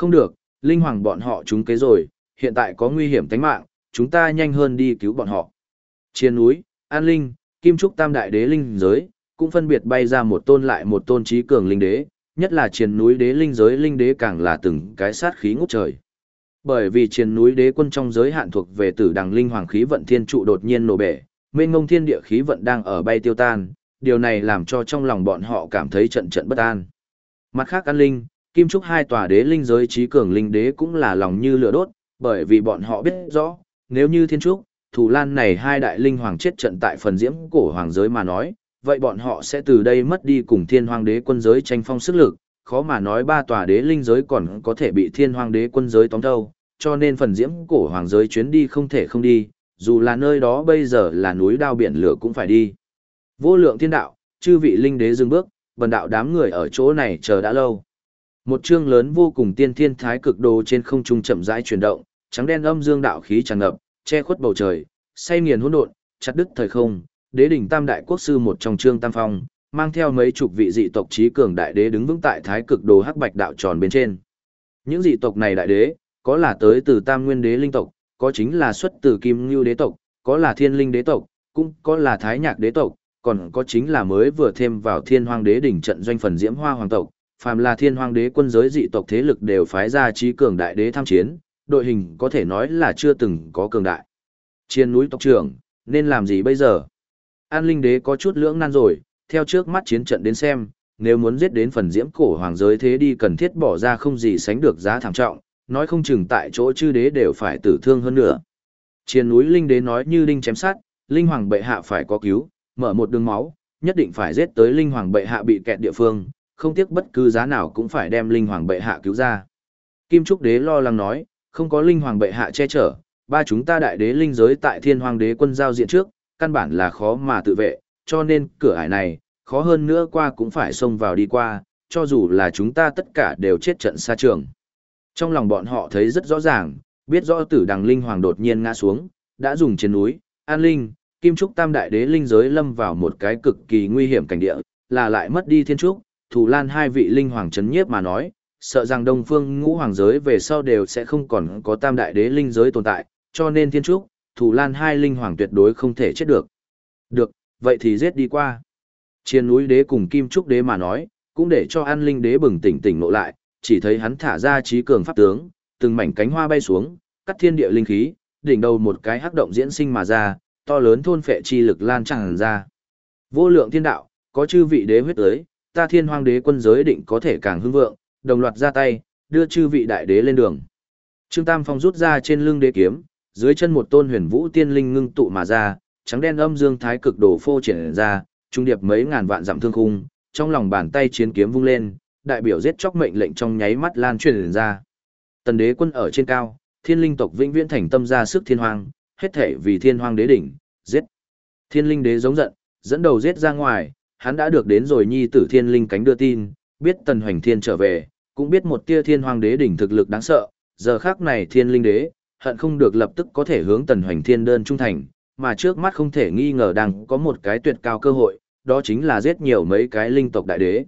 Không được, linh hoàng bọn họ trúng kế rồi, hiện tại có nguy hiểm tính mạng, chúng ta nhanh hơn đi cứu bọn họ. Trên núi, An Linh, Kim Trúc tam đại đế linh giới, cũng phân biệt bay ra một tôn lại một tôn trí cường linh đế, nhất là trên núi đế linh giới linh đế càng là từng cái sát khí ngút trời. Bởi vì trên núi đế quân trong giới hạn thuộc về tử đằng linh hoàng khí vận thiên trụ đột nhiên nổ bể, mênh ngông thiên địa khí vận đang ở bay tiêu tan, điều này làm cho trong lòng bọn họ cảm thấy trận trận bất an. Mặt khác An Linh, Kim Trúc hai tòa đế linh giới trí cường linh đế cũng là lòng như lửa đốt, bởi vì bọn họ biết rõ, nếu như Thiên Trúc, Thủ Lan này hai đại linh hoàng chết trận tại phần diễm cổ hoàng giới mà nói, vậy bọn họ sẽ từ đây mất đi cùng Thiên Hoàng đế quân giới tranh phong sức lực, khó mà nói ba tòa đế linh giới còn có thể bị Thiên Hoàng đế quân giới tóm đâu, cho nên phần diễm cổ hoàng giới chuyến đi không thể không đi, dù là nơi đó bây giờ là núi đao biển lửa cũng phải đi. Vô lượng thiên đạo, chư vị linh đế dừng bước, bần đạo đám người ở chỗ này chờ đã lâu. Một chương lớn vô cùng tiên thiên thái cực đồ trên không trung chậm rãi chuyển động, trắng đen âm dương đạo khí tràn ngập, che khuất bầu trời, say nghiền hỗn độn, chặt đứt thời không. Đế đỉnh tam đại quốc sư một trong chương tam phong, mang theo mấy chục vị dị tộc trí cường đại đế đứng vững tại thái cực đồ hắc bạch đạo tròn bên trên. Những dị tộc này đại đế, có là tới từ tam nguyên đế linh tộc, có chính là xuất từ kim ngưu đế tộc, có là thiên linh đế tộc, cũng có là thái nhạc đế tộc, còn có chính là mới vừa thêm vào thiên hoang đế đỉnh trận doanh phần diễm hoa hoàng tộc. Phàm là thiên hoang đế quân giới dị tộc thế lực đều phái ra trí cường đại đế tham chiến, đội hình có thể nói là chưa từng có cường đại. Trên núi tộc trưởng, nên làm gì bây giờ? An Linh đế có chút lưỡng nan rồi, theo trước mắt chiến trận đến xem, nếu muốn giết đến phần diễm cổ hoàng giới thế đi cần thiết bỏ ra không gì sánh được giá thảm trọng, nói không chừng tại chỗ chư đế đều phải tử thương hơn nữa. Trên núi Linh đế nói như đinh chém sắt, Linh hoàng bệ hạ phải có cứu, mở một đường máu, nhất định phải giết tới Linh hoàng bệ hạ bị kẹt địa phương, không tiếc bất cứ giá nào cũng phải đem Linh hoàng bệ hạ cứu ra. Kim Trúc đế lo lắng nói, không có Linh hoàng bệ hạ che chở, ba chúng ta đại đế linh giới tại thiên hoàng đế quân giao diện trước, căn bản là khó mà tự vệ, cho nên cửa ải này, khó hơn nữa qua cũng phải xông vào đi qua, cho dù là chúng ta tất cả đều chết trận xa trường. Trong lòng bọn họ thấy rất rõ ràng, biết rõ tử đằng linh hoàng đột nhiên ngã xuống, đã dùng trên núi, An Linh, Kim Trúc tam đại đế linh giới lâm vào một cái cực kỳ nguy hiểm cảnh địa, là lại mất đi Thiên Trúc, Thủ Lan hai vị linh hoàng chấn nhiếp mà nói, sợ rằng Đông Phương ngũ hoàng giới về sau đều sẽ không còn có tam đại đế linh giới tồn tại, cho nên Thiên Trúc, Thủ Lan hai linh hoàng tuyệt đối không thể chết được. Được, vậy thì giết đi qua. Trên núi đế cùng Kim Trúc đế mà nói, cũng để cho An Linh đế bừng tỉnh tỉnh ngộ lại, chỉ thấy hắn thả ra trí cường pháp tướng, từng mảnh cánh hoa bay xuống, cắt thiên địa linh khí, đỉnh đầu một cái hắc động diễn sinh mà ra, to lớn thôn phệ chi lực lan tràn ra. Vô lượng thiên đạo, có chư vị đế huyết tới, ta thiên hoang đế quân giới định có thể càng hưng vượng, đồng loạt ra tay, đưa chư vị đại đế lên đường. Trương Tam Phong rút ra trên lưng đế kiếm, dưới chân một tôn huyền vũ tiên linh ngưng tụ mà ra, trắng đen âm dương thái cực đồ phô triển ra, trung điệp mấy ngàn vạn dặm thương khung, trong lòng bàn tay chiến kiếm vung lên, đại biểu giết chóc mệnh lệnh trong nháy mắt lan truyền ra. Tần đế quân ở trên cao, thiên linh tộc vĩnh viễn thành tâm ra sức thiên hoang, hết thể vì thiên hoang đế đỉnh, giết. Thiên linh đế giống giận, dẫn đầu giết ra ngoài, hắn đã được đến rồi nhi tử thiên linh cánh đưa tin, biết tần hoành thiên trở về, cũng biết một tia thiên hoang đế đỉnh thực lực đáng sợ, giờ khắc này thiên linh đế, hận không được lập tức có thể hướng tần hoành thiên đơn trung thành, mà trước mắt không thể nghi ngờ đang có một cái tuyệt cao cơ hội, đó chính là giết nhiều mấy cái linh tộc đại đế.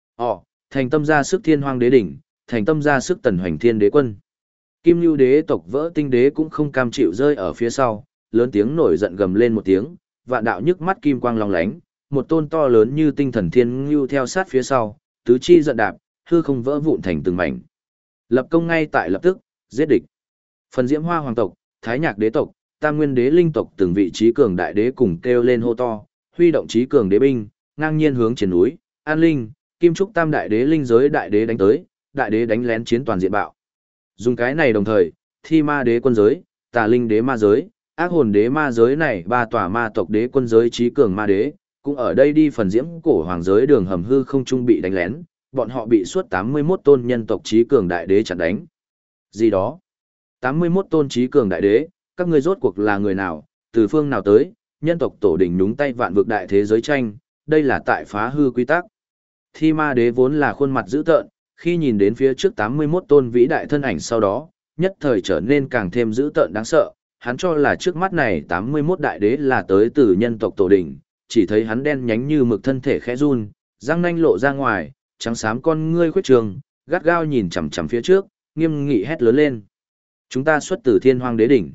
Thành tâm ra sức thiên hoang đế đỉnh, thành tâm ra sức tần hoành thiên đế quân. Kim Nưu đế tộc vỡ tinh đế cũng không cam chịu rơi ở phía sau, lớn tiếng nổi giận gầm lên một tiếng, vạn đạo nhức mắt kim quang long lánh, một tôn to lớn như tinh thần thiên ngưu theo sát phía sau, tứ chi giận đạp, hư không vỡ vụn thành từng mảnh. Lập công ngay tại lập tức, giết địch. Phần Diễm Hoa hoàng tộc, Thái Nhạc đế tộc, Tam Nguyên đế linh tộc từng vị trí cường đại đế cùng kêu lên hô to, huy động trí cường đế binh, ngang nhiên hướng trên núi, An Linh, Kim Trúc tam đại đế linh giới đại đế đánh tới, đại đế đánh lén chiến toàn diện bạo. Dùng cái này đồng thời, Thi Ma đế quân giới, Tà Linh đế ma giới, Ác hồn đế ma giới này ba tòa ma tộc đế quân giới trí cường ma đế, cũng ở đây đi phần diễm cổ hoàng giới đường hầm hư không trung bị đánh lén, bọn họ bị suốt 81 tôn nhân tộc trí cường đại đế chặn đánh. Gì đó? 81 tôn trí cường đại đế, các ngươi rốt cuộc là người nào, từ phương nào tới, nhân tộc tổ đình nhúng tay vạn vực đại thế giới tranh, đây là tại phá hư quy tắc. Thi Ma đế vốn là khuôn mặt dữ tợn, khi nhìn đến phía trước 81 tôn vĩ đại thân ảnh sau đó, nhất thời trở nên càng thêm dữ tợn đáng sợ, hắn cho là trước mắt này 81 đại đế là tới từ nhân tộc tổ đình, chỉ thấy hắn đen nhánh như mực thân thể khẽ run, răng nanh lộ ra ngoài, trắng xám con ngươi khuyết trường, gắt gao nhìn chằm chằm phía trước, nghiêm nghị hét lớn lên. Chúng ta xuất từ Thiên Hoang Đế đỉnh.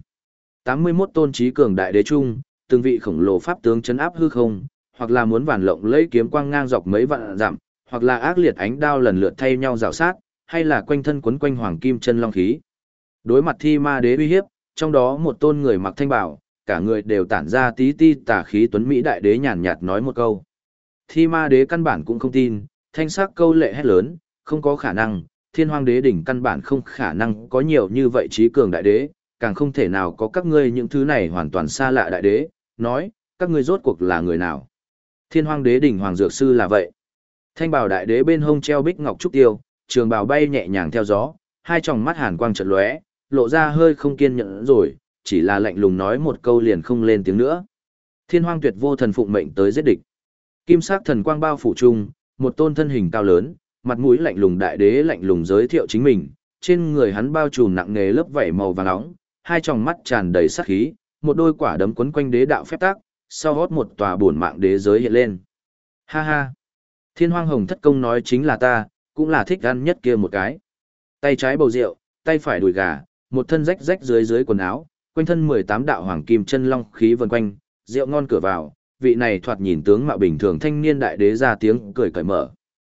81 tôn trí cường đại đế trung, từng vị khổng lồ pháp tướng chấn áp hư không, hoặc là muốn vàn lộng lấy kiếm quang ngang dọc mấy vạn dặm, hoặc là ác liệt ánh đao lần lượt thay nhau rào sát, hay là quanh thân quấn quanh hoàng kim chân long khí. Đối mặt Thi Ma Đế uy hiếp, trong đó một tôn người mặc thanh bào, cả người đều tản ra tí ti tà khí tuấn mỹ đại đế nhàn nhạt nói một câu. Thi Ma Đế căn bản cũng không tin, thanh sắc câu lệ hét lớn, không có khả năng, Thiên Hoang Đế đỉnh căn bản không khả năng có nhiều như vậy trí cường đại đế, càng không thể nào có các ngươi những thứ này hoàn toàn xa lạ đại đế, nói, các ngươi rốt cuộc là người nào? Thiên Hoang Đế đỉnh Hoàng Dược Sư là vậy. Thanh bào đại đế bên hông treo bích ngọc trúc tiêu, trường bào bay nhẹ nhàng theo gió, hai tròng mắt hàn quang chợt lóe, lộ ra hơi không kiên nhẫn rồi, chỉ là lạnh lùng nói một câu liền không lên tiếng nữa. Thiên Hoang Tuyệt Vô Thần phụng mệnh tới giết địch. Kim sắc thần quang bao phủ trung, một tôn thân hình cao lớn, mặt mũi lạnh lùng đại đế lạnh lùng giới thiệu chính mình, trên người hắn bao trùm nặng nề lớp vảy màu vàng nóng, hai tròng mắt tràn đầy sát khí, một đôi quả đấm quấn quanh đế đạo phép tắc, sau hót một tòa bổn mạng đế giới hiện lên. Ha ha! Thiên Hoang Hồng Thất Công nói chính là ta, cũng là thích ăn nhất kia một cái. Tay trái bầu rượu, tay phải đùi gà, một thân rách rách dưới quần áo, quanh thân 18 đạo hoàng kim chân long khí vần quanh, rượu ngon cửa vào, vị này thoạt nhìn tướng mạo bình thường thanh niên đại đế ra tiếng cười cởi mở.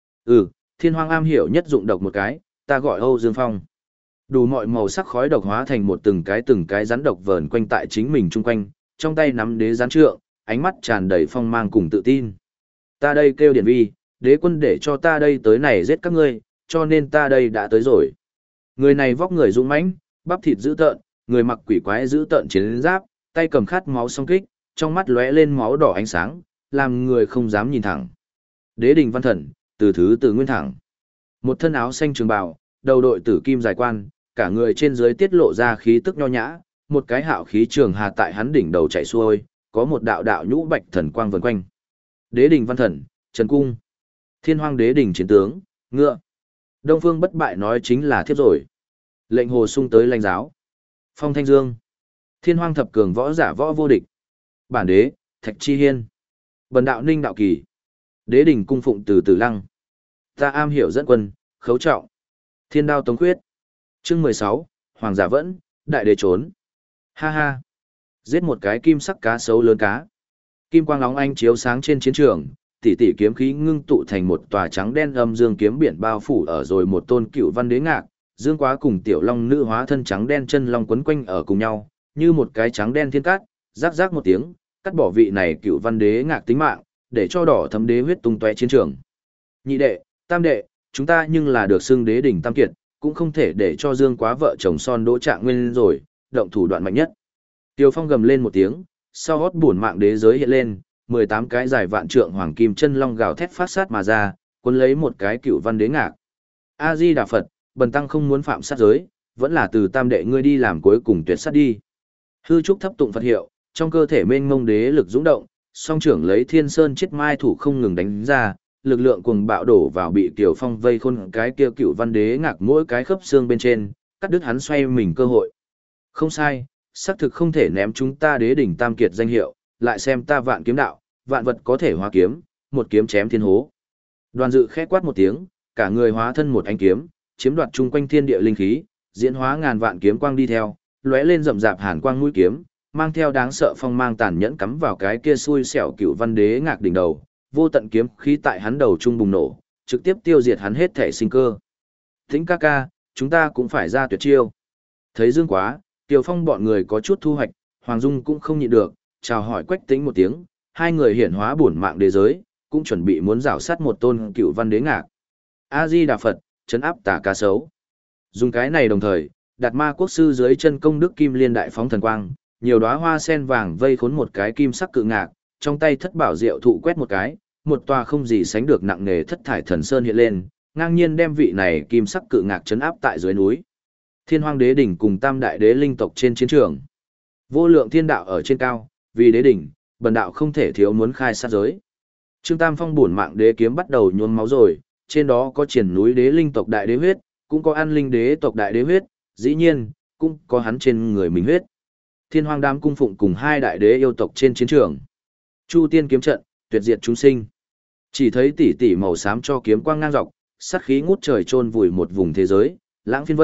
Thiên Hoang am hiểu nhất dụng độc một cái, ta gọi Âu Dương Phong. Đủ mọi màu sắc khói độc hóa thành một từng cái rắn độc vờn quanh tại chính mình chung quanh, trong tay nắm đế rắn trượng, ánh mắt tràn đầy phong mang cùng tự tin. Ta đây kêu điển vi, đế quân để cho ta đây tới này giết các ngươi, cho nên ta đây đã tới rồi. Người này vóc người dũng mãnh, bắp thịt dữ tợn, người mặc quỷ quái dữ tợn chiến giáp, tay cầm khát máu song kích, trong mắt lóe lên máu đỏ ánh sáng, làm người không dám nhìn thẳng. Đế đình văn thần, từ nguyên thẳng. Một thân áo xanh trường bào, đầu đội tử kim dài quan, cả người trên dưới tiết lộ ra khí tức nho nhã, một cái hạo khí trường hà tại hắn đỉnh đầu chạy xuôi, có một đạo đạo nhũ bạch thần quang vần quanh. Đế đình văn thần, Trần Cung. Thiên Hoang Đế đỉnh chiến tướng, ngựa. Đông Phương Bất Bại nói chính là thiếp rồi. Lệnh hồ sung tới lãnh giáo. Phong Thanh Dương. Thiên Hoang thập cường võ giả võ vô địch. Bản đế, Thạch Chi Hiên. Bần đạo Ninh Đạo Kỳ. Đế đỉnh cung phụng từ Tử Lăng. Ta am hiểu dẫn quân, Khấu Trọng. Thiên đao Tống Khuyết. Chương 16, Hoàng giả vẫn, đại đế trốn. Ha ha. Giết một cái kim sắc cá sấu lớn cá. Kim quang óng ánh chiếu sáng trên chiến trường, tỷ tỷ kiếm khí ngưng tụ thành một tòa trắng đen âm dương kiếm biển bao phủ ở rồi một tôn cựu văn đế ngạc, Dương Quá cùng Tiểu Long nữ hóa thân trắng đen chân long quấn quanh ở cùng nhau, như một cái trắng đen thiên cát, rắc rắc một tiếng, cắt bỏ vị này cựu văn đế ngạc tính mạng, để cho đỏ thấm đế huyết tung tóe chiến trường. Nhị đệ, tam đệ, chúng ta nhưng là được xưng đế đỉnh tam kiệt, cũng không thể để cho Dương Quá vợ chồng son Đỗ Trạng Nguyên rồi, động thủ đoạn mạnh nhất. Tiêu Phong gầm lên một tiếng, sau hót bổn mạng đế giới hiện lên, 18 cái dài vạn trượng hoàng kim chân long gào thét phát sát mà ra, cuốn lấy một cái cựu văn đế ngạc. A Di Đà Phật, bần tăng không muốn phạm sát giới, vẫn là từ tam đệ ngươi đi làm cuối cùng tuyệt sát đi. Hư trúc thấp tụng Phật hiệu, trong cơ thể mênh mông đế lực dũng động, song trưởng lấy Thiên Sơn Chiết Mai thủ không ngừng đánh ra, lực lượng cuồng bạo đổ vào bị Tiểu Phong vây khôn cái kia cựu văn đế ngạc mỗi cái khớp xương bên trên, cắt đứt hắn xoay mình cơ hội. Không sai, xác thực không thể ném chúng ta đế đỉnh tam kiệt danh hiệu, lại xem ta vạn kiếm đạo, vạn vật có thể hóa kiếm, một kiếm chém thiên hố. Đoàn Dự khẽ quát một tiếng, cả người hóa thân một ánh kiếm, chiếm đoạt chung quanh thiên địa linh khí, diễn hóa ngàn vạn kiếm quang đi theo, lóe lên rậm rạp hàn quang mũi kiếm, mang theo đáng sợ phong mang tàn nhẫn cắm vào cái kia xui xẻo cựu văn đế ngạc đỉnh đầu, vô tận kiếm khí tại hắn đầu trung bùng nổ, trực tiếp tiêu diệt hắn hết thể sinh cơ. Tĩnh ca ca, chúng ta cũng phải ra tuyệt chiêu. Thấy Dương Quá, Tiểu Phong bọn người có chút thu hoạch, Hoàng Dung cũng không nhịn được, chào hỏi Quách Tĩnh một tiếng, hai người hiển hóa bổn mạng đế giới, cũng chuẩn bị muốn rảo sát một tôn cựu văn đế ngạc. A Di Đà Phật, trấn áp tà cá sấu. Dùng cái này đồng thời, Đạt Ma quốc sư dưới chân công đức kim liên đại phóng thần quang, nhiều đóa hoa sen vàng vây khốn một cái kim sắc cự ngạc, trong tay thất bảo diệu thụ quét một cái, một tòa không gì sánh được nặng nề thất thải thần sơn hiện lên, ngang nhiên đem vị này kim sắc cự ngạc trấn áp tại dưới núi. Thiên Hoang Đế đỉnh cùng Tam đại đế linh tộc trên chiến trường. Vô lượng thiên đạo ở trên cao, vì đế đỉnh, bần đạo không thể thiếu muốn khai sát giới. Trương Tam Phong bổn mạng đế kiếm bắt đầu nhuốm máu rồi, trên đó có triển núi đế linh tộc đại đế huyết, cũng có an linh đế tộc đại đế huyết, dĩ nhiên, cũng có hắn trên người mình huyết. Thiên Hoang đám cung phụng cùng hai đại đế yêu tộc trên chiến trường. Chu tiên kiếm trận, tuyệt diệt chúng sinh. Chỉ thấy tỷ tỷ màu xám cho kiếm quang ngang dọc, sát khí ngút trời chôn vùi một vùng thế giới, lãng phiên vân,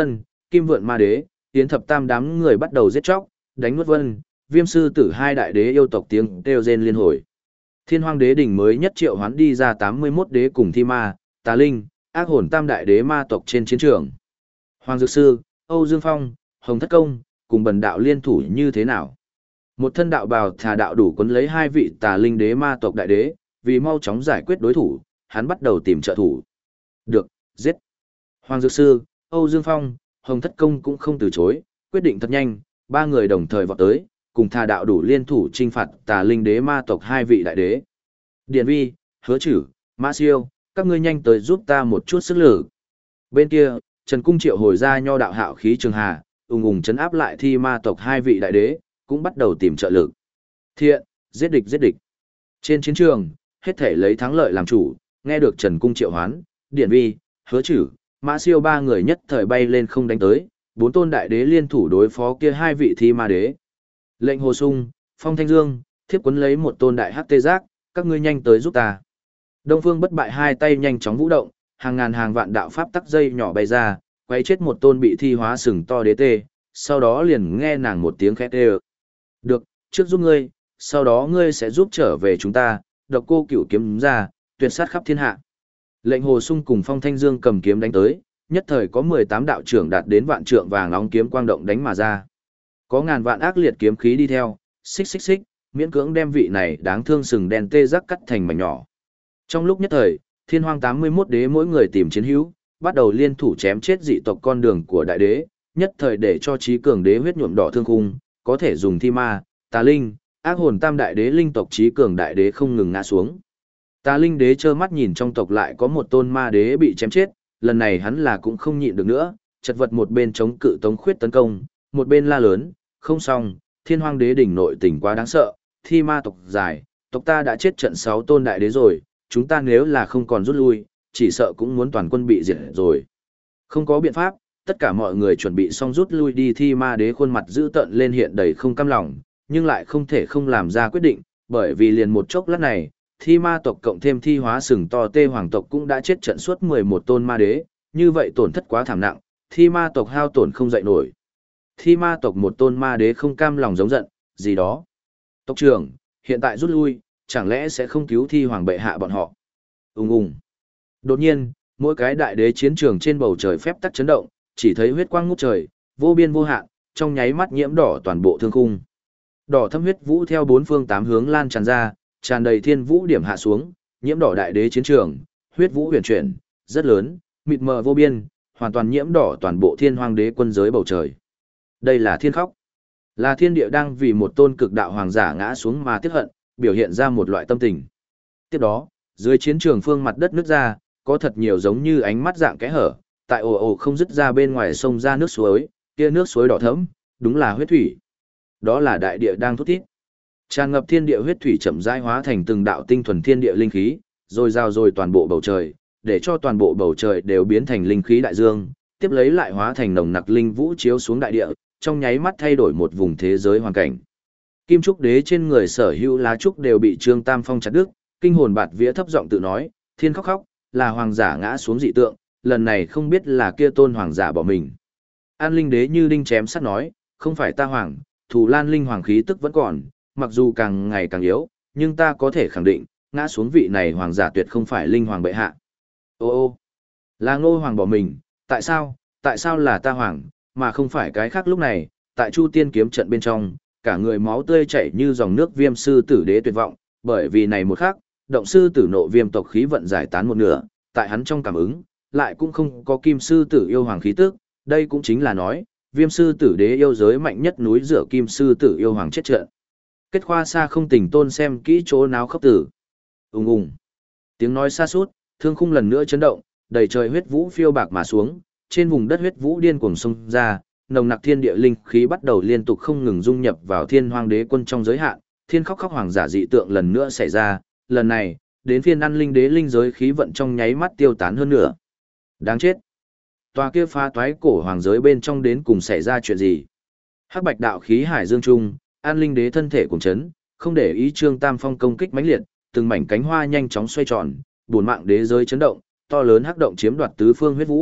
Kim Vượn Ma Đế, Yến Thập Tam đám người bắt đầu giết chóc, đánh nuốt Vân, Viêm Sư Tử hai đại đế yêu tộc tiếng kêu rên liên hồi. Thiên Hoang Đế đỉnh mới nhất triệu hoán đi ra 81 đế cùng thi ma, tà linh, ác hồn tam đại đế ma tộc trên chiến trường. Hoàng Dược Sư, Âu Dương Phong, Hồng Thất Công, cùng Bần Đạo liên thủ như thế nào? Một thân đạo bào thà đạo đủ quấn lấy hai vị tà linh đế ma tộc đại đế, vì mau chóng giải quyết đối thủ, hắn bắt đầu tìm trợ thủ. Được, giết. Hoàng Dược Sư, Âu Dương Phong, Hồng Thất Công cũng không từ chối, quyết định thật nhanh, ba người đồng thời vọt tới, cùng thà đạo đủ liên thủ trinh phạt tà linh đế ma tộc hai vị đại đế. Điền Vi, Hứa Chử, Mã Siêu, các ngươi nhanh tới giúp ta một chút sức lực. Bên kia, Trần Cung triệu hồi ra nho đạo hạo khí trường hà, ùng ùng chấn áp lại thi ma tộc hai vị đại đế, cũng bắt đầu tìm trợ lực. Thiện, giết địch giết địch. Trên chiến trường, hết thể lấy thắng lợi làm chủ, nghe được Trần Cung triệu hoán, Điển Vi, Hứa Chử, Mã Siêu ba người nhất thời bay lên không đánh tới, bốn tôn đại đế liên thủ đối phó kia hai vị thi ma đế. Lệnh Hồ Sung, Phong Thanh Dương, thiếp quấn lấy một tôn đại hắc tê giác, các ngươi nhanh tới giúp ta. Đông Phương Bất Bại hai tay nhanh chóng vũ động, hàng ngàn hàng vạn đạo pháp tắc dây nhỏ bay ra, quay chết một tôn bị thi hóa sừng to đế tê, sau đó liền nghe nàng một tiếng khét ê. Được, trước giúp ngươi, sau đó ngươi sẽ giúp trở về chúng ta, Độc Cô Cửu kiếm ra, tuyệt sát khắp thiên hạ. Lệnh Hồ Sung cùng Phong Thanh Dương cầm kiếm đánh tới, nhất thời có 18 đạo trưởng đạt đến vạn trượng vàng nóng kiếm quang động đánh mà ra. Có ngàn vạn ác liệt kiếm khí đi theo, xích xích xích, miễn cưỡng đem vị này đáng thương sừng đen tê giác cắt thành mảnh nhỏ. Trong lúc nhất thời, Thiên Hoang 81 đế mỗi người tìm chiến hữu, bắt đầu liên thủ chém chết dị tộc con đường của đại đế, nhất thời để cho trí cường đế huyết nhuộm đỏ thương khung, có thể dùng thi ma, tà linh, ác hồn tam đại đế linh tộc trí cường đại đế không ngừng ngã xuống. Tà linh đế trơ mắt nhìn trong tộc lại có một tôn ma đế bị chém chết, lần này hắn là cũng không nhịn được nữa, chật vật một bên chống cự Tống Khuyết tấn công, một bên la lớn, không xong, Thiên Hoang đế đỉnh nội tình quá đáng sợ, thi ma tộc dài, tộc ta đã chết trận 6 tôn đại đế rồi, chúng ta nếu là không còn rút lui, chỉ sợ cũng muốn toàn quân bị diệt rồi. Không có biện pháp, tất cả mọi người chuẩn bị xong rút lui đi, thi ma đế khuôn mặt dữ tợn lên hiện đầy không cam lòng, nhưng lại không thể không làm ra quyết định, bởi vì liền một chốc lát này, thi ma tộc cộng thêm thi hóa sừng to tê hoàng tộc cũng đã chết trận suốt 11 tôn ma đế, như vậy tổn thất quá thảm nặng, thi ma tộc hao tổn không dậy nổi. Thi ma tộc một tôn ma đế không cam lòng giống giận, gì đó. Tộc trưởng, hiện tại rút lui, chẳng lẽ sẽ không cứu thi hoàng bệ hạ bọn họ? Ùng ùng. Đột nhiên, mỗi cái đại đế chiến trường trên bầu trời phép tắc chấn động, chỉ thấy huyết quang ngút trời, vô biên vô hạn, trong nháy mắt nhiễm đỏ toàn bộ thương khung. Đỏ thâm huyết vũ theo bốn phương tám hướng lan tràn ra, tràn đầy thiên vũ điểm hạ xuống, nhiễm đỏ đại đế chiến trường, huyết vũ huyền chuyển, rất lớn, mịt mờ vô biên, hoàn toàn nhiễm đỏ toàn bộ thiên hoang đế quân giới bầu trời. Đây là thiên khóc. Là thiên địa đang vì một tôn cực đạo hoàng giả ngã xuống mà tiếc hận, biểu hiện ra một loại tâm tình. Tiếp đó, dưới chiến trường phương mặt đất nứt ra, có thật nhiều giống như ánh mắt dạng kẽ hở, tại ồ ồ không dứt ra bên ngoài sông ra nước suối, kia nước suối đỏ thẫm, đúng là huyết thủy. Đó là đại địa đang thút thít. Tràn ngập thiên địa huyết thủy chậm rãi hóa thành từng đạo tinh thuần thiên địa linh khí, rồi giao rồi toàn bộ bầu trời, để cho toàn bộ bầu trời đều biến thành linh khí đại dương, tiếp lấy lại hóa thành nồng nặc linh vũ chiếu xuống đại địa, trong nháy mắt thay đổi một vùng thế giới hoàn cảnh. Kim trúc đế trên người sở hữu lá trúc đều bị Trương Tam Phong chặt đứt, kinh hồn bạt vía thấp giọng tự nói, thiên khóc khóc, là hoàng giả ngã xuống dị tượng, lần này không biết là kia tôn hoàng giả bỏ mình. An linh đế như đinh chém sắt nói, không phải ta hoàng, Thù Lan linh hoàng khí tức vẫn còn, mặc dù càng ngày càng yếu, nhưng ta có thể khẳng định, ngã xuống vị này hoàng giả tuyệt không phải linh hoàng bệ hạ. Ô, là Ngô hoàng bỏ mình, tại sao là ta hoàng, mà không phải cái khác? Lúc này, tại Chu Tiên kiếm trận bên trong, cả người máu tươi chảy như dòng nước, Viêm sư tử đế tuyệt vọng, bởi vì này một khắc, động sư tử nộ viêm tộc khí vận giải tán một nửa, tại hắn trong cảm ứng, lại cũng không có kim sư tử yêu hoàng khí tức, đây cũng chính là nói, Viêm sư tử đế yêu giới mạnh nhất núi rửa kim sư tử yêu hoàng chết trận. Kết khoa xa không tình tôn xem kỹ chỗ náo khóc tử. Ùng ùng. Tiếng nói xa suốt, thương khung lần nữa chấn động, đầy trời huyết vũ phiêu bạc mà xuống, trên vùng đất huyết vũ điên cuồng xông ra, nồng nặc thiên địa linh khí bắt đầu liên tục không ngừng dung nhập vào thiên hoang đế quân trong giới hạn, thiên khóc khóc hoàng giả dị tượng lần nữa xảy ra, lần này, đến phiên An linh đế linh giới khí vận trong nháy mắt tiêu tán hơn nữa. Đáng chết. Tòa kia phá toái cổ hoàng giới bên trong đến cùng xảy ra chuyện gì? Hắc bạch đạo khí hải dương trung, An linh đế thân thể cùng chấn, không để ý Trương Tam Phong công kích mãnh liệt, từng mảnh cánh hoa nhanh chóng xoay tròn, buồn mạng đế giới chấn động, to lớn hắc động chiếm đoạt tứ phương huyết vũ,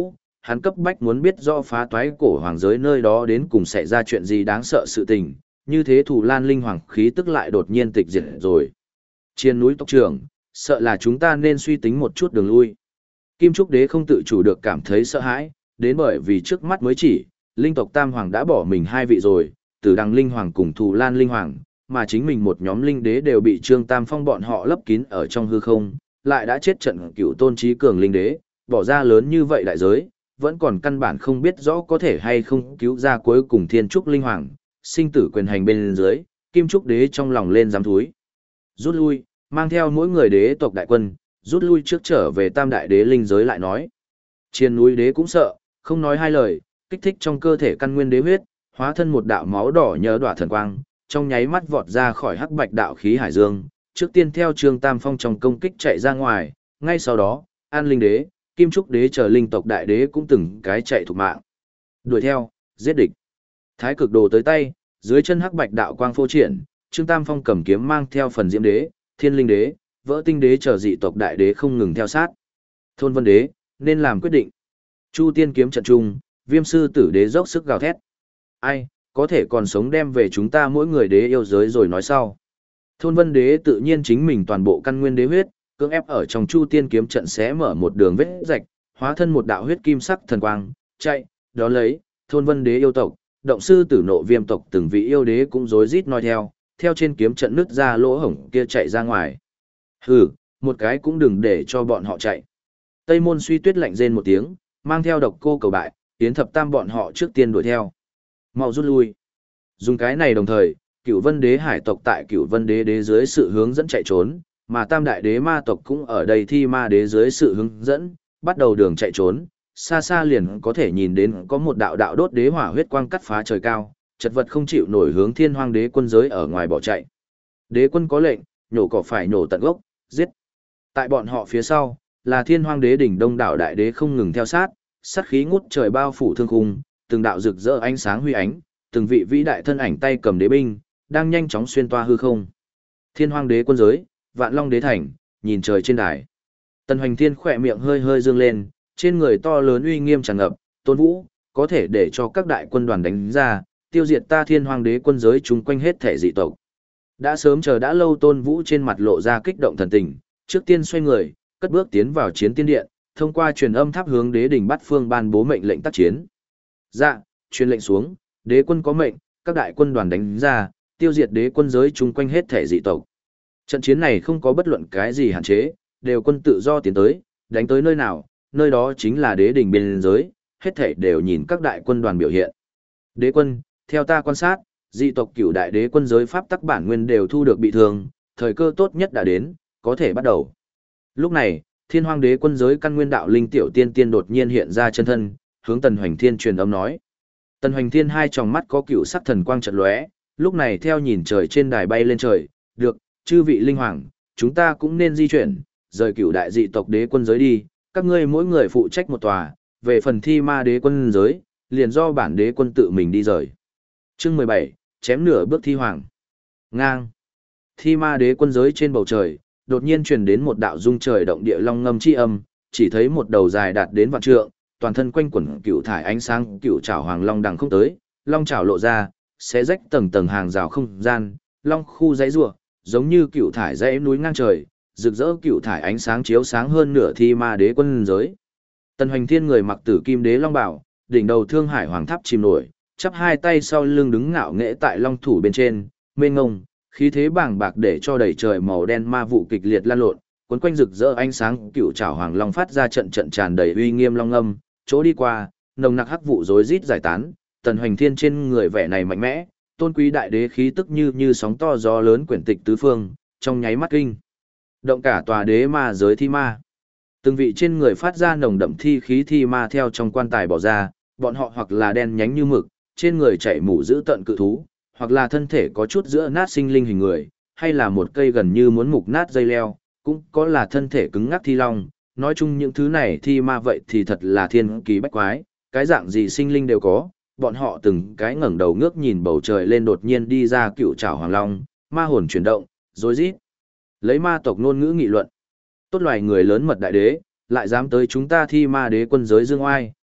hắn cấp bách muốn biết rõ phá toái cổ hoàng giới nơi đó đến cùng xảy ra chuyện gì đáng sợ sự tình, như thế Thù Lan linh hoàng khí tức lại đột nhiên tịch diệt rồi. Trên núi tộc trưởng, sợ là chúng ta nên suy tính một chút đường lui. Kim Trúc Đế không tự chủ được cảm thấy sợ hãi, đến bởi vì trước mắt mới chỉ, linh tộc Tam Hoàng đã bỏ mình hai vị rồi, Tử Đằng Linh Hoàng cùng Thù Lan Linh Hoàng, mà chính mình một nhóm linh đế đều bị Trương Tam Phong bọn họ lấp kín ở trong hư không, lại đã chết trận cựu tôn trí cường linh đế, bỏ ra lớn như vậy đại giới, vẫn còn căn bản không biết rõ có thể hay không cứu ra cuối cùng Thiên Trúc Linh Hoàng, sinh tử quyền hành bên dưới, Kim Trúc Đế trong lòng lên dám thúi. Rút lui, mang theo mỗi người đế tộc đại quân, rút lui trước trở về Tam Đại Đế linh giới lại nói. Chiên núi đế cũng sợ, không nói hai lời, kích thích trong cơ thể căn nguyên đế huyết, hóa thân một đạo máu đỏ nhớ đỏa thần quang, trong nháy mắt vọt ra khỏi hắc bạch đạo khí hải dương, trước tiên theo Trương Tam Phong trong công kích chạy ra ngoài, ngay sau đó, An Linh Đế, Kim Trúc Đế chờ linh tộc đại đế cũng từng cái chạy thục mạng. Đuổi theo, giết địch. Thái cực đồ tới tay, dưới chân hắc bạch đạo quang phô triển, Trương Tam Phong cầm kiếm mang theo phần Diễm Đế, Thiên Linh Đế, Vỡ Tinh Đế chờ dị tộc đại đế không ngừng theo sát. Thôn Vân Đế, nên làm quyết định. Chu Tiên kiếm trận trung, Viêm Sư Tử Đế dốc sức gào thét. Ai, có thể còn sống đem về chúng ta mỗi người đế yêu giới rồi nói sau. Thôn Vân Đế tự nhiên chính mình toàn bộ căn nguyên đế huyết, cưỡng ép ở trong Chu Tiên kiếm trận xé mở một đường vết rạch, hóa thân một đạo huyết kim sắc thần quang, chạy, đó lấy, Thôn Vân Đế yêu tộc, Động Sư Tử Nộ Viêm tộc từng vị yêu đế cũng rối rít noi theo trên kiếm trận nứt ra lỗ hổng kia chạy ra ngoài. Hừ, một cái cũng đừng để cho bọn họ chạy. Tây Môn Suy Tuyết lạnh rên một tiếng, mang theo Độc Cô Cầu Bại, Yến Thập Tam bọn họ trước tiên đuổi theo. Mau rút lui. Dùng cái này đồng thời, Cửu Vân Đế hải tộc tại Cửu Vân Đế đế dưới sự hướng dẫn chạy trốn, mà Tam Đại Đế ma tộc cũng ở đây Thi Ma Đế dưới sự hướng dẫn, bắt đầu đường chạy trốn. Xa xa liền có thể nhìn đến có một đạo đạo đốt đế hỏa huyết quang cắt phá trời cao, chật vật không chịu nổi hướng Thiên Hoang Đế quân giới ở ngoài bỏ chạy. Đế quân có lệnh, nhổ cỏ phải nhổ tận gốc, giết. Tại bọn họ phía sau, là Thiên Hoang Đế đỉnh đông đảo đại đế không ngừng theo sát, sát khí ngút trời bao phủ thương khung, từng đạo rực rỡ ánh sáng huy ánh, từng vị vĩ đại thân ảnh tay cầm đế binh, đang nhanh chóng xuyên toa hư không. Thiên Hoang Đế quân giới, Vạn Long Đế thành, nhìn trời trên đài. Tần Hoành Thiên khỏe miệng hơi hơi dương lên, trên người to lớn uy nghiêm tràn ngập, Tôn Vũ, có thể để cho các đại quân đoàn đánh ra, tiêu diệt ta Thiên Hoang Đế quân giới chung quanh hết thể dị tộc. Đã sớm chờ đã lâu Tôn Vũ trên mặt lộ ra kích động thần tình, trước tiên xoay người, cất bước tiến vào chiến tiên điện, thông qua truyền âm tháp hướng đế đỉnh Bát Phương ban bố mệnh lệnh tác chiến. Dạ, truyền lệnh xuống, đế quân có mệnh, các đại quân đoàn đánh ra, tiêu diệt đế quân giới chung quanh hết thể dị tộc. Trận chiến này không có bất luận cái gì hạn chế, đều quân tự do tiến tới, đánh tới nơi nào, nơi đó chính là đế đỉnh biên giới, hết thể đều nhìn các đại quân đoàn biểu hiện. Đế quân, theo ta quan sát, dị tộc cửu đại đế quân giới pháp tắc bản nguyên đều thu được bị thương, thời cơ tốt nhất đã đến, có thể bắt đầu. Lúc này, Thiên Hoang Đế quân giới căn nguyên đạo linh tiểu tiên tiên đột nhiên hiện ra chân thân, hướng Tần Hoành Thiên truyền âm nói. Tần Hoành Thiên hai tròng mắt có cựu sắc thần quang chợt lóe, lúc này theo nhìn trời trên đài bay lên trời, được, chư vị linh hoàng, chúng ta cũng nên di chuyển, rời cựu đại dị tộc đế quân giới đi, các ngươi mỗi người phụ trách một tòa, về phần Thi Ma đế quân giới, liền do bản đế quân tự mình đi rời. Chương 17, chém nửa bước thi hoàng. Ngang. Thi Ma đế quân giới trên bầu trời, đột nhiên truyền đến một đạo rung trời động địa long ngâm chi âm, chỉ thấy một đầu dài đạt đến vạn trượng, toàn thân quanh quẩn cựu thải ánh sáng, cựu trảo hoàng long đằng không tới, long trảo lộ ra, xé rách tầng tầng hàng rào không gian, long khu dãy rủa, giống như cựu thải dãy núi ngang trời, rực rỡ cựu thải ánh sáng chiếu sáng hơn nửa Thi Ma đế quân giới. Tần Hoành Thiên người mặc tử kim đế long bảo, đỉnh đầu thương hải hoàng tháp chìm nổi, chắp hai tay sau lưng đứng ngạo nghễ tại long thủ bên trên, mênh ngông, khí thế bàng bạc để cho đầy trời màu đen ma vụ kịch liệt lan lộn, cuốn quanh rực rỡ ánh sáng, cựu trảo hoàng long phát ra trận trận tràn đầy uy nghiêm long âm, chỗ đi qua, nồng nặc hắc vụ rối rít giải tán, Tần Hoành Thiên trên người vẻ này mạnh mẽ, tôn quý đại đế khí tức như sóng to gió lớn quyển tịch tứ phương, trong nháy mắt kinh động cả tòa đế ma giới thi ma. Từng vị trên người phát ra nồng đậm thi khí thi ma theo trong quan tài bỏ ra, bọn họ hoặc là đen nhánh như mực, trên người chảy mủ dữ tận cự thú, hoặc là thân thể có chút giữa nát sinh linh hình người, hay là một cây gần như muốn mục nát dây leo, cũng có là thân thể cứng ngắc thi long. Nói chung những thứ này thi ma vậy thì thật là thiên kỳ bách quái, cái dạng gì sinh linh đều có, bọn họ từng cái ngẩng đầu ngước nhìn bầu trời lên, đột nhiên đi ra cựu trảo hoàng long, ma hồn chuyển động, rối rít. Lấy ma tộc ngôn ngữ nghị luận. Tốt loài người lớn mật đại đế, lại dám tới chúng ta Thi Ma đế quân giới dương oai,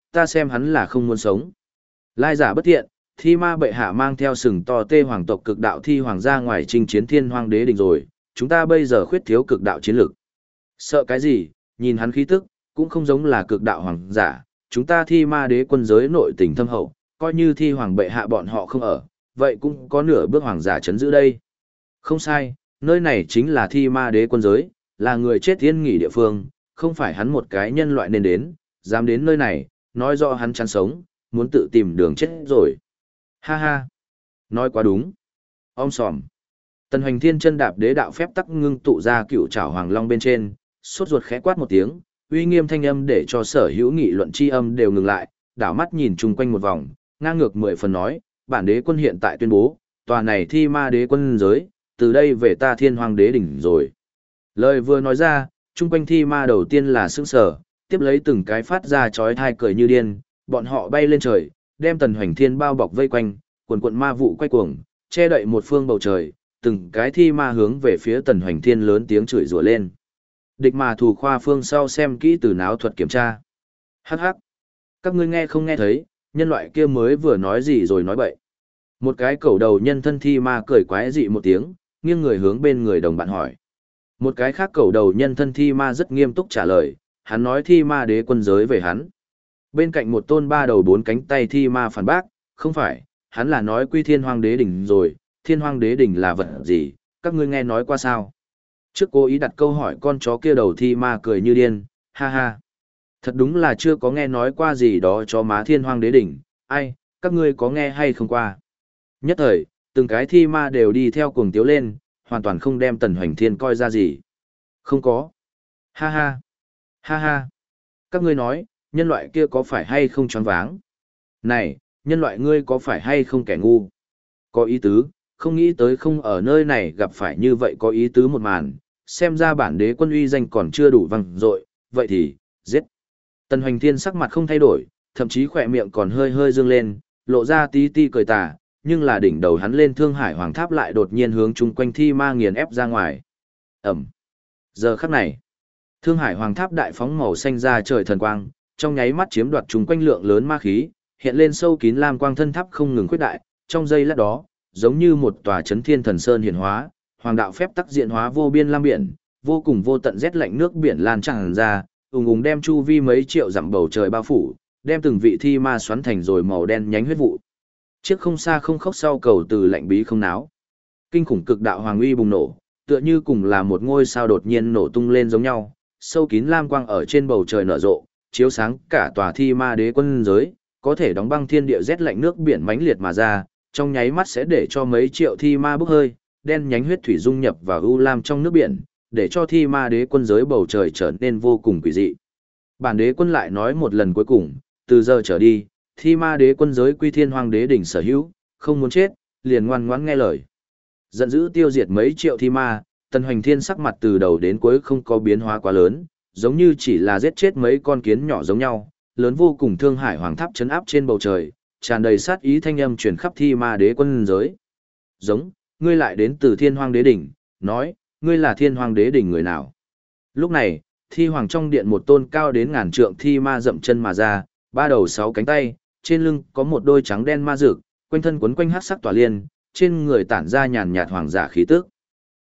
ta xem hắn là không muốn sống. Lai giả bất thiện, thi ma bệ hạ mang theo sừng to tê hoàng tộc cực đạo thi hoàng ra ngoài chinh chiến thiên hoang đế đỉnh rồi, chúng ta bây giờ khuyết thiếu cực đạo chiến lực. Sợ cái gì, nhìn hắn khí tức, cũng không giống là cực đạo hoàng giả, chúng ta thi ma đế quân giới nội tình thâm hậu, coi như thi hoàng bệ hạ bọn họ không ở, vậy cũng có nửa bước hoàng giả chấn giữ đây. Không sai, nơi này chính là thi ma đế quân giới, là người chết yên nghỉ địa phương, không phải hắn một cái nhân loại nên đến, dám đến nơi này, nói rõ hắn chán sống, muốn tự tìm đường chết rồi. Ha ha, nói quá đúng. Om sòm. Tần Hoành Thiên chân đạp đế đạo phép tắc ngưng tụ ra cựu trảo hoàng long bên trên, sốt ruột khẽ quát một tiếng, uy nghiêm thanh âm để cho sở hữu nghị luận chi âm đều ngừng lại, đảo mắt nhìn chung quanh một vòng, ngang ngược 10 phần nói, bản đế quân hiện tại tuyên bố, tòa này thi ma đế quân giới, từ đây về ta thiên hoàng đế đỉnh rồi. Lời vừa nói ra, chung quanh thi ma đầu tiên là sững sờ, tiếp lấy từng cái phát ra chói tai cười như điên, bọn họ bay lên trời, đem Tần Hoành Thiên bao bọc vây quanh, quần quần ma vụ quay cuồng, che đậy một phương bầu trời, từng cái thi ma hướng về phía Tần Hoành Thiên lớn tiếng chửi rủa lên. Địch mà thủ khoa phương sau xem kỹ từ náo thuật kiểm tra. Hắc hắc. Các ngươi nghe không nghe thấy, nhân loại kia mới vừa nói gì rồi nói bậy. Một cái cẩu đầu nhân thân thi ma cười quái dị một tiếng, nghiêng người hướng bên người đồng bạn hỏi. Một cái khác cẩu đầu nhân thân thi ma rất nghiêm túc trả lời, hắn nói thi ma đế quân giới về hắn. Bên cạnh một tôn ba đầu bốn cánh tay thi ma phản bác, không phải, hắn là nói quy thiên hoang đế đỉnh rồi, thiên hoang đế đỉnh là vật gì, các ngươi nghe nói qua sao? Trước cố ý đặt câu hỏi con chó kia đầu thi ma cười như điên, ha ha. Thật đúng là chưa có nghe nói qua gì đó cho má thiên hoang đế đỉnh, ai, các ngươi có nghe hay không qua? Nhất thời, từng cái thi ma đều đi theo cuồng tiếu lên, hoàn toàn không đem Tần Hoành Thiên coi ra gì. Không có. Ha ha. Ha ha. Các ngươi nói, nhân loại kia có phải hay không choáng váng? Này, nhân loại ngươi có phải hay không kẻ ngu? Có ý tứ, không nghĩ tới không ở nơi này gặp phải như vậy có ý tứ một màn, xem ra bản đế quân uy danh còn chưa đủ vang dội, vậy thì, giết. Tần Hoành Thiên sắc mặt không thay đổi, thậm chí khỏe miệng còn hơi hơi dương lên, lộ ra tí ti cười tà, nhưng là đỉnh đầu hắn lên Thương Hải Hoàng Tháp lại đột nhiên hướng chung quanh thi ma nghiền ép ra ngoài. Ẩm. Giờ khắc này, Thương Hải Hoàng Tháp đại phóng màu xanh ra trời thần quang, trong nháy mắt chiếm đoạt chung quanh lượng lớn ma khí, hiện lên sâu kín lam quang thân tháp không ngừng khuyết đại, trong giây lát đó, giống như một tòa chấn thiên thần sơn hiển hóa, hoàng đạo phép tắc diện hóa vô biên lam biển, vô cùng vô tận rét lạnh nước biển lan tràn ra, ùng ùng đem chu vi mấy triệu dặm bầu trời bao phủ, đem từng vị thi ma xoắn thành rồi màu đen nhánh huyết vụ. Chiếc không xa không khóc sau cầu từ lạnh bí không náo. Kinh khủng cực đạo hoàng uy bùng nổ, tựa như cùng là một ngôi sao đột nhiên nổ tung lên giống nhau, sâu kín lam quang ở trên bầu trời nở rộ, chiếu sáng cả tòa thi ma đế quân giới, có thể đóng băng thiên địa rét lạnh nước biển mãnh liệt mà ra, trong nháy mắt sẽ để cho mấy triệu thi ma bốc hơi, đen nhánh huyết thủy dung nhập vào u lam trong nước biển, để cho thi ma đế quân giới bầu trời trở nên vô cùng quỷ dị. Bản đế quân lại nói một lần cuối cùng, từ giờ trở đi, thi ma đế quân giới quy thiên hoang đế đỉnh sở hữu, không muốn chết, liền ngoan ngoãn nghe lời. Giận dữ tiêu diệt mấy triệu thi ma, Tần Hoành Thiên sắc mặt từ đầu đến cuối không có biến hóa quá lớn, giống như chỉ là giết chết mấy con kiến nhỏ giống nhau, lớn vô cùng. Thương Hải Hoàng Tháp chấn áp trên bầu trời, tràn đầy sát ý thanh âm truyền khắp thi ma đế quân giới. Giống, ngươi lại đến từ thiên hoang đế đỉnh, nói, ngươi là thiên hoang đế đỉnh người nào? Lúc này, thi hoàng trong điện một tôn cao đến ngàn trượng thi ma dậm chân mà ra, ba đầu sáu cánh tay, trên lưng có một đôi trắng đen ma dược, quanh thân quấn quanh hắc sắc tỏa liên, trên người tản ra nhàn nhạt hoàng giả khí tức.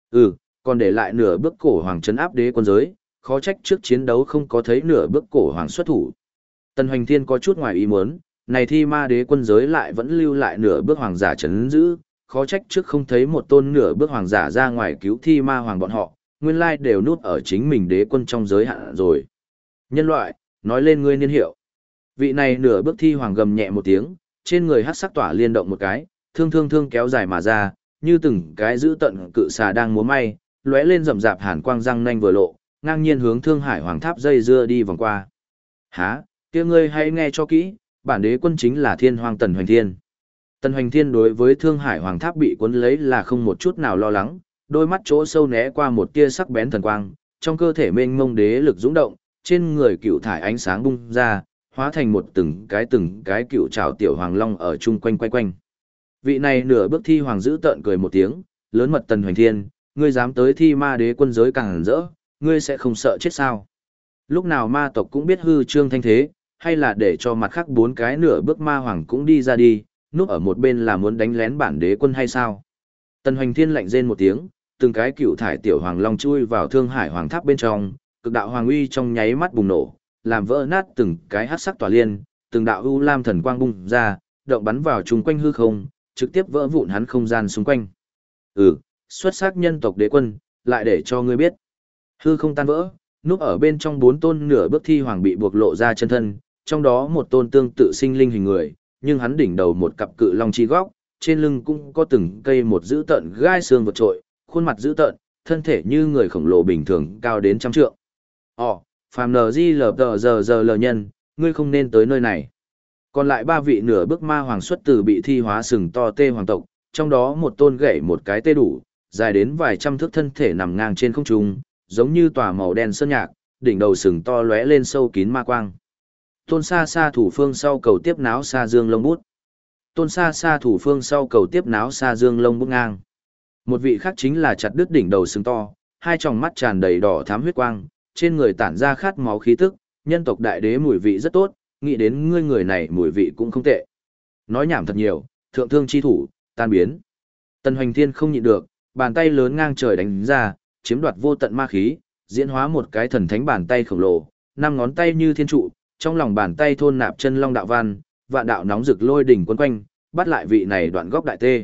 Còn để lại nửa bước cổ hoàng trấn áp đế quân giới, khó trách trước chiến đấu không có thấy nửa bước cổ hoàng xuất thủ. Tần Hoành Thiên có chút ngoài ý muốn, này thi ma đế quân giới lại vẫn lưu lại nửa bước hoàng giả trấn giữ, khó trách trước không thấy một tôn nửa bước hoàng giả ra ngoài cứu thi ma hoàng bọn họ, nguyên lai đều núp ở chính mình đế quân trong giới hạn rồi. Nhân loại, nói lên ngươi niên hiệu. Vị này nửa bước thi hoàng gầm nhẹ một tiếng, trên người hắc sắc tỏa liên động một cái, thương kéo dài mà ra, như từng cái giữ tận cự xà đang múa may, lóe lên rậm rạp hàn quang răng nanh vừa lộ, ngang nhiên hướng Thương Hải Hoàng Tháp dây dưa đi vòng qua. Hả, kia ngươi hãy nghe cho kỹ, bản đế quân chính là Thiên Hoàng Tần Hoành Thiên. Tần Hoành Thiên đối với Thương Hải Hoàng Tháp bị cuốn lấy là không một chút nào lo lắng, đôi mắt chỗ sâu né qua một tia sắc bén thần quang, trong cơ thể mênh mông đế lực dũng động, trên người cựu thải ánh sáng bung ra, hóa thành một từng cái cựu trảo tiểu hoàng long ở chung quanh quay quanh. Vị này nửa bước thi hoàng giữ tợn cười một tiếng, lớn mật Tần Hoành Thiên, ngươi dám tới thi ma đế quân giới càng rỡ, ngươi sẽ không sợ chết sao? Lúc nào ma tộc cũng biết hư trương thanh thế, hay là để cho mặt khác 4 cái nửa bước ma hoàng cũng đi ra đi, núp ở một bên là muốn đánh lén bản đế quân hay sao? Tần Hoành Thiên lạnh rên một tiếng, từng cái cựu thải tiểu hoàng long chui vào Thương Hải Hoàng Tháp bên trong, cực đạo hoàng uy trong nháy mắt bùng nổ, làm vỡ nát từng cái hắc sắc tỏa liên, từng đạo u lam thần quang bung ra, động bắn vào chung quanh hư không, trực tiếp vỡ vụn hắn không gian xung quanh. Xuất sắc nhân tộc đế quân, lại để cho ngươi biết. Hư không tan vỡ, núp ở bên trong 4 tôn nửa bước thi hoàng bị buộc lộ ra chân thân, trong đó một tôn tương tự sinh linh hình người, nhưng hắn đỉnh đầu một cặp cự long chi góc, trên lưng cũng có từng cây một dữ tợn gai xương vượt trội, khuôn mặt dữ tợn, thân thể như người khổng lồ bình thường cao đến trăm trượng. Phàm NGLTZL nhân, ngươi không nên tới nơi này. Còn lại 3 vị nửa bước ma hoàng xuất từ bị thi hóa sừng to tê hoàng tộc, trong đó một tôn gãy một cái tê đủ, dài đến vài trăm thước thân thể nằm ngang trên không trung, giống như tòa màu đen sơn nhạc, đỉnh đầu sừng to lóe lên sâu kín ma quang. Tôn xa xa thủ phương sau cầu tiếp náo xa dương lông bút. Tôn xa xa thủ phương sau cầu tiếp náo xa dương lông bút ngang. Một vị khác chính là chặt đứt đỉnh đầu sừng to, hai tròng mắt tràn đầy đỏ thắm huyết quang, trên người tản ra khát máu khí tức, nhân tộc đại đế mùi vị rất tốt, nghĩ đến ngươi người này mùi vị cũng không tệ. Nói nhảm thật nhiều, thượng thương chi thủ, tan biến. Tần Hoành Thiên không nhịn được, bàn tay lớn ngang trời đánh ra, chiếm đoạt vô tận ma khí, diễn hóa một cái thần thánh bàn tay khổng lồ, 5 ngón tay như thiên trụ, trong lòng bàn tay thôn nạp chân long đạo văn, vạn đạo nóng rực lôi đỉnh quấn quanh, bắt lại vị này đoạn góc đại tê.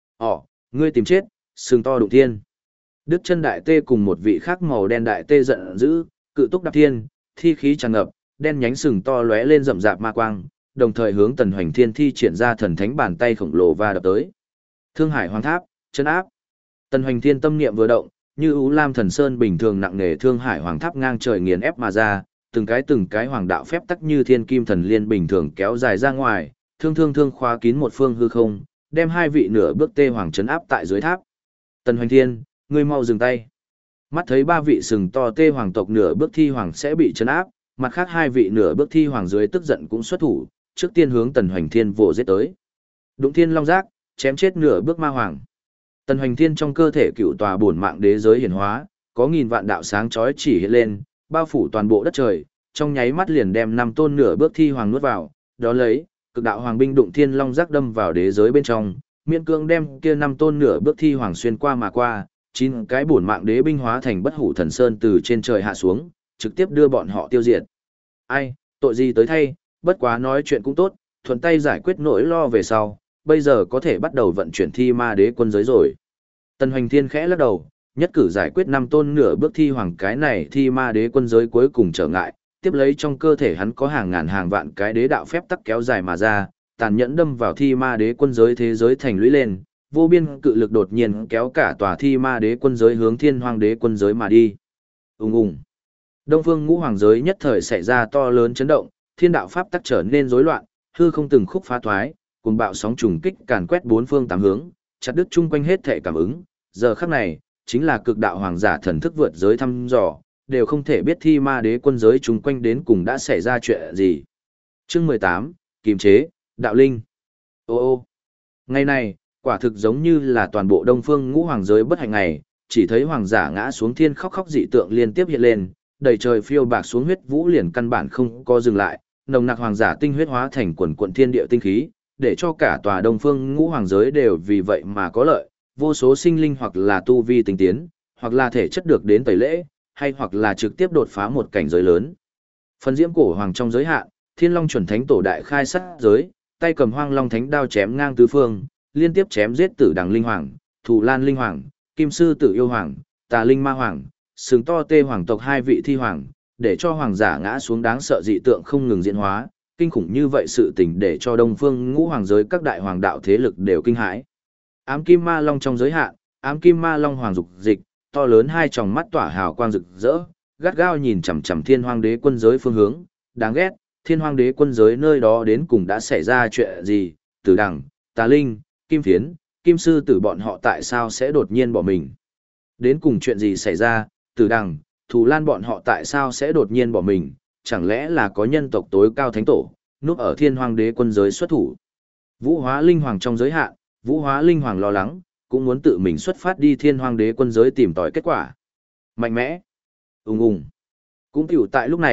Ngươi tìm chết, sừng to đụng thiên. Đức chân đại tê cùng một vị khác màu đen đại tê giận dữ, cự túc đạp thiên, thi khí tràn ngập, đen nhánh sừng to lóe lên rậm rạp ma quang, đồng thời hướng Tần Hoành Thiên thi triển ra thần thánh bàn tay khổng lồ và đập tới. Thương Hải Hoàng Tháp, chân áp. Tần Hoành Thiên tâm niệm vừa động, như ú lam thần sơn bình thường nặng nề Thương Hải Hoàng Tháp ngang trời nghiền ép mà ra, từng cái hoàng đạo phép tắc như thiên kim thần liên bình thường kéo dài ra ngoài, thương khóa kín một phương hư không, đem 2 vị nửa bước tê hoàng trấn áp tại dưới tháp. Tần Hoành Thiên, ngươi mau dừng tay. Mắt thấy 3 vị sừng to tê hoàng tộc nửa bước thi hoàng sẽ bị trấn áp, mặt khác 2 vị nửa bước thi hoàng dưới tức giận cũng xuất thủ, trước tiên hướng Tần Hoành Thiên vồ giết tới. Đụng Thiên Long Giác, chém chết nửa bước ma hoàng. Tần Hoành Thiên trong cơ thể cựu tòa bổn mạng đế giới hiển hóa, có nghìn vạn đạo sáng chói chỉ hiện lên, bao phủ toàn bộ đất trời, trong nháy mắt liền đem 5 tôn nửa bước thi hoàng nuốt vào, đó lấy, cực đạo hoàng binh Đụng Thiên Long Giác đâm vào đế giới bên trong, miễn cưỡng đem kia 5 tôn nửa bước thi hoàng xuyên qua mà qua, 9 cái bổn mạng đế binh hóa thành bất hủ thần sơn từ trên trời hạ xuống, trực tiếp đưa bọn họ tiêu diệt. Ai, tội gì tới thay, bất quá nói chuyện cũng tốt, thuận tay giải quyết nỗi lo về sau, bây giờ có thể bắt đầu vận chuyển thi ma đế quân giới rồi. Tần Hoành Thiên khẽ lắc đầu, nhất cử giải quyết 5 tôn nửa bước thi hoàng cái này thi ma đế quân giới cuối cùng trở ngại, tiếp lấy trong cơ thể hắn có hàng ngàn hàng vạn cái đế đạo phép tắc kéo dài mà ra, tàn nhẫn đâm vào thi ma đế quân giới thế giới thành lũy lên, vô biên cự lực đột nhiên kéo cả tòa thi ma đế quân giới hướng thiên hoang đế quân giới mà đi. Ùng ùng. Đông phương ngũ hoàng giới nhất thời xảy ra to lớn chấn động, thiên đạo pháp tắc trở nên rối loạn, hư không từng khúc phá thoái, cuồng bạo sóng trùng kích càn quét 4 phương 8 hướng, chặt đứt chung quanh hết thể cảm ứng. Giờ khắc này, chính là cực đạo hoàng giả thần thức vượt giới thăm dò, đều không thể biết thi ma đế quân giới chung quanh đến cùng đã xảy ra chuyện gì. Chương 18, kiềm chế, đạo linh. Ô. Ngày này, quả thực giống như là toàn bộ đông phương ngũ hoàng giới bất hạnh ngày, chỉ thấy hoàng giả ngã xuống thiên khóc khóc dị tượng liên tiếp hiện lên, đầy trời phiêu bạc xuống huyết vũ liền căn bản không có dừng lại, nồng nặc hoàng giả tinh huyết hóa thành quần quần thiên địa tinh khí, để cho cả tòa đông phương ngũ hoàng giới đều vì vậy mà có lợi, vô số sinh linh hoặc là tu vi tinh tiến, hoặc là thể chất được đến tẩy lễ, hay hoặc là trực tiếp đột phá một cảnh giới lớn. Phần diễm cổ hoàng trong giới hạn, Thiên Long chuẩn thánh tổ đại khai sát giới, tay cầm Hoang Long thánh đao chém ngang tứ phương, liên tiếp chém giết Tử Đằng linh hoàng, Thù Lan linh hoàng, Kim sư tử yêu hoàng, Tà linh ma hoàng, sừng to tê hoàng tộc 2 vị thi hoàng, để cho hoàng giả ngã xuống đáng sợ dị tượng không ngừng diễn hóa, kinh khủng như vậy sự tình để cho đông phương ngũ hoàng giới các đại hoàng đạo thế lực đều kinh hãi. Ám kim ma long trong giới hạn, ám kim ma long hoàng dục dịch, to lớn 2 tròng mắt tỏa hào quang rực rỡ, gắt gao nhìn chằm chằm thiên hoang đế quân giới phương hướng, đáng ghét, thiên hoang đế quân giới nơi đó đến cùng đã xảy ra chuyện gì, Tử Đằng, Tà linh, Kim phiến, Kim sư tử bọn họ tại sao sẽ đột nhiên bỏ mình. Đến cùng chuyện gì xảy ra, Tử Đằng, Thù Lan bọn họ tại sao sẽ đột nhiên bỏ mình, chẳng lẽ là có nhân tộc tối cao thánh tổ, núp ở thiên hoang đế quân giới xuất thủ. Vũ hóa linh hoàng trong giới hạn, Vũ hóa linh hoàng lo lắng, cũng muốn tự mình xuất phát đi thiên hoang đế quân giới tìm tòi kết quả. Mạnh mẽ. Ùng ùng. Cũng tiểu tại lúc này,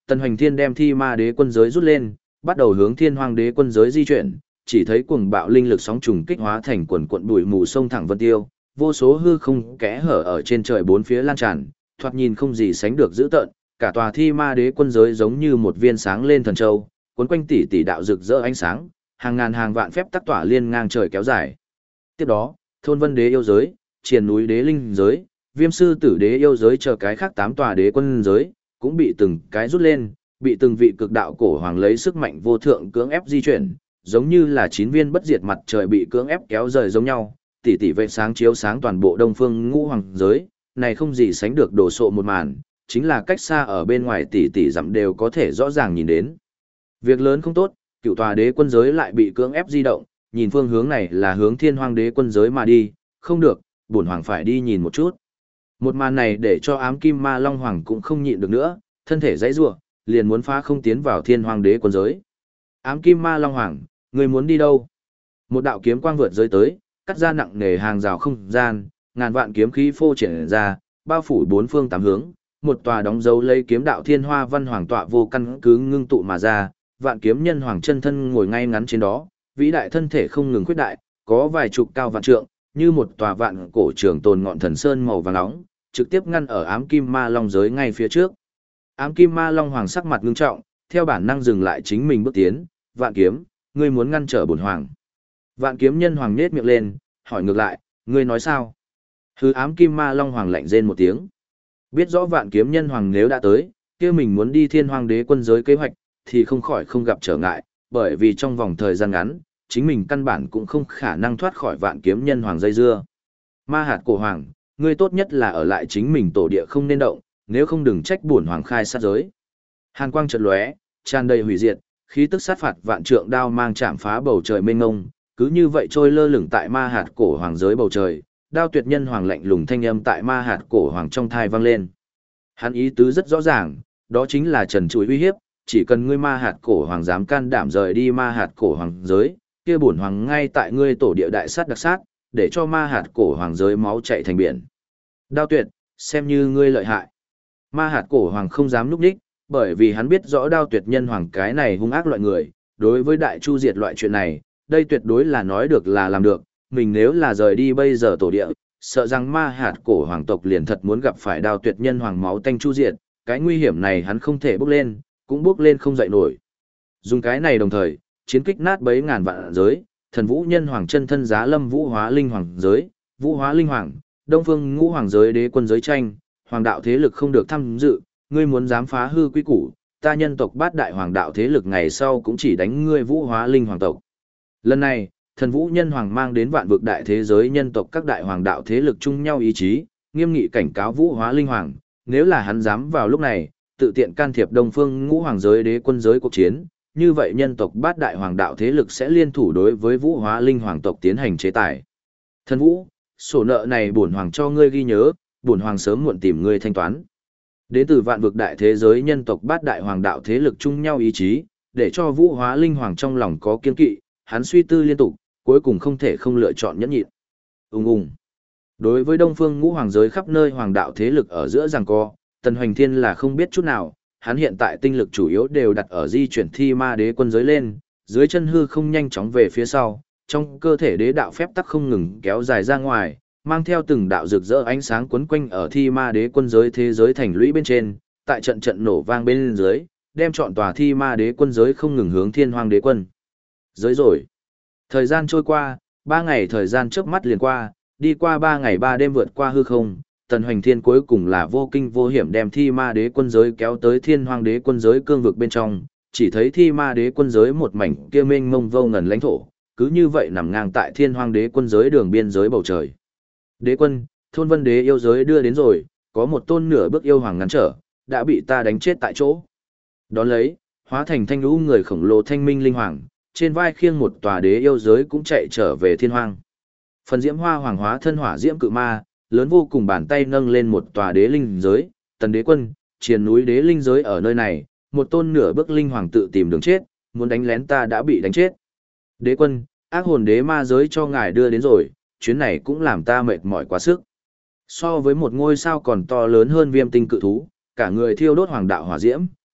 Tần Hoành Thiên đem Thi Ma Đế quân giới rút lên, bắt đầu hướng Thiên Hoang Đế quân giới di chuyển, chỉ thấy cuồng bạo linh lực sóng trùng kích hóa thành quần quận bụi mù sông thẳng vân tiêu, vô số hư không kẽ hở ở trên trời bốn phía lan tràn, thoạt nhìn không gì sánh được dữ tợn, cả tòa Thi Ma Đế quân giới giống như một viên sáng lên thần châu, cuốn quanh tỷ tỷ đạo rực rỡ ánh sáng, hàng ngàn hàng vạn phép tắc tỏa liên ngang trời kéo dài. Tiếp đó, Thôn Vân Đế yêu giới, Triền Núi Đế linh giới, Viêm Sư Tử Đế yêu giới chờ cái khác 8 tòa đế quân giới, cũng bị từng cái rút lên, bị từng vị cực đạo cổ hoàng lấy sức mạnh vô thượng cưỡng ép di chuyển, giống như là 9 viên bất diệt mặt trời bị cưỡng ép kéo rời giống nhau, tỷ tỷ vệ sáng chiếu sáng toàn bộ Đông Phương Ngũ Hoàng giới, này không gì sánh được đồ sộ một màn, chính là cách xa ở bên ngoài tỷ tỷ dặm đều có thể rõ ràng nhìn đến. Việc lớn không tốt, cựu tòa đế quân giới lại bị cưỡng ép di động, nhìn phương hướng này là hướng Thiên Hoang Đế quân giới mà đi, không được, bổn hoàng phải đi nhìn một chút. Một màn này để cho Ám Kim Ma Long Hoàng cũng không nhịn được nữa, thân thể dãy rủa, liền muốn phá không tiến vào Thiên Hoang Đế quân giới. Ám Kim Ma Long Hoàng, người muốn đi đâu? Một đạo kiếm quang vượt giới tới, cắt ra nặng nề hàng rào không gian, ngàn vạn kiếm khí phô triển ra, bao phủ bốn phương tám hướng, một tòa đóng dấu lấy kiếm đạo Thiên Hoa Văn Hoàng tọa vô căn cứ ngưng tụ mà ra, vạn kiếm nhân hoàng chân thân ngồi ngay ngắn trên đó, vĩ đại thân thể không ngừng khuyết đại, có vài chục cao vạn trượng, như một tòa vạn cổ trường tồn ngọn thần sơn màu vàng nóng, trực tiếp ngăn ở Ám Kim Ma Long giới ngay phía trước. Ám Kim Ma Long Hoàng sắc mặt ngưng trọng, theo bản năng dừng lại chính mình bước tiến, "Vạn kiếm, ngươi muốn ngăn trở bổn hoàng?" Vạn kiếm nhân hoàng nhếch miệng lên, hỏi ngược lại, "Ngươi nói sao?" Hứ. Ám Kim Ma Long Hoàng lạnh rên một tiếng. Biết rõ Vạn kiếm nhân hoàng nếu đã tới, kia mình muốn đi Thiên Hoang Đế quân giới kế hoạch thì không khỏi không gặp trở ngại, bởi vì trong vòng thời gian ngắn, chính mình căn bản cũng không khả năng thoát khỏi Vạn kiếm nhân hoàng dây dưa. Ma hạt cổ hoàng, ngươi tốt nhất là ở lại chính mình tổ địa không nên động, nếu không đừng trách bổn hoàng khai sát giới. Hàn quang chợt lóe, tràn đầy hủy diệt, khí tức sát phạt vạn trượng đao mang chạm phá bầu trời mênh mông, cứ như vậy trôi lơ lửng tại ma hạt cổ hoàng giới bầu trời, đao tuyệt nhân hoàng lạnh lùng thanh âm tại ma hạt cổ hoàng trong thai vang lên. Hắn ý tứ rất rõ ràng, đó chính là trần trụi uy hiếp, chỉ cần ngươi ma hạt cổ hoàng dám can đảm rời đi ma hạt cổ hoàng giới, kia bổn hoàng ngay tại ngươi tổ địa đại sát đặc sát, để cho ma hạt cổ hoàng giới máu chảy thành biển. Đao tuyệt, xem như ngươi lợi hại. Ma hạt cổ hoàng không dám núp đích, bởi vì hắn biết rõ đao tuyệt nhân hoàng cái này hung ác loại người, đối với đại chu diệt loại chuyện này, đây tuyệt đối là nói được là làm được, mình nếu là rời đi bây giờ tổ địa, sợ rằng ma hạt cổ hoàng tộc liền thật muốn gặp phải đao tuyệt nhân hoàng máu tanh chu diệt, cái nguy hiểm này hắn không thể bước lên, cũng bước lên không dậy nổi. Dùng cái này đồng thời, chiến kích nát bấy ngàn vạn giới, thần vũ nhân hoàng chân thân giá lâm vũ hóa linh hoàng giới, vũ hóa linh hoàng, đông phương ngũ hoàng giới đế quân giới tranh, hoàng đạo thế lực không được tham dự, ngươi muốn dám phá hư quy củ, ta nhân tộc bát đại hoàng đạo thế lực ngày sau cũng chỉ đánh ngươi vũ hóa linh hoàng tộc. Lần này, thần vũ nhân hoàng mang đến vạn vực đại thế giới nhân tộc các đại hoàng đạo thế lực chung nhau ý chí, nghiêm nghị cảnh cáo vũ hóa linh hoàng, nếu là hắn dám vào lúc này, tự tiện can thiệp đông phương ngũ hoàng giới đế quân giới cuộc chiến, như vậy nhân tộc bát đại hoàng đạo thế lực sẽ liên thủ đối với vũ hóa linh hoàng tộc tiến hành chế tài. Thần vũ, sổ nợ này bổn hoàng cho ngươi ghi nhớ, bổn hoàng sớm muộn tìm ngươi thanh toán. Đến từ vạn vực đại thế giới nhân tộc bát đại hoàng đạo thế lực chung nhau ý chí, để cho vũ hóa linh hoàng trong lòng có kiên kỵ, hắn suy tư liên tục, cuối cùng không thể không lựa chọn nhẫn nhịn. Ùng. Đối với đông phương ngũ hoàng giới khắp nơi hoàng đạo thế lực ở giữa giằng co, Tần Hoành Thiên là không biết chút nào, hắn hiện tại tinh lực chủ yếu đều đặt ở di chuyển Thi Ma Đế quân giới lên, dưới chân hư không nhanh chóng về phía sau, trong cơ thể đế đạo phép tắc không ngừng kéo dài ra ngoài, mang theo từng đạo rực rỡ ánh sáng quấn quanh ở Thi Ma Đế quân giới thế giới thành lũy bên trên, tại trận trận nổ vang bên dưới, đem trọn tòa Thi Ma Đế quân giới không ngừng hướng Thiên Hoang Đế quân giới rồi. Thời gian trôi qua, 3 ngày thời gian trước mắt liền qua, đi qua 3 ngày 3 đêm vượt qua hư không, Tần Hoành Thiên cuối cùng là vô kinh vô hiểm đem Thi Ma Đế quân giới kéo tới Thiên Hoang Đế quân giới cương vực bên trong, chỉ thấy Thi Ma Đế quân giới một mảnh kia mênh mông vô ngần lãnh thổ, cứ như vậy nằm ngang tại Thiên Hoang Đế quân giới đường biên giới bầu trời. Đế quân, Thôn Vân Đế yêu giới đưa đến rồi, có một tôn nửa bước yêu hoàng ngăn trở, đã bị ta đánh chết tại chỗ. Đón lấy, hóa thành thanh lũ người khổng lồ thanh minh linh hoàng, trên vai khiêng một tòa đế yêu giới cũng chạy trở về thiên hoang. Phần diễm hoa hoàng hóa thân hỏa diễm cự ma, lớn vô cùng bàn tay nâng lên một tòa đế linh giới, Tần Đế quân, triền núi đế linh giới ở nơi này, một tôn nửa bước linh hoàng tự tìm đường chết, muốn đánh lén ta đã bị đánh chết. Đế quân, ác hồn đế ma giới cho ngài đưa đến rồi, chuyến này cũng làm ta mệt mỏi quá sức. So với một ngôi sao còn to lớn hơn viêm tinh cự thú, cả người thiêu đốt hoàng đạo hỏa diễm,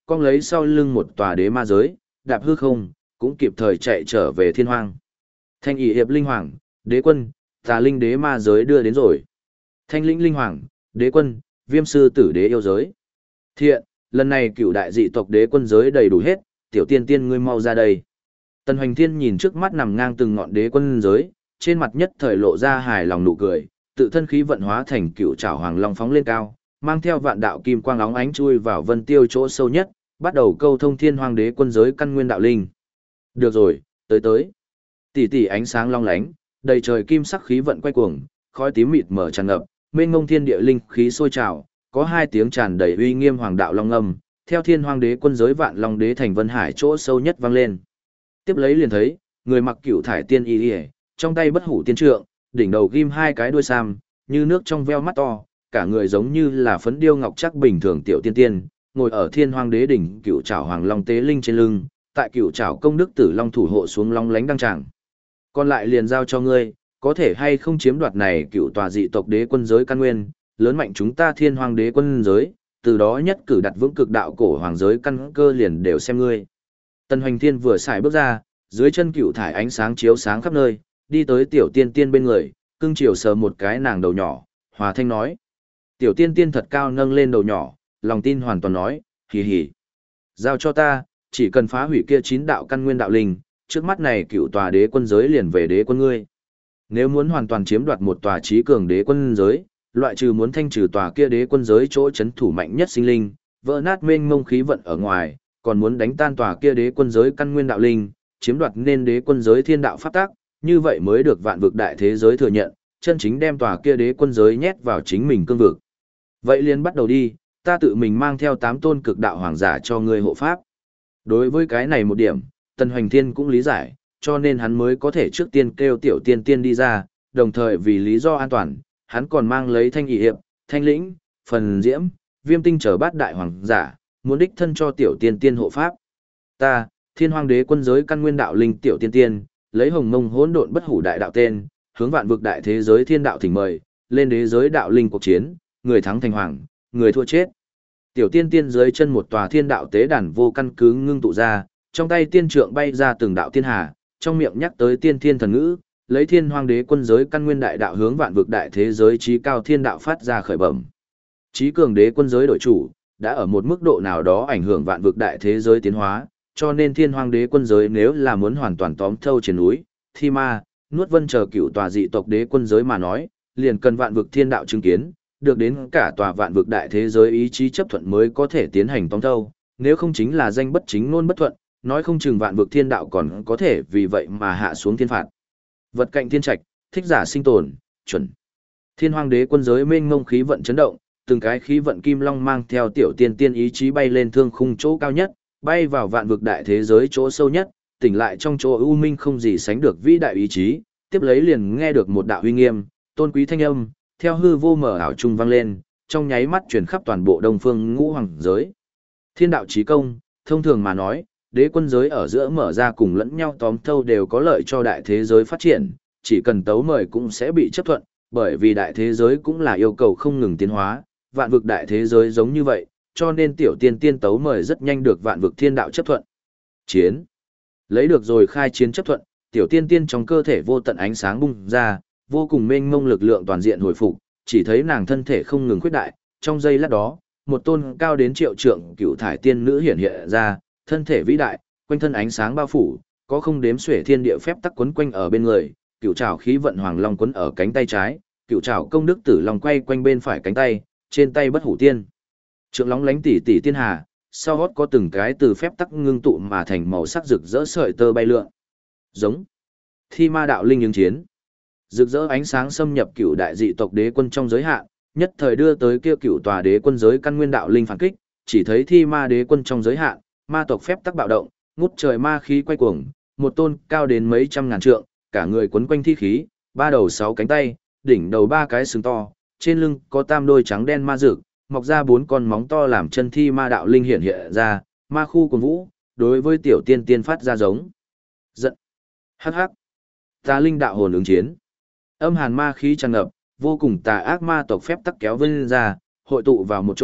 cong lấy sau lưng một tòa đế ma giới, đạp hư không, cũng kịp thời chạy trở về thiên hoang. Thanh ỷ hiệp linh hoàng, đế quân, tà linh đế ma giới đưa đến rồi. Thanh lĩnh linh hoàng, đế quân, viêm sư tử đế yêu giới. Thiện, lần này cựu đại dị tộc đế quân giới đầy đủ hết, tiểu tiên tiên ngươi mau ra đây. Tần Hoành Thiên nhìn trước mắt nằm ngang từng ngọn đế quân giới, trên mặt nhất thời lộ ra hài lòng nụ cười, tự thân khí vận hóa thành cựu trảo hoàng long phóng lên cao, mang theo vạn đạo kim quang óng ánh chui vào vân tiêu chỗ sâu nhất, bắt đầu câu thông thiên hoàng đế quân giới căn nguyên đạo linh. Được rồi, tới. Tỷ tỷ ánh sáng long lánh, đầy trời kim sắc khí vận quay cuồng, khói tím mịt mờ tràn ngập, mênh mông thiên địa linh khí sôi trào, có hai tiếng tràn đầy uy nghiêm hoàng đạo long âm, theo thiên hoàng đế quân giới vạn long đế thành vân hải chỗ sâu nhất vang lên. Tiếp lấy liền thấy, người mặc cựu thải tiên y, trong tay bất hủ tiên trượng, đỉnh đầu ghim hai cái đuôi sam, như nước trong veo mắt to, cả người giống như là phấn điêu ngọc chắc bình thường tiểu tiên tiên, ngồi ở thiên hoàng đế đỉnh cựu trảo hoàng long tế linh trên lưng, tại cựu trảo công đức tử long thủ hộ xuống long lánh đăng tràng. Còn lại liền giao cho ngươi, có thể hay không chiếm đoạt này cựu tòa dị tộc đế quân giới căn nguyên, lớn mạnh chúng ta thiên hoàng đế quân giới, từ đó nhất cử đặt vững cực đạo cổ hoàng giới căn cơ liền đều xem ngươi. Tần Hoành Thiên vừa xài bước ra, dưới chân cựu thải ánh sáng chiếu sáng khắp nơi, đi tới tiểu tiên tiên bên người, cưng chiều sờ một cái nàng đầu nhỏ, hòa thanh nói. Tiểu tiên tiên thật cao nâng lên đầu nhỏ, lòng tin hoàn toàn nói, hì hì. Giao cho ta, chỉ cần phá hủy kia 9 đạo căn nguyên đạo linh, trước mắt này cựu tòa đế quân giới liền về đế quân ngươi. Nếu muốn hoàn toàn chiếm đoạt một tòa trí cường đế quân giới, loại trừ muốn thanh trừ tòa kia đế quân giới chỗ chấn thủ mạnh nhất sinh linh, vỡ nát mênh mông khí vận ở ngoài, còn muốn đánh tan tòa kia đế quân giới căn nguyên đạo linh, chiếm đoạt nên đế quân giới thiên đạo pháp tắc, như vậy mới được vạn vực đại thế giới thừa nhận, chân chính đem tòa kia đế quân giới nhét vào chính mình cương vực. Vậy liền bắt đầu đi, ta tự mình mang theo 8 tôn cực đạo hoàng giả cho ngươi hộ pháp. Đối với cái này một điểm, Tần Hoành Thiên cũng lý giải, cho nên hắn mới có thể trước tiên kêu tiểu tiên tiên đi ra, đồng thời vì lý do an toàn, hắn còn mang lấy thanh ỷ hiệp, thanh lĩnh, phần diễm, viêm tinh trở bát đại hoàng giả, muốn đích thân cho tiểu tiên tiên hộ pháp. Ta, thiên hoàng đế quân giới căn nguyên đạo linh tiểu tiên tiên, lấy hồng mông hỗn độn bất hủ đại đạo tên, hướng vạn vực đại thế giới thiên đạo thỉnh mời, lên đế giới đạo linh cuộc chiến, người thắng thành hoàng, người thua chết. Tiểu tiên tiên dưới chân một tòa thiên đạo tế đàn vô căn cứ ngưng tụ ra, trong tay tiên trượng bay ra từng đạo tiên hà, trong miệng nhắc tới tiên thiên thần ngữ, lấy thiên hoàng đế quân giới căn nguyên đại đạo hướng vạn vực đại thế giới trí cao thiên đạo phát ra khởi bẩm. Trí cường đế quân giới đội chủ, đã ở một mức độ nào đó ảnh hưởng vạn vực đại thế giới tiến hóa, cho nên thiên hoàng đế quân giới nếu là muốn hoàn toàn tóm thâu trên núi, thi ma, nuốt vân chờ cựu tòa dị tộc đế quân giới mà nói, liền cần vạn vực thiên đạo chứng kiến, được đến cả tòa vạn vực đại thế giới ý chí chấp thuận mới có thể tiến hành tóm thâu, nếu không chính là danh bất chính ngôn bất thuận, nói không chừng vạn vực thiên đạo còn có thể vì vậy mà hạ xuống thiên phạt. Vật cạnh thiên trạch, thích giả sinh tồn, chuẩn. Thiên hoàng đế quân giới mênh mông khí vận chấn động, từng cái khí vận kim long mang theo tiểu tiên tiên ý chí bay lên thương khung chỗ cao nhất, bay vào vạn vực đại thế giới chỗ sâu nhất, tỉnh lại trong chỗ u minh không gì sánh được vĩ đại ý chí, tiếp lấy liền nghe được một đạo uy nghiêm, tôn quý thanh âm, theo hư vô mở ảo trung vang lên, trong nháy mắt truyền khắp toàn bộ Đông Phương Ngũ Hoàng giới. Thiên đạo chí công, thông thường mà nói, đế quân giới ở giữa mở ra cùng lẫn nhau tóm thâu đều có lợi cho đại thế giới phát triển, chỉ cần tấu mời cũng sẽ bị chấp thuận, bởi vì đại thế giới cũng là yêu cầu không ngừng tiến hóa, vạn vực đại thế giới giống như vậy, cho nên tiểu tiên tiên tấu mời rất nhanh được vạn vực thiên đạo chấp thuận. Chiến. Lấy được rồi khai chiến chấp thuận, tiểu tiên tiên trong cơ thể vô tận ánh sáng bung ra, vô cùng mênh mông lực lượng toàn diện hồi phục, chỉ thấy nàng thân thể không ngừng khuyết đại, trong giây lát đó, một tôn cao đến triệu trượng cựu thải tiên nữ hiện ra, thân thể vĩ đại, quanh thân ánh sáng bao phủ, có không đếm xuể thiên địa phép tắc quấn quanh ở bên người, cựu trảo khí vận hoàng long quấn ở cánh tay trái, cựu trảo công đức tử long quay quanh bên phải cánh tay, trên tay bất hủ tiên trượng lóng lánh tỷ tỷ tiên hà, sau gót có từng cái từ phép tắc ngưng tụ mà thành màu sắc rực rỡ sợi tơ bay lượn. Giống thi ma đạo linh ứng chiến, rực rỡ ánh sáng xâm nhập cựu đại dị tộc đế quân trong giới hạn, nhất thời đưa tới kia cựu tòa đế quân giới căn nguyên đạo linh phản kích, chỉ thấy thi ma đế quân trong giới hạn, ma tộc phép tắc bạo động, ngút trời ma khí quay cuồng, một tôn cao đến mấy trăm ngàn trượng, cả người quấn quanh thi khí, ba đầu sáu cánh tay, đỉnh đầu ba cái sừng to, trên lưng có tam đôi trắng đen ma dược, mọc ra bốn con móng to làm chân thi ma đạo linh hiện ra, ma khu cuồng vũ, đối với tiểu tiên tiên phát ra giống giận. Hắc hắc. Tà linh đạo hồn ứng chiến. Âm hàn ma khí tràn ngập, vô cùng tà ác ma tộc phép tắc kéo vân ra, hội tụ vào một chỗ,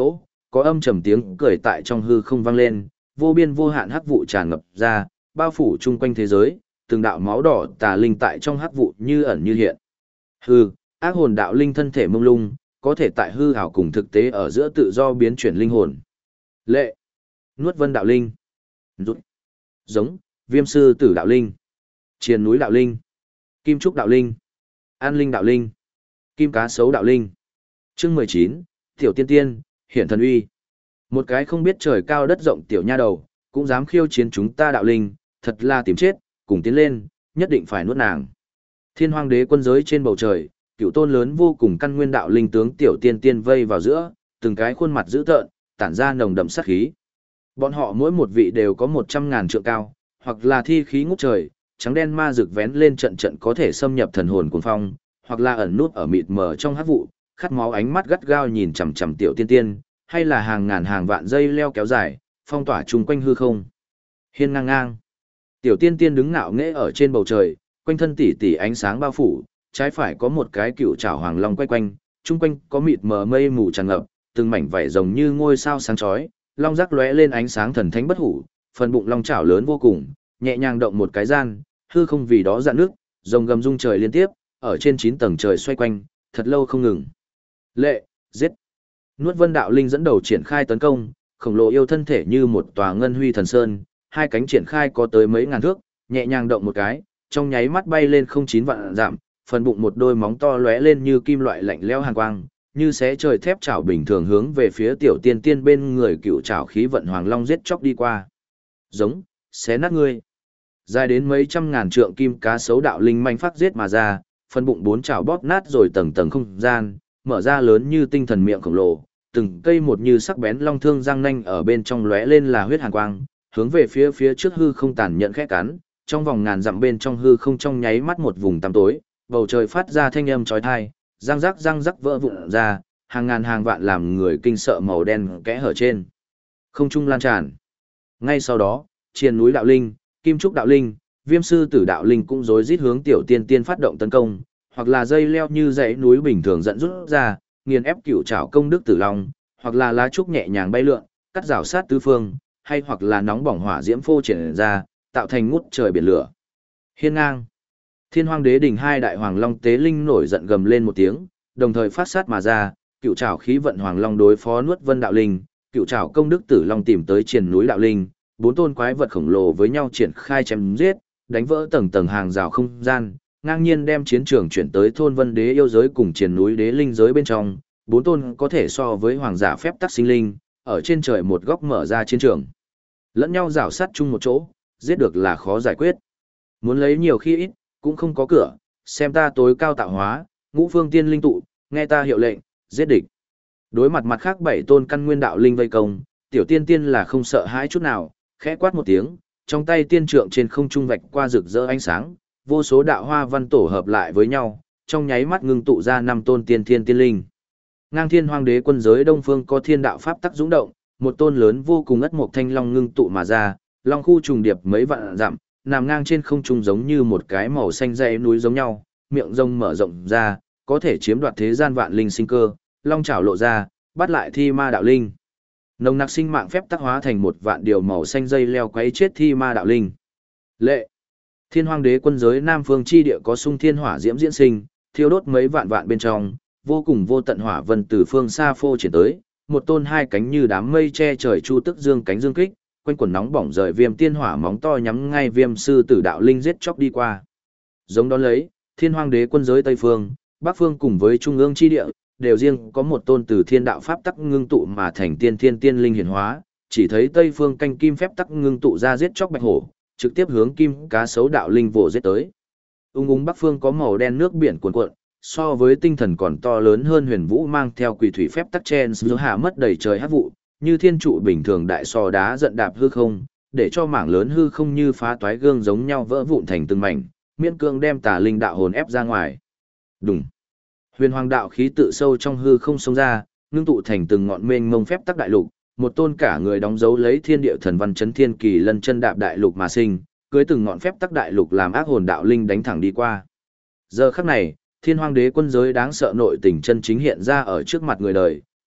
có âm trầm tiếng cười tại trong hư không vang lên, vô biên vô hạn hắc vụ tràn ngập ra, bao phủ chung quanh thế giới, từng đạo máu đỏ tà linh tại trong hắc vụ như ẩn như hiện. Hư, ác hồn đạo linh thân thể mông lung, có thể tại hư ảo cùng thực tế ở giữa tự do biến chuyển linh hồn. Lệ, Nuốt Vân đạo linh, Rút, Giống, Viêm sư tử đạo linh, Triền núi đạo linh, Kim trúc đạo linh, An linh đạo linh, Kim cá sấu đạo linh. Chương 19, Tiểu Tiên Tiên, Hiển thần uy. Một cái không biết trời cao đất rộng tiểu nha đầu, cũng dám khiêu chiến chúng ta đạo linh, thật là tìm chết, cùng tiến lên, nhất định phải nuốt nàng. Thiên Hoang Đế quân giới trên bầu trời, cựu tôn lớn vô cùng căn nguyên đạo linh tướng Tiểu Tiên Tiên vây vào giữa, từng cái khuôn mặt dữ tợn, tản ra nồng đậm sát khí. Bọn họ mỗi một vị đều có 100.000 trượng cao, hoặc là thi khí ngút trời, trắng đen ma rực vén lên trận trận có thể xâm nhập thần hồn cuồng phong, hoặc là ẩn nút ở mịt mờ trong hắc vụ, khát máu ánh mắt gắt gao nhìn chằm chằm Tiểu Tiên Tiên, hay là hàng ngàn hàng vạn dây leo kéo dài, phong tỏa chung quanh hư không. Hiên ngang ngang. Tiểu Tiên Tiên đứng ngạo nghễ ở trên bầu trời, quanh thân tỉ tỉ ánh sáng bao phủ, trái phải có một cái cựu trảo hoàng long quay quanh, chung quanh có mịt mờ mây mù tràn ngập, từng mảnh vảy rồng như ngôi sao sáng chói, long rắc lóe lên ánh sáng thần thánh bất hủ, phần bụng long chảo lớn vô cùng, nhẹ nhàng động một cái gian, hư không vì đó dạn nước, rồng gầm rung trời liên tiếp, ở trên 9 tầng trời xoay quanh, thật lâu không ngừng. Lệ, giết. Nuốt Vân đạo linh dẫn đầu triển khai tấn công, khổng lồ yêu thân thể như một tòa ngân huy thần sơn, hai cánh triển khai có tới mấy ngàn thước, nhẹ nhàng động một cái, trong nháy mắt bay lên không 9 vạn dặm, phần bụng một đôi móng to lóe lên như kim loại lạnh lẽo hàn quang, như xé trời thép chảo bình thường hướng về phía Tiểu Tiên Tiên bên người cựu chảo khí vận hoàng long giết chóc đi qua. Giống, xé nát ngươi. Dài đến mấy trăm ngàn trượng kim cá sấu đạo linh manh phát giết mà ra, phần bụng 4 chảo bóp nát rồi tầng tầng không gian, mở ra lớn như tinh thần miệng khổng lồ, từng cây một như sắc bén long thương răng nanh ở bên trong lóe lên là huyết hàn quang, hướng về phía trước hư không tàn nhẫn khẽ cắn, trong vòng ngàn dặm bên trong hư không trong nháy mắt một vùng tăm tối, bầu trời phát ra thanh âm chói tai, răng rắc vỡ vụn ra, hàng ngàn hàng vạn làm người kinh sợ màu đen kẽ hở trên không trung lan tràn. Ngay sau đó, Triền núi đạo linh, Kim trúc đạo linh, Viêm sư tử đạo linh cũng rối rít hướng Tiểu Tiên Tiên phát động tấn công, hoặc là dây leo như dãy núi bình thường dẫn rút ra, nghiền ép cửu trảo công đức tử long, hoặc là lá trúc nhẹ nhàng bay lượn, cắt rào sát tứ phương, hay hoặc là nóng bỏng hỏa diễm phô triển ra, tạo thành ngút trời biển lửa. Hiên ngang. Thiên Hoang Đế đỉnh hai đại hoàng long tế linh nổi giận gầm lên một tiếng, đồng thời phát sát mà ra, cựu trảo khí vận hoàng long đối phó Nuốt Vân đạo linh, cựu trảo công đức tử long tìm tới Triền núi đạo linh, bốn tôn quái vật khổng lồ với nhau triển khai chém giết, đánh vỡ tầng tầng hàng rào không gian, ngang nhiên đem chiến trường chuyển tới Thôn Vân Đế yêu giới cùng Triền núi đế linh giới bên trong, bốn tôn có thể so với hoàng giả phép tắc sinh linh, ở trên trời một góc mở ra chiến trường. Lẫn nhau rảo sát chung một chỗ, giết được là khó giải quyết. Muốn lấy nhiều khi ít, cũng không có cửa, xem ta tối cao tạo hóa, ngũ phương tiên linh tụ, nghe ta hiệu lệnh, giết địch. Đối mặt mặt khác 7 tôn căn nguyên đạo linh vây công, Tiểu Tiên Tiên là không sợ hãi chút nào, khẽ quát một tiếng, trong tay tiên trượng trên không trung vạch qua rực rỡ ánh sáng, vô số đạo hoa văn tổ hợp lại với nhau, trong nháy mắt ngưng tụ ra 5 tôn tiên thiên tiên linh. Ngang Thiên Hoang Đế quân giới đông phương có thiên đạo pháp tắc dũng động, một tôn lớn vô cùng ất mộc thanh long ngưng tụ mà ra, long khu trùng điệp mấy vạn dặm, nằm ngang trên không trung giống như một cái màu xanh dãy núi giống nhau, miệng rồng mở rộng ra, có thể chiếm đoạt thế gian vạn linh sinh cơ, long chảo lộ ra, bắt lại thi ma đạo linh. Nồng nặc sinh mạng phép tắc hóa thành một vạn điều màu xanh dây leo quấy chết thi ma đạo linh. Lệ. Thiên Hoang Đế quân giới Nam Phương chi địa có sung thiên hỏa diễm diễn sinh, thiêu đốt mấy vạn vạn bên trong, vô cùng vô tận hỏa vân từ phương xa phô triển tới, một tôn hai cánh như đám mây che trời chu tức dương cánh dương kích, quanh quần nóng bỏng rời viêm tiên hỏa móng to nhắm ngay Viêm sư tử đạo linh giết chóc đi qua. Giống đó lấy, Thiên Hoang Đế quân giới Tây Phương, Bắc Phương cùng với Trung ương chi địa, đều riêng có một tôn từ thiên đạo pháp tắc ngưng tụ mà thành tiên thiên tiên linh hiển hóa, chỉ thấy Tây Phương canh kim phép tắc ngưng tụ ra giết chóc bạch hổ, trực tiếp hướng kim cá sấu đạo linh vồ giết tới. Ung Bắc Phương có màu đen nước biển cuồn cuộn, so với tinh thần còn to lớn hơn huyền vũ mang theo quỷ thủy phép tắc chen giữa hạ mất đầy trời hắc vụ, như thiên trụ bình thường đại sò đá giận đạp hư không, để cho mảng lớn hư không như phá toái gương giống nhau vỡ vụn thành từng mảnh, miễn cương đem tà linh đạo hồn ép ra ngoài. Đùng. Huyền hoàng đạo khí tự sâu trong hư không xông ra, ngưng tụ thành từng ngọn mênh mông phép tắc đại lục, một tôn cả người đóng dấu lấy thiên địa thần văn chấn thiên kỳ lân chân đạp đại lục mà sinh, cưới từng ngọn phép tắc đại lục làm ác hồn đạo linh đánh thẳng đi qua. Giờ khắc này, Thiên Hoang Đế quân giới đáng sợ nội tình chân chính hiện ra ở trước mặt người đời,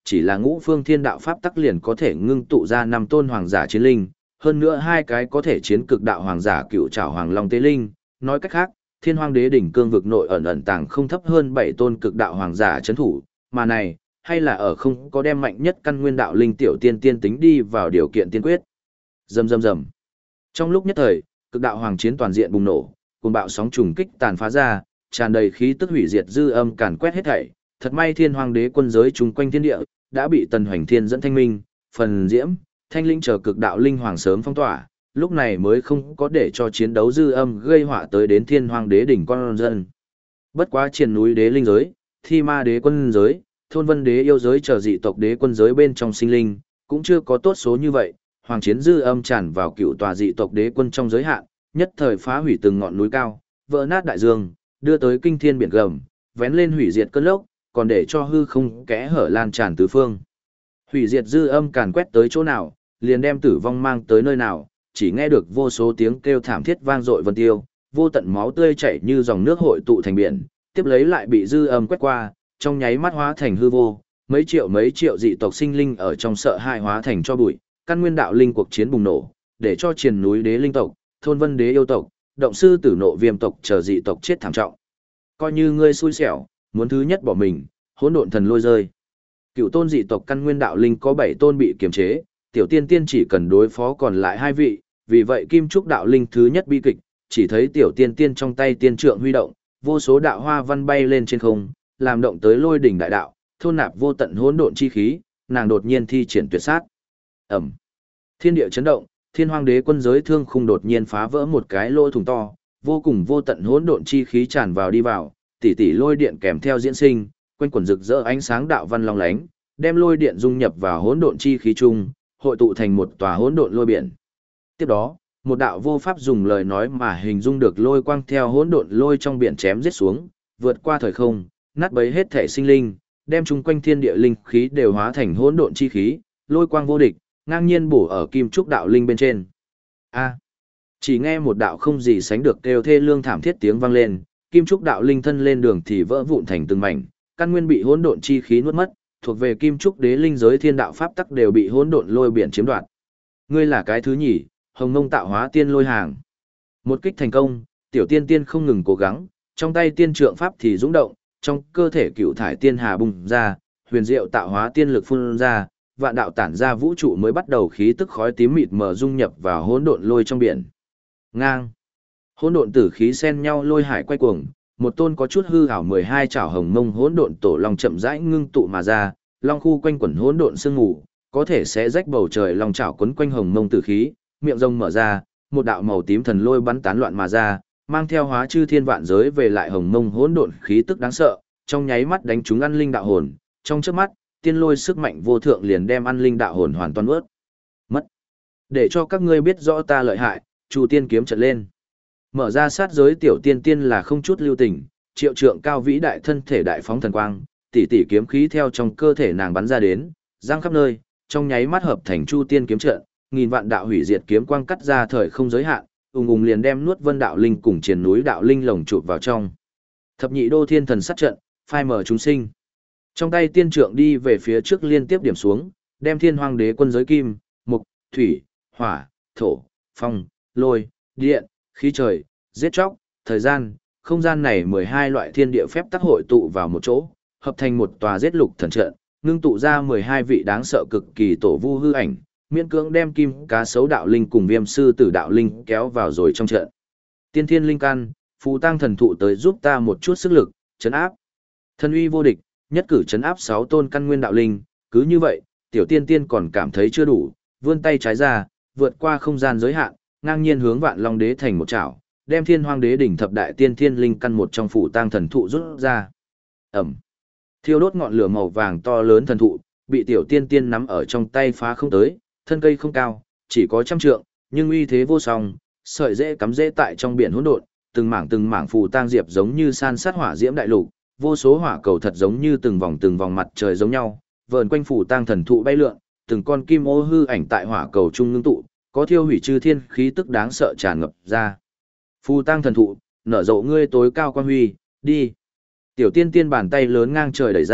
chỉ là ngũ phương thiên đạo pháp tắc liền có thể ngưng tụ ra 5 tôn hoàng giả chiến linh, hơn nữa 2 cái có thể chiến cực đạo hoàng giả cựu trảo hoàng long tế linh, nói cách khác, Thiên Hoang Đế đỉnh cương vực nội ẩn ẩn tàng không thấp hơn 7 tôn cực đạo hoàng giả trấn thủ, mà này, hay là ở không có đem mạnh nhất căn nguyên đạo linh tiểu tiên tiên tính đi vào điều kiện tiên quyết. Rầm rầm rầm. Trong lúc nhất thời, cực đạo hoàng chiến toàn diện bùng nổ, cuồng bạo sóng trùng kích tàn phá ra, tràn đầy khí tức hủy diệt dư âm càn quét hết thảy. Thật may Thiên Hoang Đế quân giới chung quanh thiên địa đã bị Tần Hoành Thiên dẫn thanh minh, phần diễm, thanh linh chờ cực đạo linh hoàng sớm phong tỏa, lúc này mới không có để cho chiến đấu dư âm gây họa tới đến Thiên Hoang Đế đỉnh con dân. Bất quá Triền núi đế linh giới, Thi Ma đế quân giới, Thôn Vân đế yêu giới chờ dị tộc đế quân giới bên trong sinh linh, cũng chưa có tốt số như vậy, hoàng chiến dư âm tràn vào cựu tòa dị tộc đế quân trong giới hạn, nhất thời phá hủy từng ngọn núi cao, vỡ nát đại dương, đưa tới kinh thiên biển gầm, vén lên hủy diệt cơn lốc, còn để cho hư không kẽ hở lan tràn tứ phương. Hủy diệt dư âm càn quét tới chỗ nào, liền đem tử vong mang tới nơi nào, chỉ nghe được vô số tiếng kêu thảm thiết vang dội vân tiêu, vô tận máu tươi chảy như dòng nước hội tụ thành biển, tiếp lấy lại bị dư âm quét qua, trong nháy mắt hóa thành hư vô, mấy triệu dị tộc sinh linh ở trong sợ hãi hóa thành cho bụi, căn nguyên đạo linh cuộc chiến bùng nổ, để cho Triền núi đế linh tộc, Thôn Vân đế yêu tộc, Động sư tử nộ viêm tộc chờ dị tộc chết thảm trọng. Coi như ngươi xui xẻo, muốn thứ nhất bỏ mình, hỗn độn thần lôi rơi. Cựu tôn dị tộc căn nguyên đạo linh có 7 tôn bị kiềm chế, tiểu tiên tiên chỉ cần đối phó còn lại 2 vị, vì vậy kim trúc đạo linh thứ nhất bi kịch, chỉ thấy tiểu tiên tiên trong tay tiên trượng huy động, vô số đạo hoa văn bay lên trên không, làm động tới lôi đỉnh đại đạo, thôn nạp vô tận hỗn độn chi khí, nàng đột nhiên thi triển tuyệt sát. Ầm. Thiên địa chấn động, Thiên Hoang Đế quân giới thương khung đột nhiên phá vỡ một cái lỗ thủng to, vô cùng vô tận hỗn độn chi khí tràn vào đi vào, tỷ tỷ lôi điện kèm theo diễn sinh, quanh quẩn rực rỡ ánh sáng đạo văn long lánh, đem lôi điện dung nhập vào hỗn độn chi khí chung, hội tụ thành một tòa hỗn độn lôi biển. Tiếp đó, một đạo vô pháp dùng lời nói mà hình dung được lôi quang theo hỗn độn lôi trong biển chém giết xuống, vượt qua thời không, nát bấy hết thể sinh linh, đem chung quanh thiên địa linh khí đều hóa thành hỗn độn chi khí, lôi quang vô địch, ngang nhiên bổ ở kim trúc đạo linh bên trên. A. Chỉ nghe một đạo không gì sánh được kêu thê lương thảm thiết tiếng vang lên, kim trúc đạo linh thân lên đường thì vỡ vụn thành từng mảnh, căn nguyên bị hỗn độn chi khí nuốt mất, thuộc về kim trúc đế linh giới thiên đạo pháp tắc đều bị hỗn độn lôi biển chiếm đoạt. Ngươi là cái thứ nhì, Hồng Mông tạo hóa tiên lôi hàng. Một kích thành công, tiểu tiên tiên không ngừng cố gắng, trong tay tiên trượng pháp thì dũng động, trong cơ thể cựu thải tiên hà bùng ra, huyền diệu tạo hóa tiên lực phun ra, vạn đạo tản ra vũ trụ mới bắt đầu khí tức khói tím mịt mờ dung nhập vào hỗn độn lôi trong biển. Ngang. Hỗn độn tử khí xen nhau lôi hải quay cuồng, một tôn có chút hư ảo 12 chảo hồng mông hỗn độn tổ long chậm rãi ngưng tụ mà ra, long khu quanh quẩn hỗn độn sương mù, có thể sẽ rách bầu trời long chảo quấn quanh hồng mông tử khí, miệng rồng mở ra, một đạo màu tím thần lôi bắn tán loạn mà ra, mang theo hóa chư thiên vạn giới về lại hồng mông hỗn độn khí tức đáng sợ, trong nháy mắt đánh trúng ăn linh đạo hồn, trong chớp mắt, tiên lôi sức mạnh vô thượng liền đem ăn linh đạo hồn hoàn toàn ướt. Mất. Để cho các ngươi biết rõ ta lợi hại, Chu Tiên kiếm trận lên. Mở ra sát giới tiểu tiên tiên là không chút lưu tình, triệu trượng cao vĩ đại thân thể đại phóng thần quang, tỷ tỷ kiếm khí theo trong cơ thể nàng bắn ra đến, giang khắp nơi, trong nháy mắt hợp thành Chu Tiên kiếm trận, nghìn vạn đạo hủy diệt kiếm quang cắt ra thời không giới hạn, ùng ùng liền đem nuốt vân đạo linh cùng triền núi đạo linh lồng chụp vào trong. Thập nhị đô thiên thần sát trận, phai mở chúng sinh. Trong tay tiên trượng đi về phía trước liên tiếp điểm xuống, đem Thiên Hoang Đế quân giới kim, mục, thủy, hỏa, thổ, phong, lôi, điện, khí trời, giết chóc, thời gian, không gian này 12 loại thiên địa phép tác hội tụ vào một chỗ, hợp thành một tòa giết lục thần trận, ngưng tụ ra 12 vị đáng sợ cực kỳ tổ vu hư ảnh, miễn cưỡng đem kim cá sấu đạo linh cùng viêm sư tử đạo linh kéo vào rồi trong trận. Tiên thiên linh căn, phù tăng thần thụ tới giúp ta một chút sức lực, chấn áp. Thân uy vô địch, nhất cử chấn áp 6 tôn căn nguyên đạo linh, cứ như vậy, tiểu tiên tiên còn cảm thấy chưa đủ, vươn tay trái ra, vượt qua không gian giới hạn, ngang nhiên hướng Vạn Long Đế thành một chảo, đem Thiên Hoang Đế đỉnh thập đại tiên thiên linh căn một trong phủ tang thần thụ rút ra. Ẩm. Thiêu đốt ngọn lửa màu vàng to lớn thần thụ, bị tiểu tiên tiên nắm ở trong tay phá không tới, thân cây không cao, chỉ có trăm trượng, nhưng uy thế vô song, sợi rễ cắm rễ tại trong biển hỗn độn, từng mảng phù tang diệp giống như san sát hỏa diễm đại lục, vô số hỏa cầu thật giống như từng vòng mặt trời giống nhau, vờn quanh phủ tang thần thụ bay lượn, từng con kim ô hư ảnh tại hỏa cầu trung ngưng tụ, có thiêu hủy chư thiên khí tức đáng sợ tràn ngập ra. Phù tang thần thụ, nở rộ ngươi tối cao quan huy, đi. Tiểu tiên tiên bàn tay lớn ngang trời đẩy ra,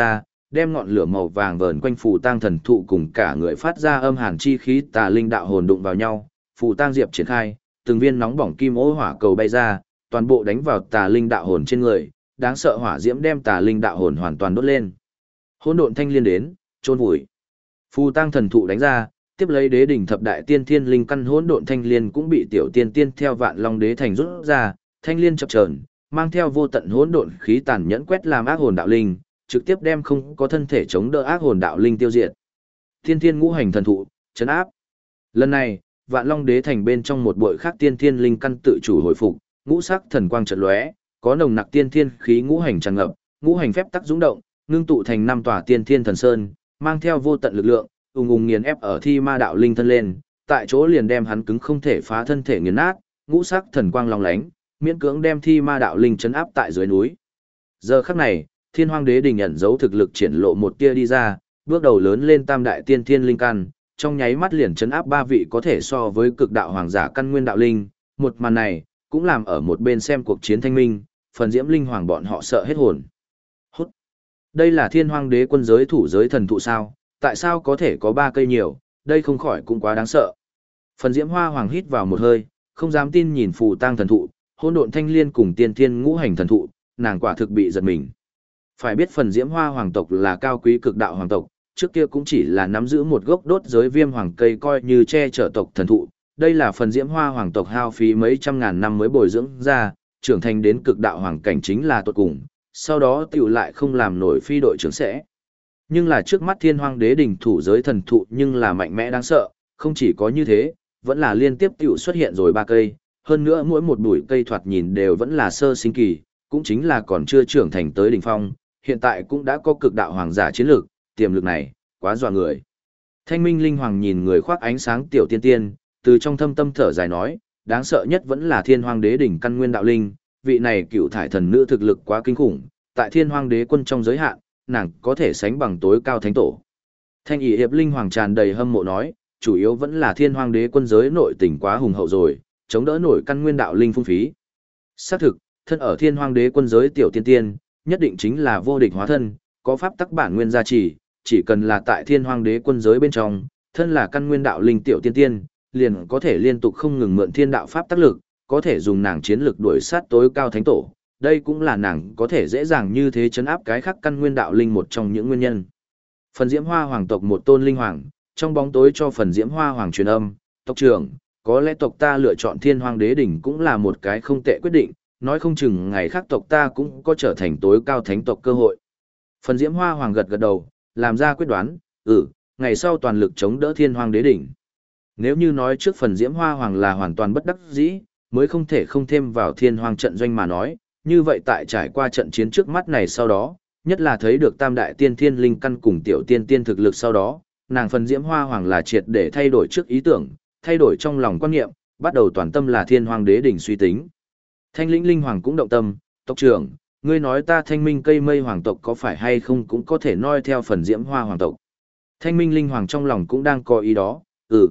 đem ngọn lửa màu vàng vờn quanh phù tang thần thụ cùng cả người phát ra âm hàn chi khí tà linh đạo hồn đụng vào nhau, phù tang diệp triển khai, từng viên nóng bỏng kim ô hỏa cầu bay ra, toàn bộ đánh vào tà linh đạo hồn trên người, đáng sợ hỏa diễm đem tà linh đạo hồn hoàn toàn đốt lên. Hỗn độn thanh liên đến, chôn vùi. Phù tang thần thụ đánh ra, tiếp lấy đế đỉnh thập đại tiên thiên linh căn hỗn độn thanh liên cũng bị tiểu tiên tiên theo vạn long đế thành rút ra, thanh liên chập chờn, mang theo vô tận hỗn độn khí tàn nhẫn quét làm ác hồn đạo linh, trực tiếp đem không có thân thể chống đỡ ác hồn đạo linh tiêu diệt. Tiên thiên ngũ hành thần thụ, chấn áp. Lần này, vạn long đế thành bên trong một bội khác tiên thiên linh căn tự chủ hồi phục, ngũ sắc thần quang chợt lóe, có nồng nặc tiên thiên khí ngũ hành tràn ngập, ngũ hành phép tắc dũng động, ngưng tụ thành năm tòa tiên thiên thần sơn, mang theo vô tận lực lượng, ung ung nghiền ép ở thi ma đạo linh thân lên, tại chỗ liền đem hắn cứng không thể phá thân thể nghiền nát, ngũ sắc thần quang long lánh, miễn cưỡng đem thi ma đạo linh chấn áp tại dưới núi. Giờ khắc này, Thiên Hoang Đế Đình ẩn giấu thực lực triển lộ một tia đi ra, bước đầu lớn lên tam đại tiên thiên linh căn, trong nháy mắt liền chấn áp ba vị có thể so với cực đạo hoàng giả căn nguyên đạo linh, một màn này cũng làm ở một bên xem cuộc chiến thanh minh, phần diễm linh hoàng bọn họ sợ hết hồn. Hút. Đây là Thiên Hoang Đế quân giới thủ giới thần thụ sao? Tại sao có thể có ba cây nhiều? Đây không khỏi cũng quá đáng sợ. Phần diễm hoa hoàng hít vào một hơi, không dám tin nhìn phù tang thần thụ, hỗn độn thanh liên cùng tiên thiên ngũ hành thần thụ, nàng quả thực bị giật mình. Phải biết phần diễm hoa hoàng tộc là cao quý cực đạo hoàng tộc, trước kia cũng chỉ là nắm giữ một gốc đốt giới viêm hoàng cây coi như che chở tộc thần thụ. Đây là phần diễm hoa hoàng tộc hao phí mấy trăm ngàn năm mới bồi dưỡng ra, trưởng thành đến cực đạo hoàng cảnh chính là tột cùng, sau đó tiểu lại không làm nổi phi đội trưởng sẽ. Nhưng là trước mắt Thiên Hoang Đế Đình thủ giới thần thụ nhưng là mạnh mẽ đáng sợ, không chỉ có như thế, vẫn là liên tiếp tiểu xuất hiện rồi ba cây, hơn nữa mỗi một bụi cây thoạt nhìn đều vẫn là sơ sinh kỳ, cũng chính là còn chưa trưởng thành tới đỉnh phong, hiện tại cũng đã có cực đạo hoàng giả chiến lược, tiềm lực này, quá dọa người. Thanh minh linh hoàng nhìn người khoác ánh sáng tiểu tiên tiên, từ trong thâm tâm thở dài nói, đáng sợ nhất vẫn là Thiên Hoang Đế Đỉnh căn nguyên đạo linh, vị này cựu thải thần nữ thực lực quá kinh khủng, tại Thiên Hoang Đế quân trong giới hạn, nàng có thể sánh bằng tối cao thánh tổ. Thanh ỷ hiệp linh hoàng tràn đầy hâm mộ nói, chủ yếu vẫn là Thiên Hoang Đế quân giới nội tình quá hùng hậu rồi, chống đỡ nổi căn nguyên đạo linh phung phí. Xác thực, thân ở Thiên Hoang Đế quân giới tiểu tiên tiên, nhất định chính là vô địch hóa thân, có pháp tắc bản nguyên gia trì, chỉ cần là tại Thiên Hoang Đế quân giới bên trong, thân là căn nguyên đạo linh tiểu tiên tiên, liền có thể liên tục không ngừng mượn thiên đạo pháp tác lực, có thể dùng nàng chiến lực đuổi sát tối cao thánh tổ. Đây cũng là nàng có thể dễ dàng như thế chấn áp cái khác căn nguyên đạo linh một trong những nguyên nhân. Phần Diễm Hoa hoàng tộc một tôn linh hoàng, trong bóng tối cho Phần Diễm Hoa hoàng truyền âm, tộc trưởng, có lẽ tộc ta lựa chọn Thiên Hoang Đế Đỉnh cũng là một cái không tệ quyết định, nói không chừng ngày khác tộc ta cũng có trở thành tối cao thánh tộc cơ hội. Phần Diễm Hoa hoàng gật gật đầu, làm ra quyết đoán, ngày sau toàn lực chống đỡ Thiên Hoang Đế Đỉnh. Nếu như nói trước Phần Diễm Hoa hoàng là hoàn toàn bất đắc dĩ, mới không thể không thêm vào Thiên Hoang trận doanh mà nói, như vậy tại trải qua trận chiến trước mắt này sau đó, nhất là thấy được tam đại tiên thiên linh căn cùng tiểu tiên tiên thực lực sau đó, nàng Phần Diễm Hoa hoàng là triệt để thay đổi trước ý tưởng, thay đổi trong lòng quan niệm, bắt đầu toàn tâm là Thiên Hoang Đế Đỉnh suy tính. Thanh Lĩnh linh hoàng cũng động tâm, tộc trưởng, ngươi nói ta Thanh Minh cây mây hoàng tộc có phải hay không cũng có thể noi theo Phần Diễm Hoa hoàng tộc. Thanh Minh linh hoàng trong lòng cũng đang có ý đó,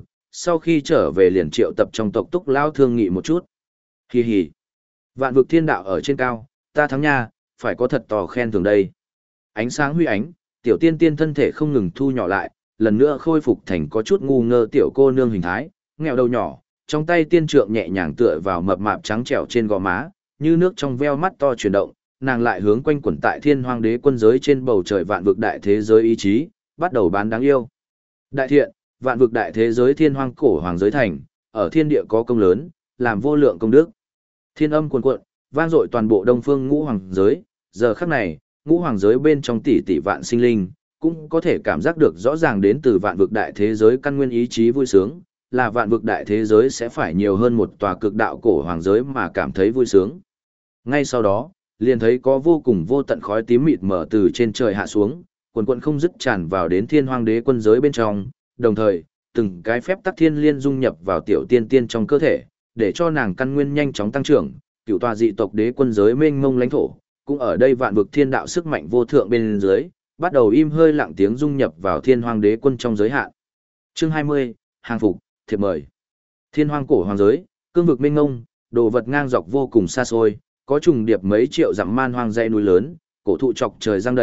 sau khi trở về liền triệu tập trong tộc túc lao thương nghị một chút. Hì hì. Vạn vực thiên đạo ở trên cao, ta thắng nha, phải có thật tò khen thưởng đây. Ánh sáng huy ánh, tiểu tiên tiên thân thể không ngừng thu nhỏ lại, lần nữa khôi phục thành có chút ngu ngơ tiểu cô nương hình thái, nghèo đầu nhỏ, trong tay tiên trượng nhẹ nhàng tựa vào mập mạp trắng trẻo trên gò má, như nước trong veo mắt to chuyển động, nàng lại hướng quanh quẩn tại Thiên Hoang Đế quân giới trên bầu trời vạn vực đại thế giới ý chí, bắt đầu bán đáng yêu. Đại thiện, vạn vực đại thế giới Thiên Hoang cổ hoàng giới thành, ở thiên địa có công lớn, làm vô lượng công đức. Thiên âm cuồn cuộn, vang dội toàn bộ Đông Phương Ngũ Hoàng giới, giờ khắc này, Ngũ Hoàng giới bên trong tỷ tỷ vạn sinh linh, cũng có thể cảm giác được rõ ràng đến từ vạn vực đại thế giới căn nguyên ý chí vui sướng, là vạn vực đại thế giới sẽ phải nhiều hơn một tòa cực đạo cổ hoàng giới mà cảm thấy vui sướng. Ngay sau đó, liền thấy có vô cùng vô tận khói tím mịt mở từ trên trời hạ xuống, quần quần không dứt tràn vào đến Thiên Hoang Đế quân giới bên trong, đồng thời, từng cái phép tắc thiên liên dung nhập vào tiểu tiên tiên trong cơ thể, để cho nàng căn nguyên nhanh chóng tăng trưởng, cựu tòa dị tộc đế quân giới mênh mông lãnh thổ, cũng ở đây vạn vực thiên đạo sức mạnh vô thượng bên dưới, bắt đầu im hơi lặng tiếng dung nhập vào Thiên Hoang Đế quân trong giới hạn. Chương 20, hàng phục, thiệp mời. Thiên Hoang cổ hoàng giới, cương vực mênh mông, đồ vật ngang dọc vô cùng xa xôi, có trùng điệp mấy triệu dặm man hoang dãy núi lớn, cổ thụ chọc trời giăng đầy,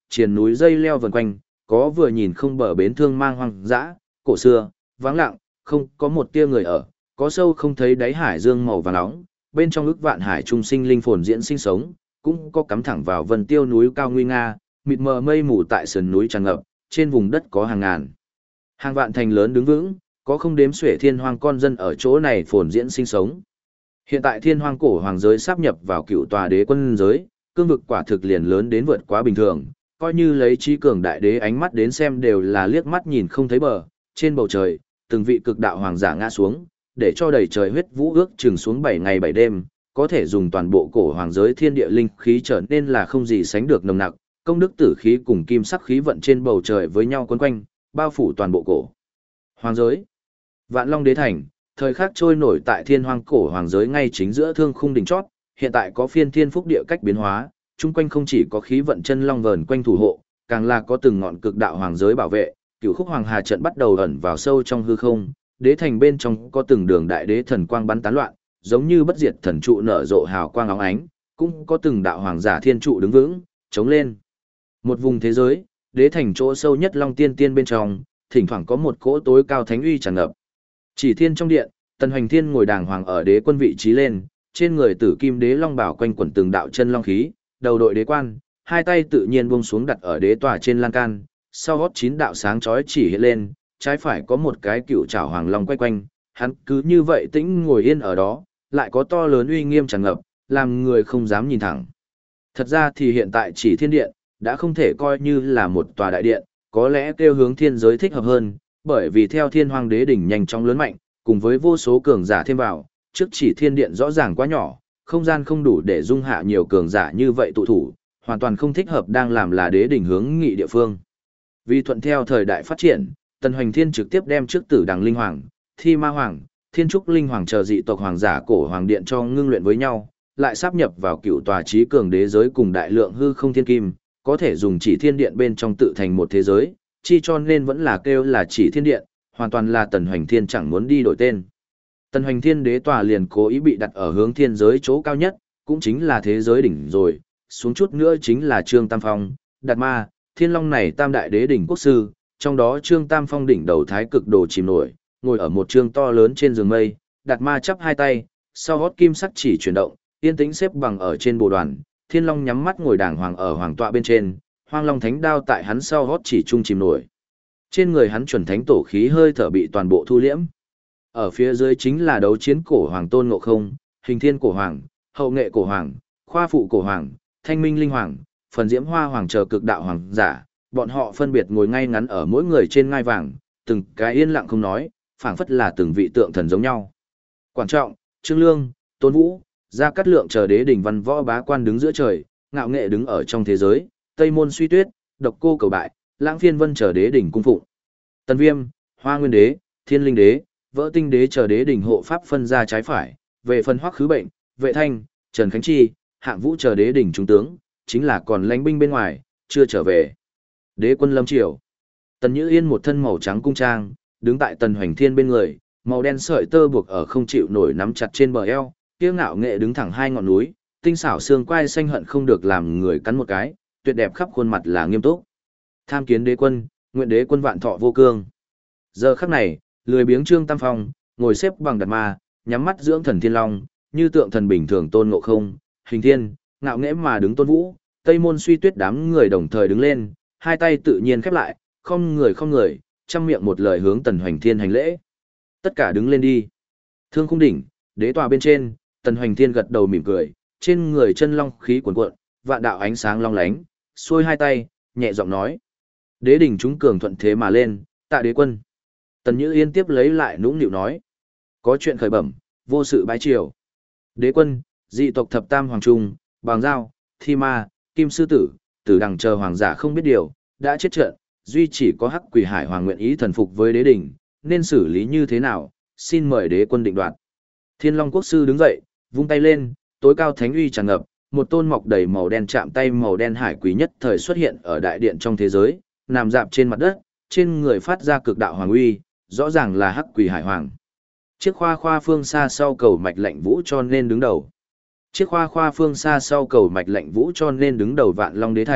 triền núi dây leo vần quanh, có vừa nhìn không bờ bến thương mang hoang dã, cổ xưa, vắng lặng, không có một tia người ở, có sâu không thấy đáy hải dương màu vàng nóng, bên trong ức vạn hải trung sinh linh phồn diễn sinh sống, cũng có cắm thẳng vào vân tiêu núi cao nguy nga, mịt mờ mây mù tại sườn núi tràn ngập, trên vùng đất có hàng ngàn, hàng vạn thành lớn đứng vững, có không đếm xuể thiên hoang con dân ở chỗ này phồn diễn sinh sống. Hiện tại thiên hoang cổ hoàng giới sáp nhập vào cựu tòa đế quân giới, cương vực quả thực liền lớn đến vượt quá bình thường, coi như lấy trí cường đại đế ánh mắt đến xem đều là liếc mắt nhìn không thấy bờ, trên bầu trời, từng vị cực đạo hoàng giả ngã xuống, để cho đầy trời huyết vũ ước chừng xuống 7 ngày 7 đêm, có thể dùng toàn bộ cổ hoàng giới thiên địa linh khí trở nên là không gì sánh được nồng nặc, công đức tử khí cùng kim sắc khí vận trên bầu trời với nhau quấn quanh, bao phủ toàn bộ cổ hoàng giới. Vạn Long Đế Thành, thời khắc trôi nổi tại thiên hoang cổ hoàng giới ngay chính giữa thương khung đỉnh chót, hiện tại có phiên thiên phúc địa cách biến hóa, chung quanh không chỉ có khí vận chân long vờn quanh thủ hộ, càng là có từng ngọn cực đạo hoàng giới bảo vệ, cửu khúc hoàng hà trận bắt đầu ẩn vào sâu trong hư không, đế thành bên trong có từng đường đại đế thần quang bắn tán loạn, giống như bất diệt thần trụ nở rộ hào quang óng ánh, cũng có từng đạo hoàng giả thiên trụ đứng vững, chống lên. Một vùng thế giới, đế thành chỗ sâu nhất Long Tiên Tiên bên trong, thỉnh thoảng có một cỗ tối cao thánh uy tràn ngập. Chỉ thiên trong điện, Tần Hoành Thiên ngồi đàng hoàng ở đế quân vị trí lên, trên người tử kim đế long bảo quanh quẩn từng đạo chân long khí, đầu đội đế quan, hai tay tự nhiên buông xuống đặt ở đế tòa trên lan can, sau gót 9 đạo sáng chói chỉ hiện lên, trái phải có một cái cựu trảo hoàng long quay quanh, hắn cứ như vậy tĩnh ngồi yên ở đó, lại có to lớn uy nghiêm tràn ngập, làm người không dám nhìn thẳng. Thật ra thì hiện tại chỉ thiên điện, đã không thể coi như là một tòa đại điện, có lẽ kêu hướng thiên giới thích hợp hơn, bởi vì theo thiên hoàng đế đỉnh nhanh chóng lớn mạnh, cùng với vô số cường giả thêm vào, trước chỉ thiên điện rõ ràng quá nhỏ, không gian không đủ để dung hạ nhiều cường giả như vậy tụ thủ, hoàn toàn không thích hợp đang làm là đế đỉnh hướng nghị địa phương. Vì thuận theo thời đại phát triển, Tần Hoành Thiên trực tiếp đem trước Tử Đằng Linh Hoàng, Thi Ma Hoàng, Thiên Trúc Linh Hoàng chờ dị tộc hoàng giả cổ hoàng điện cho ngưng luyện với nhau, lại sáp nhập vào cựu tòa trí cường đế giới cùng đại lượng hư không thiên kim, có thể dùng chỉ thiên điện bên trong tự thành một thế giới, chi cho nên vẫn là kêu là chỉ thiên điện, hoàn toàn là Tần Hoành Thiên chẳng muốn đi đổi tên. Tần Hoành Thiên đế tòa liền cố ý bị đặt ở hướng thiên giới chỗ cao nhất, cũng chính là thế giới đỉnh rồi, xuống chút nữa chính là Trương Tam Phong, Đạt Ma, Thiên Long này tam đại đế đỉnh quốc sư, trong đó Trương Tam Phong đỉnh đầu thái cực đồ chìm nổi, ngồi ở một trương to lớn trên giường mây, Đạt Ma chắp hai tay, sau gót kim sắc chỉ chuyển động, yên tĩnh xếp bằng ở trên bồ đoàn, Thiên Long nhắm mắt ngồi đàng hoàng ở hoàng tọa bên trên, Hoang Long thánh đao tại hắn sau gót chỉ trung chìm nổi. Trên người hắn chuẩn thánh tổ khí hơi thở bị toàn bộ thu liễm. Ở phía dưới chính là đấu chiến cổ hoàng Tôn Ngộ Không, Hình Thiên cổ hoàng, Hậu Nghệ cổ hoàng, Khoa Phụ cổ hoàng, Thanh Minh linh hoàng, Phần Diễm Hoa hoàng chờ cực đạo hoàng giả, bọn họ phân biệt ngồi ngay ngắn ở mỗi người trên ngai vàng, từng cái yên lặng không nói, phảng phất là từng vị tượng thần giống nhau. Quan trọng, Trương Lương, Tôn Vũ, Gia Cát Lượng chờ đế đỉnh văn võ bá quan đứng giữa trời, ngạo nghệ đứng ở trong thế giới, Tây Môn Suy Tuyết, Độc Cô cầu bại, Lãng Phiên Vân chờ đế đỉnh cung phụng. Tần Viêm, Hoa Nguyên đế, Thiên Linh đế, Vỡ Tinh đế chờ đế đỉnh hộ pháp phân ra trái phải, về phần Hoắc Khứ Bệnh, Vệ Thanh, Trần Khánh Chi, Hạng Vũ chờ đế đỉnh trung tướng, chính là còn lãnh binh bên ngoài, chưa trở về. Đế quân lâm triều. Tần Nhữ Yên một thân màu trắng cung trang, đứng tại Tần Hoành Thiên bên người, màu đen sợi tơ buộc ở không chịu nổi nắm chặt trên bờ eo, kiêu ngạo nghệ đứng thẳng hai ngọn núi, tinh xảo xương quai xanh hận không được làm người cắn một cái, tuyệt đẹp khắp khuôn mặt là nghiêm túc. Tham kiến đế quân, nguyện đế quân vạn thọ vô cương. Giờ khắc này, lười biếng Trương Tam Phong, ngồi xếp bằng Đạt Ma, nhắm mắt dưỡng thần Thiên Long, như tượng thần bình thường Tôn Ngộ Không, Hình Thiên, ngạo nghễ mà đứng Tôn Vũ, Tây Môn Suy Tuyết đám người đồng thời đứng lên, hai tay tự nhiên khép lại, không người, trăm miệng một lời hướng Tần Hoành Thiên hành lễ. Tất cả đứng lên đi. Thương khung đỉnh, đế tòa bên trên, Tần Hoành Thiên gật đầu mỉm cười, trên người chân long khí cuồn cuộn, vạn đạo ánh sáng long lánh, xuôi hai tay, nhẹ giọng nói: "Đế đỉnh chúng cường thuận thế mà lên, tạ đế quân." Tần Nhữ Yên tiếp lấy lại nũng nịu nói: "Có chuyện khởi bẩm, vô sự bái triều." Đế quân, dị tộc thập tam hoàng trung, Bàng Giao, Thi Ma, Kim Sư Tử, Tử Đằng chờ hoàng giả không biết điều, đã chết trận, duy chỉ có Hắc Quỷ Hải hoàng nguyện ý thần phục với đế đỉnh, nên xử lý như thế nào, xin mời đế quân định đoạt. Thiên Long quốc sư đứng dậy, vung tay lên, tối cao thánh uy tràn ngập, một tôn mọc đầy màu đen chạm tay màu đen hải quỷ nhất thời xuất hiện ở đại điện trong thế giới, nằm dạp trên mặt đất, trên người phát ra cực đạo hoàng uy, rõ ràng là Hắc Quỷ Hải hoàng. Chiếc khoa phương xa sau cầu mạch lạnh vũ cho nên đứng đầu. Chiếc khoa phương xa sau cầu mạch lạnh vũ cho nên đứng đầu Vạn Long đế thành,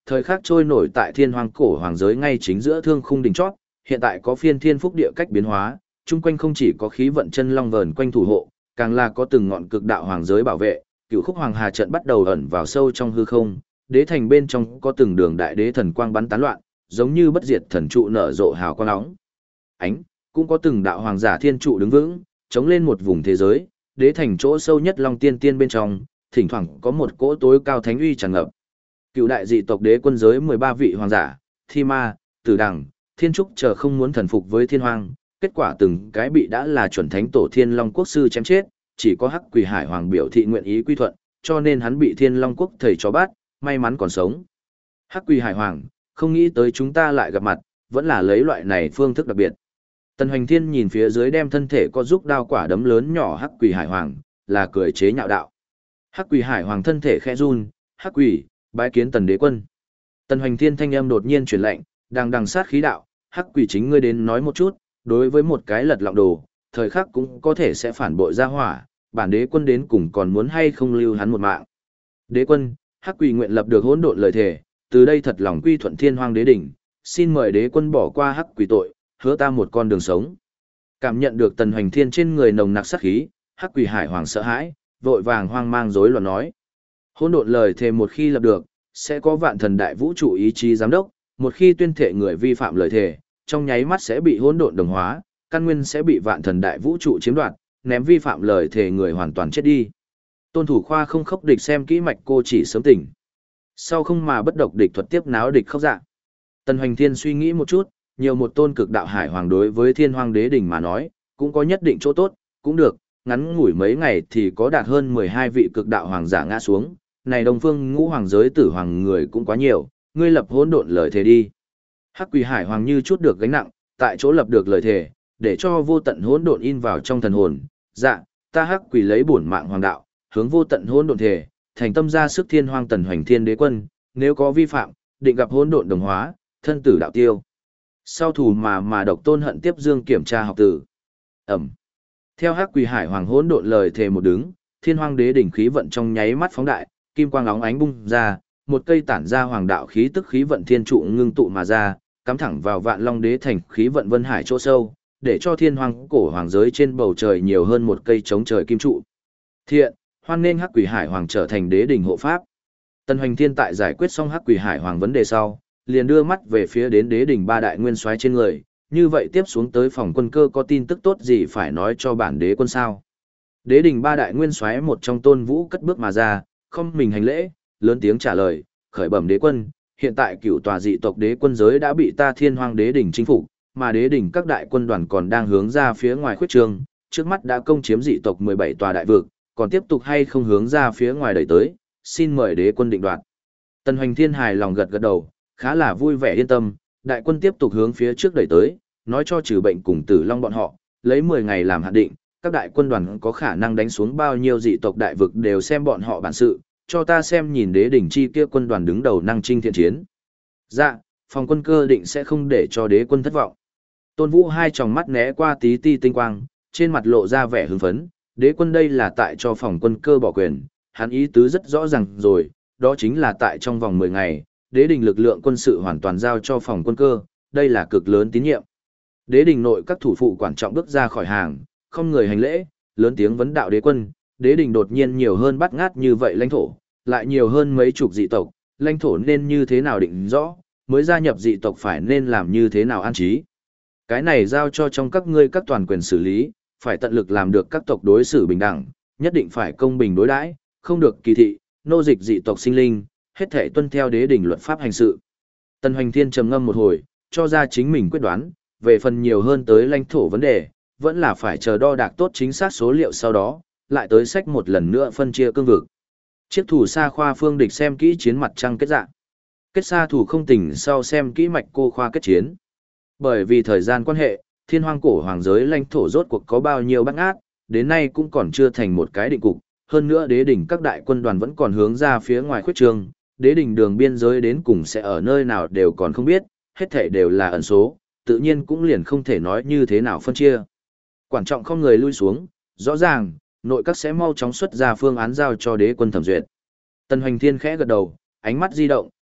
thời khắc trôi nổi tại thiên hoang cổ hoàng giới ngay chính giữa thương khung đỉnh chót, hiện tại có phiên thiên phúc địa cách biến hóa, chung quanh không chỉ có khí vận chân long vờn quanh thủ hộ, càng là có từng ngọn cực đạo hoàng giới bảo vệ, cựu khúc hoàng hà trận bắt đầu ẩn vào sâu trong hư không, đế thành bên trong có từng đường đại đế thần quang bắn tán loạn, giống như bất diệt thần trụ nở rộ hào quang nóng ánh, cũng có từng đạo hoàng giả thiên trụ đứng vững, chống lên một vùng thế giới, đế thành chỗ sâu nhất long tiên tiên bên trong, thỉnh thoảng có một cỗ tối cao thánh uy tràn ngập. Cựu đại dị tộc đế quân giới 13 vị hoàng giả, Thi Ma, Tử Đằng, Thiên Trúc chờ không muốn thần phục với thiên hoang, kết quả từng cái bị đã là chuẩn thánh tổ Thiên Long quốc sư chém chết, chỉ có Hắc Quỷ Hải Hoàng biểu thị nguyện ý quy thuận, cho nên hắn bị Thiên Long quốc thầy chó bắt, may mắn còn sống. Hắc Quỷ Hải Hoàng, không nghĩ tới chúng ta lại gặp mặt, vẫn là lấy loại này phương thức đặc biệt. Tần Hoành Thiên nhìn phía dưới đem thân thể có giúp đao quả đấm lớn nhỏ Hắc Quỷ Hải Hoàng, là cười chế nhạo đạo. Hắc Quỷ Hải Hoàng thân thể khẽ run, Hắc Quỷ, bái kiến Tần Đế quân. Tần Hoành Thiên thanh âm đột nhiên truyền lệnh, đằng sát khí đạo, Hắc Quỷ chính ngươi đến nói một chút, đối với một cái lật lọng đồ, thời khắc cũng có thể sẽ phản bội ra hỏa, bản đế quân đến cùng còn muốn hay không lưu hắn một mạng. Đế quân, Hắc Quỷ nguyện lập được hỗn độn lời thề, từ đây thật lòng quy thuận thiên hoang đế đỉnh, xin mời đế quân bỏ qua Hắc Quỷ tội, hứa ta một con đường sống. Cảm nhận được Tần Hoành Thiên trên người nồng nặc sát khí, Hắc Quỷ Hải Hoàng sợ hãi, vội vàng hoang mang rối loạn nói. Hỗn độn lời thề một khi lập được, sẽ có vạn thần đại vũ trụ ý chí giám đốc, một khi tuyên thệ người vi phạm lời thề, trong nháy mắt sẽ bị hỗn độn đồng hóa, căn nguyên sẽ bị vạn thần đại vũ trụ chiếm đoạt, ném vi phạm lời thề người hoàn toàn chết đi. Tôn Thủ Khoa không khốc địch xem kỹ mạch cô chỉ sớm tỉnh. Sau không mà bất độc địch thuật tiếp náo địch khóc dạ. Tần Hoành Thiên suy nghĩ một chút, nhiều một tôn cực đạo hải hoàng đối với thiên hoang đế đỉnh mà nói, cũng có nhất định chỗ tốt, cũng được, ngắn ngủi mấy ngày thì có đạt hơn 12 vị cực đạo hoàng giả ngã xuống, này Đông Phương Ngũ Hoàng giới tử hoàng người cũng quá nhiều, ngươi lập hỗn độn lời thề đi. Hắc Quỷ Hải Hoàng như chút được gánh nặng, tại chỗ lập được lời thề, để cho vô tận hỗn độn in vào trong thần hồn. Dạ, ta Hắc Quỷ lấy bổn mạng hoàng đạo, hướng vô tận hỗn độn thề, thành tâm ra sức thiên hoang Tần Hoành Thiên đế quân, nếu có vi phạm, định gặp hỗn độn đồng hóa, thân tử đạo tiêu. Sau thủ mà độc tôn hận tiếp dương kiểm tra học tử. Ẩm. Theo Hắc Quỷ Hải Hoàng hỗn độn lời thề một đứng, thiên hoang đế đỉnh khí vận trong nháy mắt phóng đại, kim quang óng ánh bung ra, một cây tản ra hoàng đạo khí tức khí vận thiên trụ ngưng tụ mà ra, cắm thẳng vào Vạn Long đế thành khí vận vân hải chỗ sâu, để cho thiên hoang cổ hoàng giới trên bầu trời nhiều hơn một cây chống trời kim trụ. Thiện, hoan nên Hắc Quỷ Hải Hoàng trở thành đế đỉnh hộ pháp. Tần Hoành Thiên tại giải quyết xong Hắc Quỷ Hải Hoàng vấn đề sau, liền đưa mắt về phía đến đế đỉnh ba đại nguyên soái trên người, như vậy tiếp xuống tới phòng quân cơ có tin tức tốt gì phải nói cho bản đế quân sao? Đế đỉnh ba đại nguyên soái một trong Tôn Vũ cất bước mà ra, không mình hành lễ, lớn tiếng trả lời, khởi bẩm đế quân, hiện tại cửu tòa dị tộc đế quân giới đã bị ta thiên hoang đế đỉnh chinh phục, mà đế đỉnh các đại quân đoàn còn đang hướng ra phía ngoài khuyết trương, trước mắt đã công chiếm dị tộc 17 tòa đại vực, còn tiếp tục hay không hướng ra phía ngoài đẩy tới, xin mời đế quân định đoạt. Tần Hoành Thiên hài lòng gật gật đầu, khá là vui vẻ yên tâm, đại quân tiếp tục hướng phía trước đẩy tới, nói cho trừ bệnh cùng Tử Long bọn họ, lấy 10 ngày làm hạn định, các đại quân đoàn có khả năng đánh xuống bao nhiêu dị tộc đại vực đều xem bọn họ bản sự, cho ta xem nhìn đế đỉnh chi kia quân đoàn đứng đầu năng chinh thiện chiến. Dạ, phòng quân cơ định sẽ không để cho đế quân thất vọng. Tôn Vũ hai tròng mắt né qua tí ti tinh quang, trên mặt lộ ra vẻ hưng phấn, đế quân đây là tại cho phòng quân cơ bỏ quyền, hắn ý tứ rất rõ ràng rồi, đó chính là tại trong vòng 10 ngày, đế đỉnh lực lượng quân sự hoàn toàn giao cho phòng quân cơ, đây là cực lớn tín nhiệm. Đế đỉnh nội các thủ phụ quan trọng bước ra khỏi hàng, không người hành lễ, lớn tiếng vấn đạo đế quân, đế đỉnh đột nhiên nhiều hơn bắt ngát như vậy lãnh thổ, lại nhiều hơn mấy chục dị tộc, lãnh thổ nên như thế nào định rõ, mới gia nhập dị tộc phải nên làm như thế nào an trí. Cái này giao cho trong các ngươi các toàn quyền xử lý, phải tận lực làm được các tộc đối xử bình đẳng, nhất định phải công bình đối đãi, không được kỳ thị, nô dịch dị tộc sinh linh, hết thể tuân theo đế đỉnh luật pháp hành sự. Tần Hoành Thiên trầm ngâm một hồi, cho ra chính mình quyết đoán, về phần nhiều hơn tới lãnh thổ vấn đề, vẫn là phải chờ đo đạc tốt chính xác số liệu sau đó, lại tới sách một lần nữa phân chia cương vực. Chiếc thủ xa khoa phương địch xem kỹ chiến mặt trăng kết dạng. Kết xa thủ không tỉnh sau xem kỹ mạch cô khoa kết chiến. Bởi vì thời gian quan hệ, thiên hoang cổ hoàng giới lãnh thổ rốt cuộc có bao nhiêu bắt ác, đến nay cũng còn chưa thành một cái định cục. Hơn nữa đế đỉnh các đại quân đoàn vẫn còn hướng ra phía ngoài khuyết trương, đế đỉnh đường biên giới đến cùng sẽ ở nơi nào đều còn không biết, hết thể đều là ẩn số, tự nhiên cũng liền không thể nói như thế nào phân chia. Quan trọng không người lui xuống, rõ ràng, nội các sẽ mau chóng xuất ra phương án giao cho đế quân thẩm duyệt. Tần Hoành Thiên khẽ gật đầu, ánh mắt di động,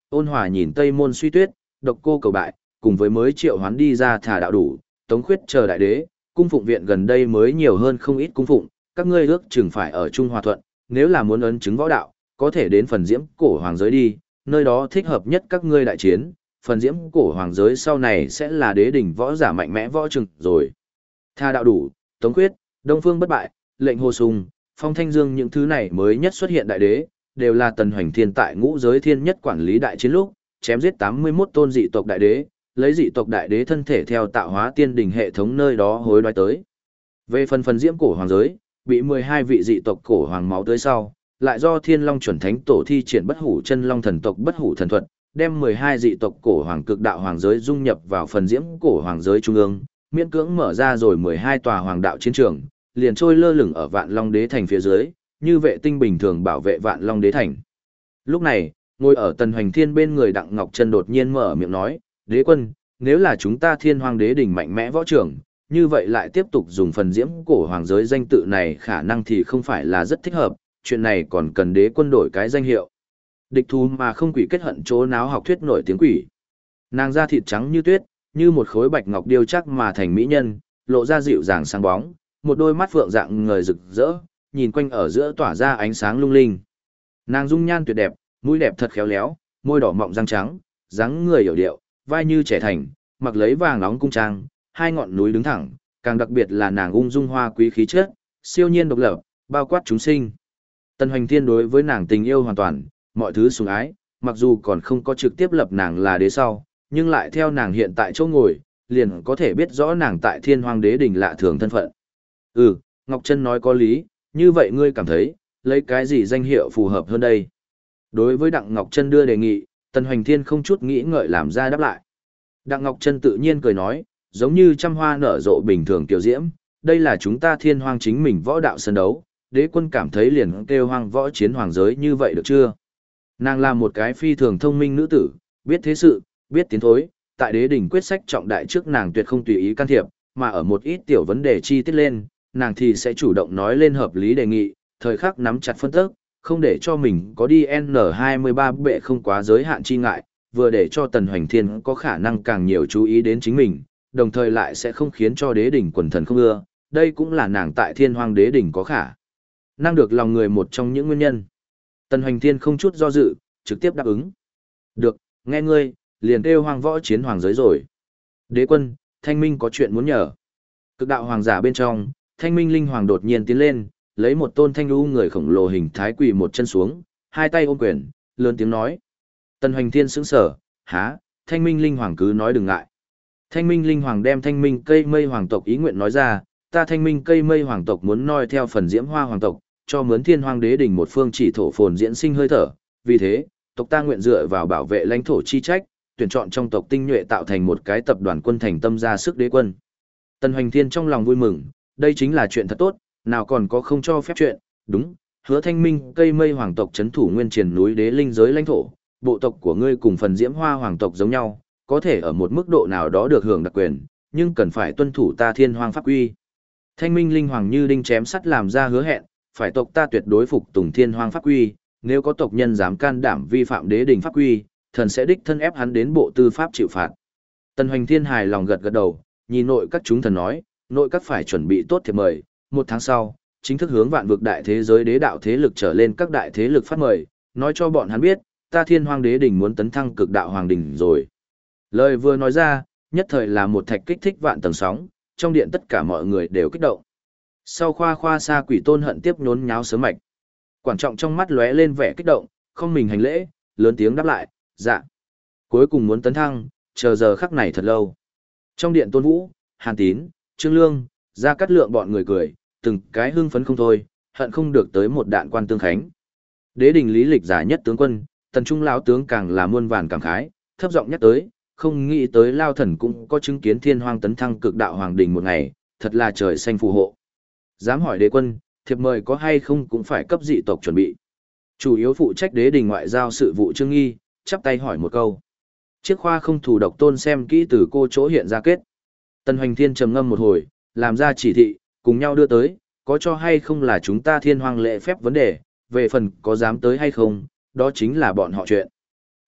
ôn hòa nhìn Tây Môn Suy Tuyết, Độc Cô Cầu Bại, cùng với mới triệu hoán đi ra Thả Đạo Đủ, Tống Khuyết chờ đại đế, cung phụng viện gần đây mới nhiều hơn không ít cung phụng, các ngươi ước chừng phải ở Trung Hòa Thuận, nếu là muốn ấn chứng võ đạo, có thể đến phần diễm cổ hoàng giới đi, nơi đó thích hợp nhất các ngươi đại chiến, phần diễm cổ hoàng giới sau này sẽ là đế đỉnh võ giả mạnh mẽ võ trừng rồi. Tha Đạo Đủ, Tống Khuyết, Đông Phương Bất Bại, Lệnh Hồ Sung, Phong Thanh Dương những thứ này mới nhất xuất hiện đại đế, đều là Tần Hoành Thiên tại ngũ giới thiên nhất quản lý đại chiến lúc, chém giết 81 tôn dị tộc đại đế, lấy dị tộc đại đế thân thể theo tạo hóa tiên đỉnh hệ thống nơi đó hối đoái tới. Về phần diễm cổ hoàng giới, bị 12 vị dị tộc cổ hoàng máu tới sau, lại do Thiên Long chuẩn thánh tổ thi triển bất hủ chân long thần tộc bất hủ thần thuật, đem 12 dị tộc cổ hoàng cực đạo hoàng giới dung nhập vào phần diễm cổ hoàng giới trung ương, miễn cưỡng mở ra rồi 12 tòa hoàng đạo chiến trường, liền trôi lơ lửng ở Vạn Long Đế thành phía dưới, như vệ tinh bình thường bảo vệ Vạn Long Đế thành. Lúc này, ngồi ở Tần Hoành Thiên bên người Đặng Ngọc Chân đột nhiên mở miệng nói, "Đế quân, nếu là chúng ta Thiên Hoàng Đế đỉnh mạnh mẽ võ trưởng, như vậy lại tiếp tục dùng phần diễm cổ hoàng giới danh tự này khả năng thì không phải là rất thích hợp, chuyện này còn cần đế quân đổi cái danh hiệu." Địch thú mà không quỷ kết hận chỗ náo học thuyết nổi tiếng quỷ. Nàng da thịt trắng như tuyết, như một khối bạch ngọc điêu chắc mà thành mỹ nhân, lộ ra dịu dàng sáng bóng, một đôi mắt phượng dạng ngời rực rỡ, nhìn quanh ở giữa tỏa ra ánh sáng lung linh. Nàng dung nhan tuyệt đẹp, mũi đẹp thật khéo léo, môi đỏ mọng răng trắng, dáng người hiểu điệu, vai như trẻ thành, mặc lấy vàng nóng cung trang, hai ngọn núi đứng thẳng, càng đặc biệt là nàng ung dung hoa quý khí chất, siêu nhiên độc lập, bao quát chúng sinh. Tần Hoành Thiên đối với nàng tình yêu hoàn toàn, mọi thứ sủng ái, mặc dù còn không có trực tiếp lập nàng là đế sau, nhưng lại theo nàng hiện tại chỗ ngồi, liền có thể biết rõ nàng tại Thiên Hoàng Đế đỉnh lạ thường thân phận. Ừ, Ngọc Trân nói có lý, như vậy ngươi cảm thấy, lấy cái gì danh hiệu phù hợp hơn đây? Đối với Đặng Ngọc Trân đưa đề nghị, Tần Hoành Thiên không chút nghĩ ngợi làm ra đáp lại. Đặng Ngọc Trân tự nhiên cười nói, giống như trăm hoa nở rộ bình thường tiểu diễm, đây là chúng ta Thiên Hoàng chính mình võ đạo sân đấu, đế quân cảm thấy liền kêu Hoàng võ chiến hoàng giới như vậy được chưa? Nàng là một cái phi thường thông minh nữ tử, biết thế sự, biết tiến thối, tại đế đỉnh quyết sách trọng đại trước nàng tuyệt không tùy ý can thiệp, mà ở một ít tiểu vấn đề chi tiết lên, nàng thì sẽ chủ động nói lên hợp lý đề nghị, thời khắc nắm chặt phân tức, không để cho mình có đi N23 bệ không quá giới hạn chi ngại, vừa để cho Tần Hoành Thiên có khả năng càng nhiều chú ý đến chính mình, đồng thời lại sẽ không khiến cho đế đỉnh quần thần không ưa, đây cũng là nàng tại Thiên Hoàng đế đỉnh có khả năng được lòng người một trong những nguyên nhân. Tần Hoành Thiên không chút do dự, trực tiếp đáp ứng. Được, nghe ngươi, liền kêu Hoàng võ chiến hoàng giới rồi. Đế quân, Thanh Minh có chuyện muốn nhờ. Cực đạo hoàng giả bên trong, Thanh Minh linh hoàng đột nhiên tiến lên, lấy một tôn thanh lưu người khổng lồ hình thái quỳ một chân xuống, hai tay ôm quyền, lớn tiếng nói. Tần Hoành Thiên sững sờ, há, Thanh Minh linh hoàng cứ nói đừng ngại. Thanh Minh linh hoàng đem Thanh Minh cây mây hoàng tộc ý nguyện nói ra, ta Thanh Minh cây mây hoàng tộc muốn noi theo phần diễm hoa hoàng tộc, cho mướn Thiên Hoàng đế đỉnh một phương chỉ thổ phồn diễn sinh hơi thở, vì thế, tộc ta nguyện dựa vào bảo vệ lãnh thổ chi trách, tuyển chọn trong tộc tinh nhuệ tạo thành một cái tập đoàn quân thành tâm ra sức đế quân. Tần Hoành Thiên trong lòng vui mừng, đây chính là chuyện thật tốt, nào còn có không cho phép chuyện, đúng, hứa Thanh Minh cây mây hoàng tộc trấn thủ nguyên triền núi đế linh giới lãnh thổ, bộ tộc của ngươi cùng phần diễm hoa hoàng tộc giống nhau, có thể ở một mức độ nào đó được hưởng đặc quyền, nhưng cần phải tuân thủ ta Thiên Hoàng pháp quy. Thanh Minh linh hoàng như đinh chém sắt làm ra hứa hẹn, phải tộc ta tuyệt đối phục tùng Thiên Hoàng pháp quy, nếu có tộc nhân dám can đảm vi phạm đế đình pháp quy, thần sẽ đích thân ép hắn đến bộ tư pháp chịu phạt. Tần Hoành Thiên hài lòng gật gật đầu, nhìn nội các chúng thần nói, nội các phải chuẩn bị tốt thiệp mời, một tháng sau, chính thức hướng vạn vực đại thế giới đế đạo thế lực trở lên các đại thế lực phát mời, nói cho bọn hắn biết, ta Thiên Hoàng đế đỉnh muốn tấn thăng cực đạo hoàng đỉnh rồi. Lời vừa nói ra, nhất thời là một thạch kích thích vạn tầng sóng, trong điện tất cả mọi người đều kích động. Sau khoa xa quỷ tôn hận tiếp nhốn nháo sớm mạch. Quản trọng trong mắt lóe lên vẻ kích động, không mình hành lễ, lớn tiếng đáp lại, dạ. Cuối cùng muốn tấn thăng, chờ giờ khắc này thật lâu. Trong điện Tôn Vũ, Hàn Tín, Trương Lương, Gia Cát Lượng bọn người cười, từng cái hưng phấn không thôi, hận không được tới một đạn quan tương khánh. Đế đình lý lịch giả nhất tướng quân, Tần Trung lão tướng càng là muôn vàn cảm khái, thấp giọng nhắc tới, không nghĩ tới Lao Thần cũng có chứng kiến Thiên Hoàng tấn thăng cực đạo hoàng đỉnh một ngày, thật là trời xanh phù hộ. Dám hỏi đế quân, thiệp mời có hay không cũng phải cấp dị tộc chuẩn bị. Chủ yếu phụ trách đế đình ngoại giao sự vụ Trương Nghi, chắp tay hỏi một câu. Chiếc khoa không thủ độc tôn xem kỹ từ cô chỗ hiện ra kết. Tần Hoành Thiên trầm ngâm một hồi, làm ra chỉ thị, cùng nhau đưa tới, có cho hay không là chúng ta Thiên Hoàng lễ phép vấn đề, về phần có dám tới hay không, đó chính là bọn họ chuyện.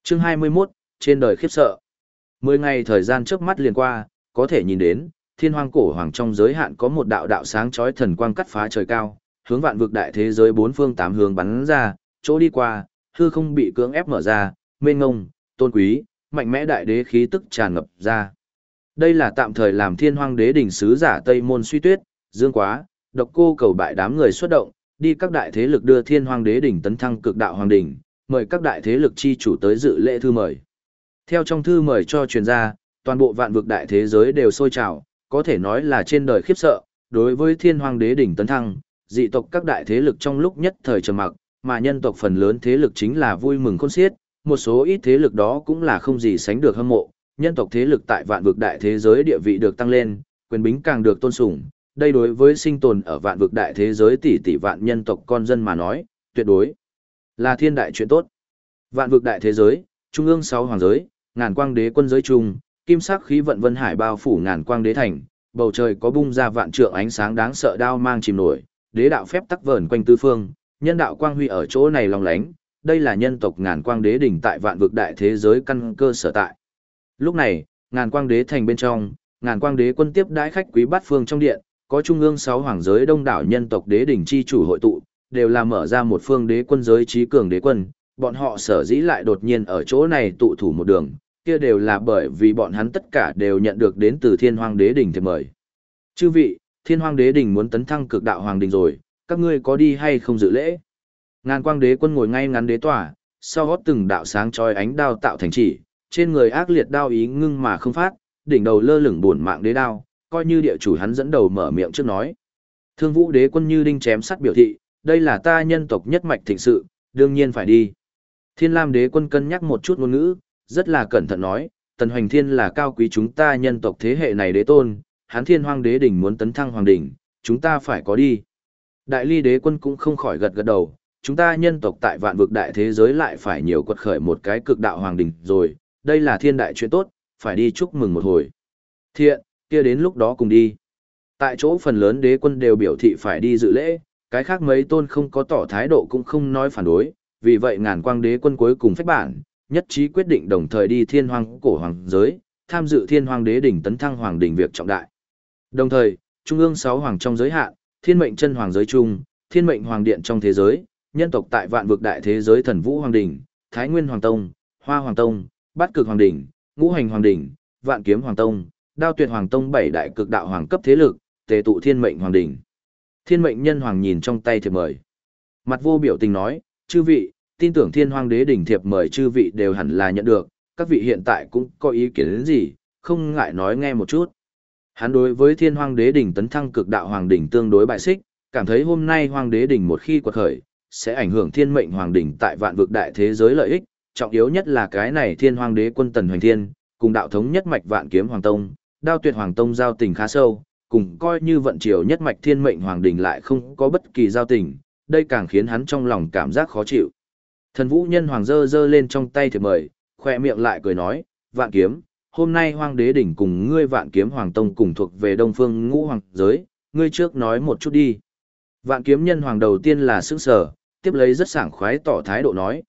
Chương 21, trên đời khiếp sợ. 10 ngày thời gian trước mắt liền qua, có thể nhìn đến, thiên hoang cổ hoàng trong giới hạn có một đạo đạo sáng chói thần quang cắt phá trời cao, hướng vạn vực đại thế giới bốn phương tám hướng bắn ra, chỗ đi qua, hư không bị cưỡng ép mở ra, mênh ngông, tôn quý, mạnh mẽ đại đế khí tức tràn ngập ra. Đây là tạm thời làm thiên hoang đế đỉnh sứ giả Tây Môn Suy Tuyết, Dương Quá, Độc Cô cầu bại đám người xuất động, đi các đại thế lực đưa thiên hoang đế đỉnh tấn thăng cực đạo hoàng đỉnh, mời các đại thế lực chi chủ tới dự lễ thư mời. Theo trong thư mời cho truyền ra, toàn bộ vạn vực đại thế giới đều sôi trào, có thể nói là trên đời khiếp sợ, đối với thiên hoang đế đỉnh tấn thăng, dị tộc các đại thế lực trong lúc nhất thời trầm mặc, mà nhân tộc phần lớn thế lực chính là vui mừng khôn xiết, một số ít thế lực đó cũng là không gì sánh được hâm mộ, nhân tộc thế lực tại vạn vực đại thế giới địa vị được tăng lên, quyền bính càng được tôn sùng, đây đối với sinh tồn ở vạn vực đại thế giới tỷ tỷ vạn nhân tộc con dân mà nói, tuyệt đối là thiên đại chuyện tốt. Vạn vực đại thế giới, trung ương 6 hoàng giới, ngàn quang đế quân giới trung, kim sắc khí vận vân hải bao phủ ngàn quang đế thành, bầu trời có bung ra vạn trượng ánh sáng đáng sợ đao mang chìm nổi, đế đạo phép tắc vờn quanh tứ phương, nhân đạo quang huy ở chỗ này long lánh, đây là nhân tộc ngàn quang đế đỉnh tại vạn vực đại thế giới căn cơ sở tại. Lúc này, ngàn quang đế thành bên trong, ngàn quang đế quân tiếp đãi khách quý bát phương trong điện, có trung ương 6 hoàng giới đông đảo nhân tộc đế đỉnh chi chủ hội tụ, đều là mở ra một phương đế quân giới trí cường đế quân, bọn họ sở dĩ lại đột nhiên ở chỗ này tụ thủ một đường, kia đều là bởi vì bọn hắn tất cả đều nhận được đến từ thiên hoang đế đỉnh thiệp mời. Chư vị, thiên hoang đế đỉnh muốn tấn thăng cực đạo hoàng đỉnh rồi, các ngươi có đi hay không dự lễ? Ngàn quang đế quân ngồi ngay ngắn đế tỏa, sau gót từng đạo sáng chói ánh đao tạo thành chỉ, trên người ác liệt đao ý ngưng mà không phát, đỉnh đầu lơ lửng buồn mạng đế đao, coi như địa chủ hắn dẫn đầu mở miệng trước nói. Thương Vũ đế quân như đinh chém sắt biểu thị, đây là ta nhân tộc nhất mạch thịnh sự, đương nhiên phải đi. Thiên Lam đế quân cân nhắc một chút ngôn ngữ, rất là cẩn thận nói, Tần Hoành Thiên là cao quý chúng ta nhân tộc thế hệ này đế tôn, hắn thiên hoang đế đỉnh muốn tấn thăng hoàng đỉnh, chúng ta phải có đi. Đại ly đế quân cũng không khỏi gật gật đầu, chúng ta nhân tộc tại vạn vực đại thế giới lại phải nhiều quật khởi một cái cực đạo hoàng đỉnh rồi, đây là thiên đại chuyện tốt, phải đi chúc mừng một hồi. Thiện, kia đến lúc đó cùng đi. Tại chỗ phần lớn đế quân đều biểu thị phải đi dự lễ, cái khác mấy tôn không có tỏ thái độ cũng không nói phản đối, vì vậy ngàn quang đế quân cuối cùng phách bản, nhất trí quyết định đồng thời đi thiên hoang cổ hoàng giới, tham dự thiên hoang đế đỉnh tấn thăng hoàng đỉnh việc trọng đại. Đồng thời, trung ương 6 hoàng trong giới hạn, thiên mệnh chân hoàng giới chung, thiên mệnh hoàng điện trong thế giới, nhân tộc tại vạn vực đại thế giới thần vũ hoàng đỉnh, thái nguyên hoàng tông, hoa hoàng tông, bát cực hoàng đỉnh, ngũ hành hoàng đỉnh, vạn kiếm hoàng tông, đao tuyệt hoàng tông 7 đại cực đạo hoàng cấp thế lực, tề tụ thiên mệnh hoàng đỉnh. Thiên mệnh nhân hoàng nhìn trong tay thiệp mời. Mặt vô biểu tình nói, chư vị, tin tưởng thiên hoang đế đỉnh thiệp mời chư vị đều hẳn là nhận được, các vị hiện tại cũng có ý kiến đến gì, không ngại nói nghe một chút. Hắn đối với thiên hoang đế đỉnh tấn thăng cực đạo hoàng đỉnh tương đối bại xích, cảm thấy hôm nay hoàng đế đỉnh một khi quật khởi, sẽ ảnh hưởng thiên mệnh hoàng đỉnh tại vạn vực đại thế giới lợi ích, trọng yếu nhất là cái này thiên hoang đế quân Tần Hoành Thiên, cùng đạo thống nhất mạch vạn kiếm hoàng tông, đao tuyệt hoàng tông giao tình khá sâu, cùng coi như vận triều nhất mạch thiên mệnh hoàng đỉnh lại không có bất kỳ giao tình, đây càng khiến hắn trong lòng cảm giác khó chịu. Thần vũ nhân hoàng giơ lên trong tay thiệp mời, khoe miệng lại cười nói, vạn kiếm, hôm nay hoàng đế đỉnh cùng ngươi vạn kiếm hoàng tông cùng thuộc về đông phương ngũ hoàng giới, ngươi trước nói một chút đi. Vạn kiếm nhân hoàng đầu tiên là sững sờ, tiếp lấy rất sảng khoái tỏ thái độ nói,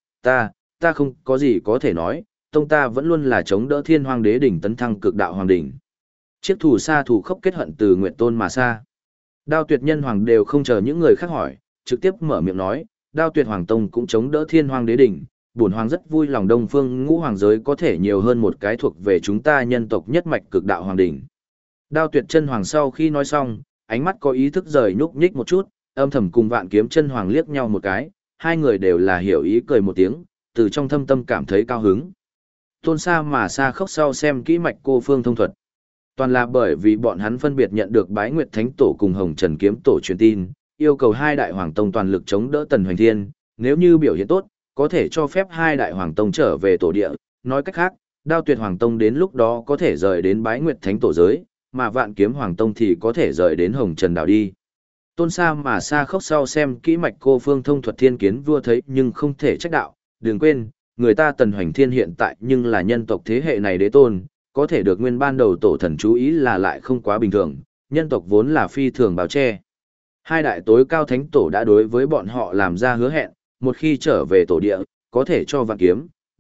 ta không có gì có thể nói, tông ta vẫn luôn là chống đỡ thiên hoàng đế đỉnh tấn thăng cực đạo hoàng đỉnh. Chiếc thù xa thù khốc kết hận từ nguyện tôn mà xa. Đao tuyệt nhân hoàng đều không chờ những người khác hỏi, trực tiếp mở miệng nói, đao tuyệt hoàng tông cũng chống đỡ thiên hoàng đế đỉnh, bổn hoàng rất vui lòng đông phương ngũ hoàng giới có thể nhiều hơn một cái thuộc về chúng ta nhân tộc nhất mạch cực đạo hoàng đỉnh. Đao tuyệt chân hoàng sau khi nói xong, ánh mắt có ý thức rời nhúc nhích một chút, âm thầm cùng vạn kiếm chân hoàng liếc nhau một cái, hai người đều là hiểu ý cười một tiếng, từ trong thâm tâm cảm thấy cao hứng. Tôn xa mà xa khóc sau xem kỹ mạch cô phương thông thuật. Toàn là bởi vì bọn hắn phân biệt nhận được Bái Nguyệt Thánh Tổ cùng Hồng Trần Kiếm Tổ truyền tin, yêu cầu hai đại hoàng tông toàn lực chống đỡ Tần Hoành Thiên, nếu như biểu hiện tốt, có thể cho phép hai đại hoàng tông trở về tổ địa, nói cách khác, Đao Tuyệt Hoàng Tông đến lúc đó có thể rời đến Bái Nguyệt Thánh Tổ giới, mà Vạn Kiếm Hoàng Tông thì có thể rời đến Hồng Trần đảo đi. Tôn Sa mà xa khóc sau xem kỹ mạch cô phương thông thuật thiên kiến vua thấy nhưng không thể trách đạo, đừng quên, người ta Tần Hoành Thiên hiện tại nhưng là nhân tộc thế hệ này đế tôn, có thể được nguyên ban đầu tổ thần chú ý là lại không quá bình thường, nhân tộc vốn là phi thường báo che. Hai đại tối cao thánh tổ đã đối với bọn họ làm ra hứa hẹn, một khi trở về tổ địa, có thể cho Vạn Kiếm,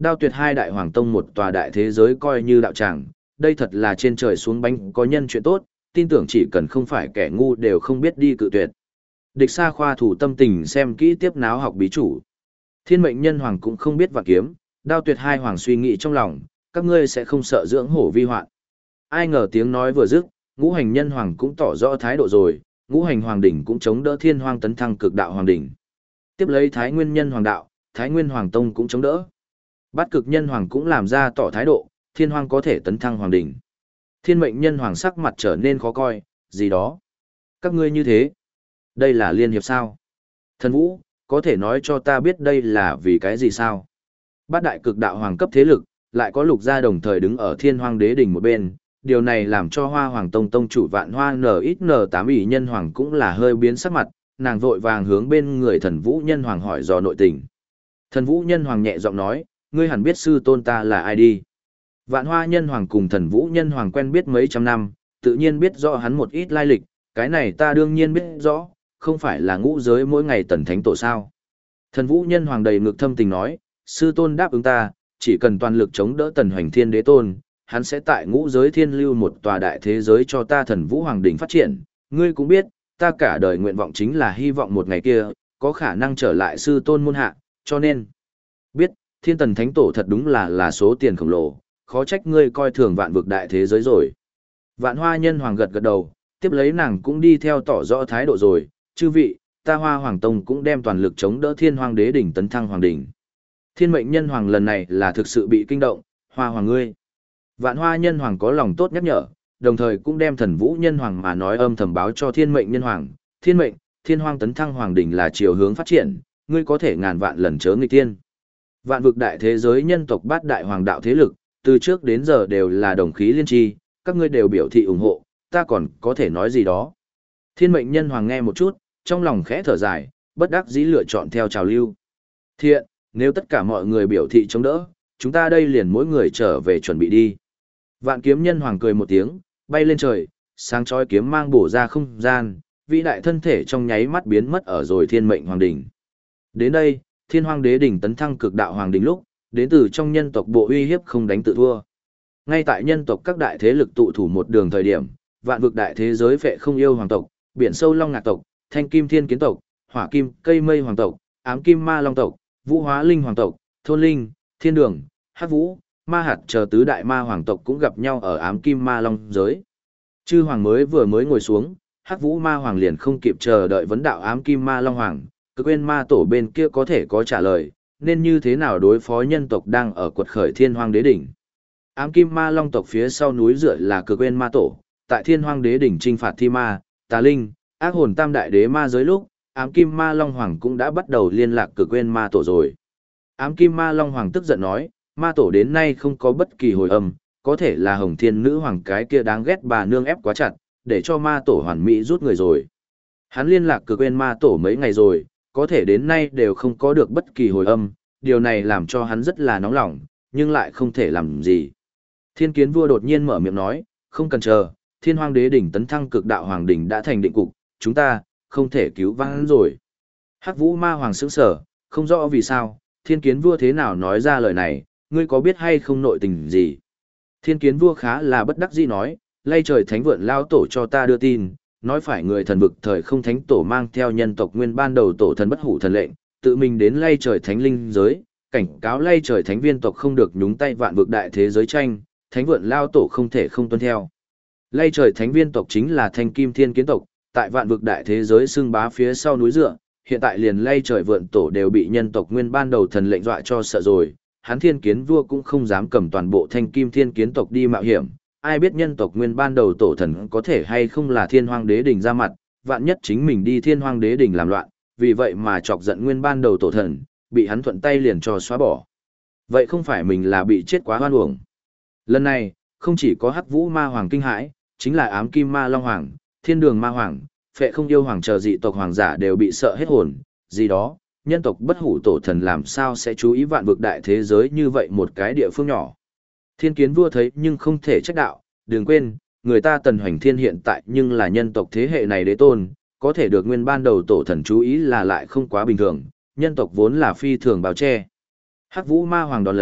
Đao tuyệt hai đại hoàng tông một tòa đại thế giới coi như đạo tràng, đây thật là trên trời xuống bánh có nhân chuyện tốt, tin tưởng chỉ cần không phải kẻ ngu đều không biết đi cự tuyệt. Địch Sa khoa thủ tâm tình xem kỹ tiếp náo học bí chủ. Thiên mệnh nhân hoàng cũng không biết vạn kiếm, đao tuyệt hai hoàng suy nghĩ trong lòng, các ngươi sẽ không sợ dưỡng hổ vi hoạn. Ai ngờ tiếng nói vừa dứt, ngũ hành nhân hoàng cũng tỏ rõ thái độ rồi, ngũ hành hoàng đỉnh cũng chống đỡ thiên hoang tấn thăng cực đạo hoàng đỉnh. Tiếp lấy thái nguyên nhân hoàng đạo, thái nguyên hoàng tông cũng chống đỡ. Bát cực nhân hoàng cũng làm ra tỏ thái độ, thiên hoang có thể tấn thăng hoàng đỉnh. Thiên mệnh nhân hoàng sắc mặt trở nên khó coi, gì đó. Các ngươi như thế. Đây là liên hiệp sao? Thần Vũ, có thể nói cho ta biết đây là vì cái gì sao? Bát đại cực đạo hoàng cấp thế lực, lại có lục gia đồng thời đứng ở thiên hoang đế đỉnh một bên. Điều này làm cho hoa hoàng tông tông chủ vạn hoa NXN8 ỷ nhân hoàng cũng là hơi biến sắc mặt, nàng vội vàng hướng bên người thần vũ nhân hoàng hỏi dò nội tình. Thần vũ nhân hoàng nhẹ giọng nói, ngươi hẳn biết sư tôn ta là ai đi. Vạn hoa nhân hoàng cùng thần vũ nhân hoàng quen biết mấy trăm năm, tự nhiên biết rõ hắn một ít lai lịch, cái này ta đương nhiên biết rõ, không phải là ngũ giới mỗi ngày tần thánh tổ sao. Thần vũ nhân hoàng đầy ngực thâm tình nói, sư tôn đáp ứng ta, chỉ cần toàn lực chống đỡ tần hoành thiên đế tôn, hắn sẽ tại ngũ giới thiên lưu một tòa đại thế giới cho ta thần vũ hoàng đỉnh phát triển. Ngươi cũng biết, ta cả đời nguyện vọng chính là hy vọng một ngày kia, có khả năng trở lại sư tôn môn hạ, cho nên, biết, thiên tần thánh tổ thật đúng là số tiền khổng lồ, khó trách ngươi coi thường vạn vực đại thế giới rồi. Vạn hoa nhân hoàng gật gật đầu, tiếp lấy nàng cũng đi theo tỏ rõ thái độ rồi, chư vị, ta hoa hoàng tông cũng đem toàn lực chống đỡ thiên hoàng đế đỉnh tấn thăng hoàng đỉnh. Thiên mệnh nhân hoàng lần này là thực sự bị kinh động, hoa hoàng ngươi. Vạn hoa nhân hoàng có lòng tốt nhắc nhở, đồng thời cũng đem thần vũ nhân hoàng mà nói âm thầm báo cho thiên mệnh nhân hoàng. Thiên mệnh, thiên hoàng tấn thăng hoàng đỉnh là chiều hướng phát triển, ngươi có thể ngàn vạn lần chớ nghịch tiên. Vạn vực đại thế giới nhân tộc bát đại hoàng đạo thế lực, từ trước đến giờ đều là đồng khí liên tri, các ngươi đều biểu thị ủng hộ, ta còn có thể nói gì đó. Thiên mệnh nhân hoàng nghe một chút, trong lòng khẽ thở dài, bất đắc dĩ lựa chọn theo trào lưu. Thiện, nếu tất cả mọi người biểu thị chống đỡ, chúng ta đây liền mỗi người trở về chuẩn bị đi. Vạn kiếm nhân hoàng cười một tiếng, bay lên trời, sáng chói kiếm mang bổ ra không gian, vĩ đại thân thể trong nháy mắt biến mất ở rồi thiên mệnh hoàng đỉnh. Đến đây, thiên hoàng đế đỉnh tấn thăng cực đạo hoàng đỉnh lúc, đến từ trong nhân tộc bộ uy hiếp không đánh tự thua. Ngay tại nhân tộc các đại thế lực tụ thủ một đường thời điểm, vạn vực đại thế giới phệ không yêu hoàng tộc, biển sâu long ngạc tộc, thanh kim thiên kiến tộc, hỏa kim cây mây hoàng tộc, ám kim ma long tộc, vũ hóa linh hoàng tộc, thôn linh, thiên đường, hắc vũ, ma hạt chờ tứ đại ma hoàng tộc cũng gặp nhau ở ám kim ma long giới. Chư hoàng vừa mới ngồi xuống, hắc vũ ma hoàng liền không kịp chờ đợi vấn đạo ám kim ma long hoàng, cực quên ma tổ bên kia có thể có trả lời, nên như thế nào đối phó nhân tộc đang ở quật khởi thiên hoang đế đỉnh. Ám kim ma long tộc phía sau núi dựa là cực quên ma tổ, tại thiên hoang đế đỉnh trinh phạt thi ma, tà linh, ác hồn tam đại đế ma giới lúc, ám kim ma long hoàng cũng đã bắt đầu liên lạc cực quên ma tổ rồi. Ám kim ma long hoàng tức giận nói, ma tổ đến nay không có bất kỳ hồi âm, có thể là hồng thiên nữ hoàng cái kia đáng ghét bà nương ép quá chặt, để cho ma tổ hoàn mỹ rút người rồi. Hắn liên lạc cực quên ma tổ mấy ngày rồi, có thể đến nay đều không có được bất kỳ hồi âm, điều này làm cho hắn rất là nóng lòng, nhưng lại không thể làm gì. Thiên kiến vua đột nhiên mở miệng nói, không cần chờ, thiên hoang đế đỉnh tấn thăng cực đạo hoàng đỉnh đã thành định cục, chúng ta, không thể cứu vãn hắn rồi. Hắc vũ ma hoàng sững sở, không rõ vì sao, thiên kiến vua thế nào nói ra lời này, ngươi có biết hay không nội tình gì? Thiên kiến vua khá là bất đắc dĩ nói, lay trời thánh vượn lao tổ cho ta đưa tin, nói phải người thần vực thời không thánh tổ mang theo nhân tộc nguyên ban đầu tổ thần bất hủ thần lệnh, tự mình đến lay trời thánh linh giới, cảnh cáo lay trời thánh viên tộc không được nhúng tay vạn vực đại thế giới tranh, thánh vượn lao tổ không thể không tuân theo. Lay trời thánh viên tộc chính là thanh kim thiên kiến tộc, tại vạn vực đại thế giới xưng bá phía sau núi dựa, hiện tại liền lay trời vượn tổ đều bị nhân tộc nguyên ban đầu thần lệnh dọa cho sợ rồi, hắn thiên kiến vua cũng không dám cầm toàn bộ thanh kim thiên kiến tộc đi mạo hiểm, ai biết nhân tộc nguyên ban đầu tổ thần có thể hay không là thiên hoang đế đỉnh ra mặt, vạn nhất chính mình đi thiên hoang đế đỉnh làm loạn, vì vậy mà chọc giận nguyên ban đầu tổ thần, bị hắn thuận tay liền cho xóa bỏ. Vậy không phải mình là bị chết quá hoan uổng. Lần này, không chỉ có hắc vũ ma hoàng kinh hãi, chính là ám kim ma long hoàng, thiên đường ma hoàng, phệ không yêu hoàng chờ dị tộc hoàng giả đều bị sợ hết hồn, gì đó, nhân tộc bất hủ tổ thần làm sao sẽ chú ý vạn vực đại thế giới như vậy một cái địa phương nhỏ. Thiên kiến vua thấy nhưng không thể trách đạo, đừng quên, người ta tần hoành thiên hiện tại nhưng là nhân tộc thế hệ này đế tôn, có thể được nguyên ban đầu tổ thần chú ý là lại không quá bình thường, nhân tộc vốn là phi thường bao che. Hắc vũ ma hoàng đón lấy,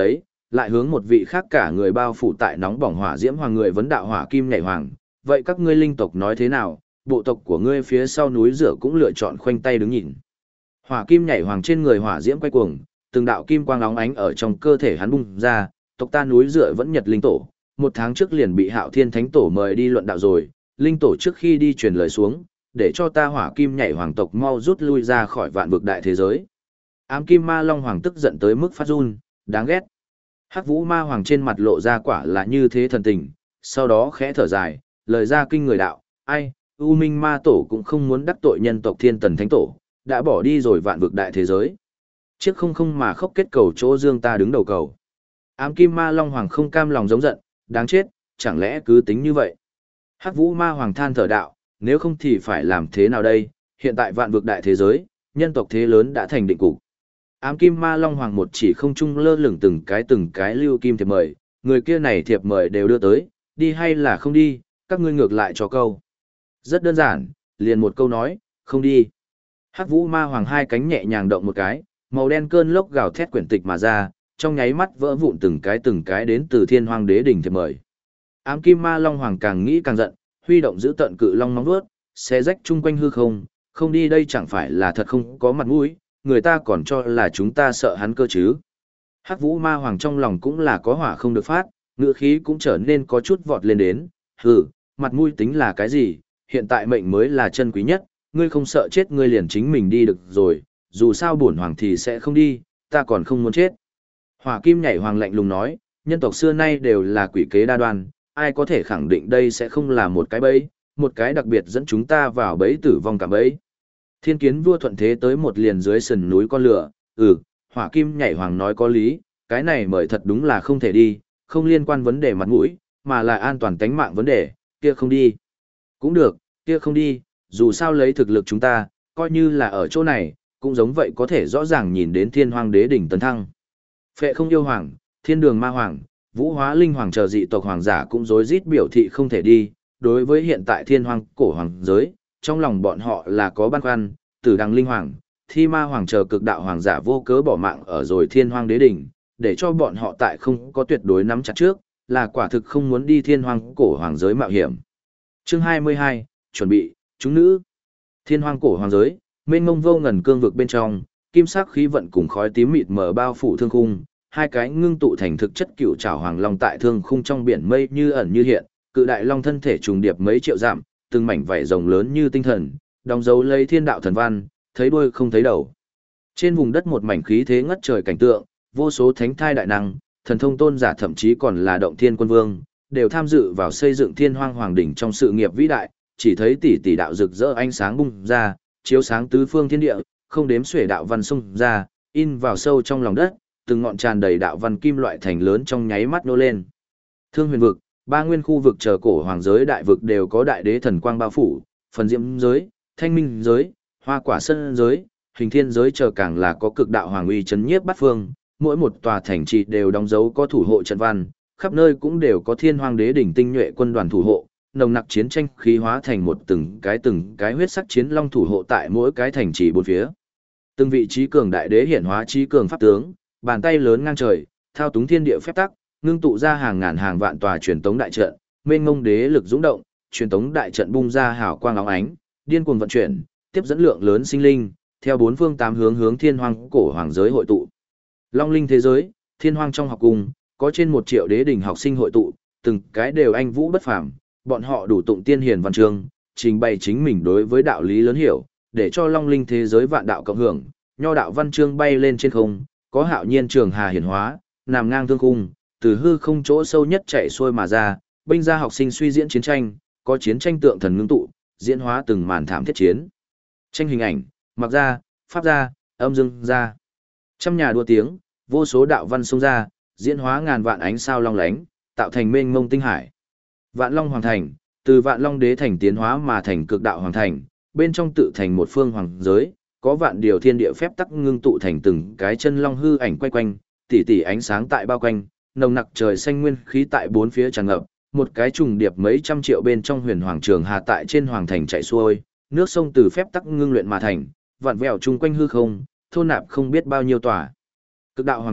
Lại hướng một vị khác cả người bao phủ tại nóng bỏng hỏa diễm hoàng người vấn đạo hỏa kim nhảy hoàng, vậy các ngươi linh tộc nói thế nào, bộ tộc của ngươi phía sau núi rửa cũng lựa chọn khoanh tay đứng nhìn. Hỏa kim nhảy hoàng trên người hỏa diễm quay cuồng, từng đạo kim quang óng ánh ở trong cơ thể hắn bung ra, tộc ta núi rửa vẫn nhật linh tổ, 1 tháng trước liền bị Hạo Thiên Thánh Tổ mời đi luận đạo rồi, linh tổ trước khi đi truyền lời xuống, để cho ta hỏa kim nhảy hoàng tộc mau rút lui ra khỏi vạn vực đại thế giới. Ám kim ma long hoàng tức giận tới mức phát run, đáng ghét. Hắc vũ ma hoàng trên mặt lộ ra quả là như thế thần tình, sau đó khẽ thở dài, lời ra kinh người đạo, ai, U Minh ma tổ cũng không muốn đắc tội nhân tộc Thiên Tần Thánh Tổ, đã bỏ đi rồi vạn vực đại thế giới. Chiếc không không mà khóc kết cầu chỗ dương ta đứng đầu cầu. Ám kim ma long hoàng không cam lòng giống giận, đáng chết, chẳng lẽ cứ tính như vậy. Hắc vũ ma hoàng than thở đạo, nếu không thì phải làm thế nào đây, hiện tại vạn vực đại thế giới, nhân tộc thế lớn đã thành định cục. Ám kim ma long hoàng một chỉ không trung lơ lửng từng cái lưu kim thiệp mời, người kia này thiệp mời đều đưa tới, đi hay là không đi, các ngươi ngược lại cho câu. Rất đơn giản, liền một câu nói, không đi. Hắc vũ ma hoàng hai cánh nhẹ nhàng động một cái, màu đen cơn lốc gào thét quyển tịch mà ra, trong nháy mắt vỡ vụn từng cái đến từ Thiên Hoang Đế đỉnh thiệp mời. Ám kim ma long hoàng càng nghĩ càng giận, huy động giữ tận cự long nóng vuốt, xé rách chung quanh hư không, không đi đây chẳng phải là thật không có mặt mũi, người ta còn cho là chúng ta sợ hắn cơ chứ. Hắc vũ ma hoàng trong lòng cũng là có hỏa không được phát, ngữ khí cũng trở nên có chút vọt lên đến, hừ, mặt mũi tính là cái gì, hiện tại mệnh mới là chân quý nhất, ngươi không sợ chết ngươi liền chính mình đi được rồi, dù sao bổn hoàng thì sẽ không đi, ta còn không muốn chết. Hỏa kim nhảy hoàng lạnh lùng nói, nhân tộc xưa nay đều là quỷ kế đa đoan, ai có thể khẳng định đây sẽ không là một cái bẫy, một cái đặc biệt dẫn chúng ta vào bẫy tử vong cả bẫy. Thiên kiến vua thuận thế tới một liền dưới sườn núi con lửa, hỏa kim nhảy hoàng nói có lý, cái này mời thật đúng là không thể đi, không liên quan vấn đề mặt mũi, mà là an toàn tánh mạng vấn đề, kia không đi. Cũng được, kia không đi, dù sao lấy thực lực chúng ta, coi như là ở chỗ này, cũng giống vậy có thể rõ ràng nhìn đến Thiên Hoang Đế đỉnh tấn thăng. Phệ không yêu hoàng, thiên đường ma hoàng, vũ hóa linh hoàng chờ dị tộc hoàng giả cũng rối rít biểu thị không thể đi, đối với hiện tại thiên hoang cổ hoàng giới, trong lòng bọn họ là có băn khoăn, tử đằng linh hoàng, thi ma hoàng chờ cực đạo hoàng giả vô cớ bỏ mạng ở rồi Thiên Hoang Đế đỉnh, để cho bọn họ tại không có tuyệt đối nắm chặt trước, là quả thực không muốn đi thiên hoang cổ hoàng giới mạo hiểm. Chương 22, chuẩn bị, chúng nữ. Thiên hoang cổ hoàng giới, mênh mông vô ngần cương vực bên trong, kim sắc khí vận cùng khói tím mịt mờ bao phủ thương khung, hai cái ngưng tụ thành thực chất cựu trảo hoàng long tại thương khung trong biển mây như ẩn như hiện, cự đại long thân thể trùng điệp mấy triệu dặm, từng mảnh vảy rồng lớn như tinh thần, đóng dấu lấy thiên đạo thần văn, thấy đuôi không thấy đầu. Trên vùng đất một mảnh khí thế ngất trời cảnh tượng, vô số thánh thai đại năng, thần thông tôn giả thậm chí còn là động thiên quân vương, đều tham dự vào xây dựng thiên hoang hoàng đỉnh trong sự nghiệp vĩ đại, chỉ thấy tỷ tỷ đạo rực rỡ ánh sáng bung ra, chiếu sáng tứ phương thiên địa, không đếm xuể đạo văn xung ra, in vào sâu trong lòng đất, từng ngọn tràn đầy đạo văn kim loại thành lớn trong nháy mắt nô lên. Thương huyền vực, ba nguyên khu vực chờ cổ hoàng giới đại vực đều có đại đế thần quang bao phủ, phần diễm giới, thanh minh giới, hoa quả sơn giới, hình thiên giới chờ càng là có cực đạo hoàng uy chấn nhiếp bát phương, mỗi một tòa thành trì đều đóng dấu có thủ hộ trận văn, khắp nơi cũng đều có thiên hoang đế đỉnh tinh nhuệ quân đoàn thủ hộ, nồng nặc chiến tranh khí hóa thành một từng cái huyết sắc chiến long thủ hộ tại mỗi cái thành trì bốn phía. Từng vị trí cường đại đế hiển hóa trí cường pháp tướng, bàn tay lớn ngang trời, thao túng thiên địa phép tắc, ngưng tụ ra hàng ngàn hàng vạn tòa truyền tống đại trận, mênh mông đế lực dũng động, truyền tống đại trận bung ra hào quang óng ánh, điên cuồng vận chuyển, tiếp dẫn lượng lớn sinh linh, theo bốn phương tám hướng hướng thiên hoang cổ hoàng giới hội tụ. Long linh thế giới, thiên hoang trong học cung, có trên 1 triệu đế đỉnh học sinh hội tụ, từng cái đều anh vũ bất phàm, bọn họ đủ tụng tiên hiền văn chương, trình bày chính mình đối với đạo lý lớn hiểu, để cho long linh thế giới vạn đạo cộng hưởng, nho đạo văn chương bay lên trên không, có hạo nhiên trường hà hiển hóa, nằm ngang thương khung, từ hư không chỗ sâu nhất chạy xuôi mà ra, binh ra học sinh suy diễn chiến tranh, có chiến tranh tượng thần ngưng tụ, diễn hóa từng màn thảm thiết chiến. Tranh hình ảnh, mặc ra, pháp ra, âm dương ra. Trăm nhà đua tiếng, vô số đạo văn xông ra, diễn hóa ngàn vạn ánh sao long lánh, tạo thành mênh mông tinh hải. Vạn Long Hoàng Thành, từ Vạn Long Đế Thành tiến hóa mà thành cực đạo Hoàng Thành, bên trong tự thành một phương hoàng giới, có vạn điều thiên địa phép tắc ngưng tụ thành từng cái chân long hư ảnh quay quanh, tỉ tỉ ánh sáng tại bao quanh, nồng nặc trời xanh nguyên khí tại bốn phía tràn ngập, một cái trùng điệp mấy trăm triệu bên trong huyền hoàng trường hà tại trên hoàng thành chạy xuôi, nước sông từ phép tắc ngưng luyện mà thành, vạn vẹo chung quanh hư không, thôn nạp không biết bao nhiêu tòa. Cực đạo hoàng trận,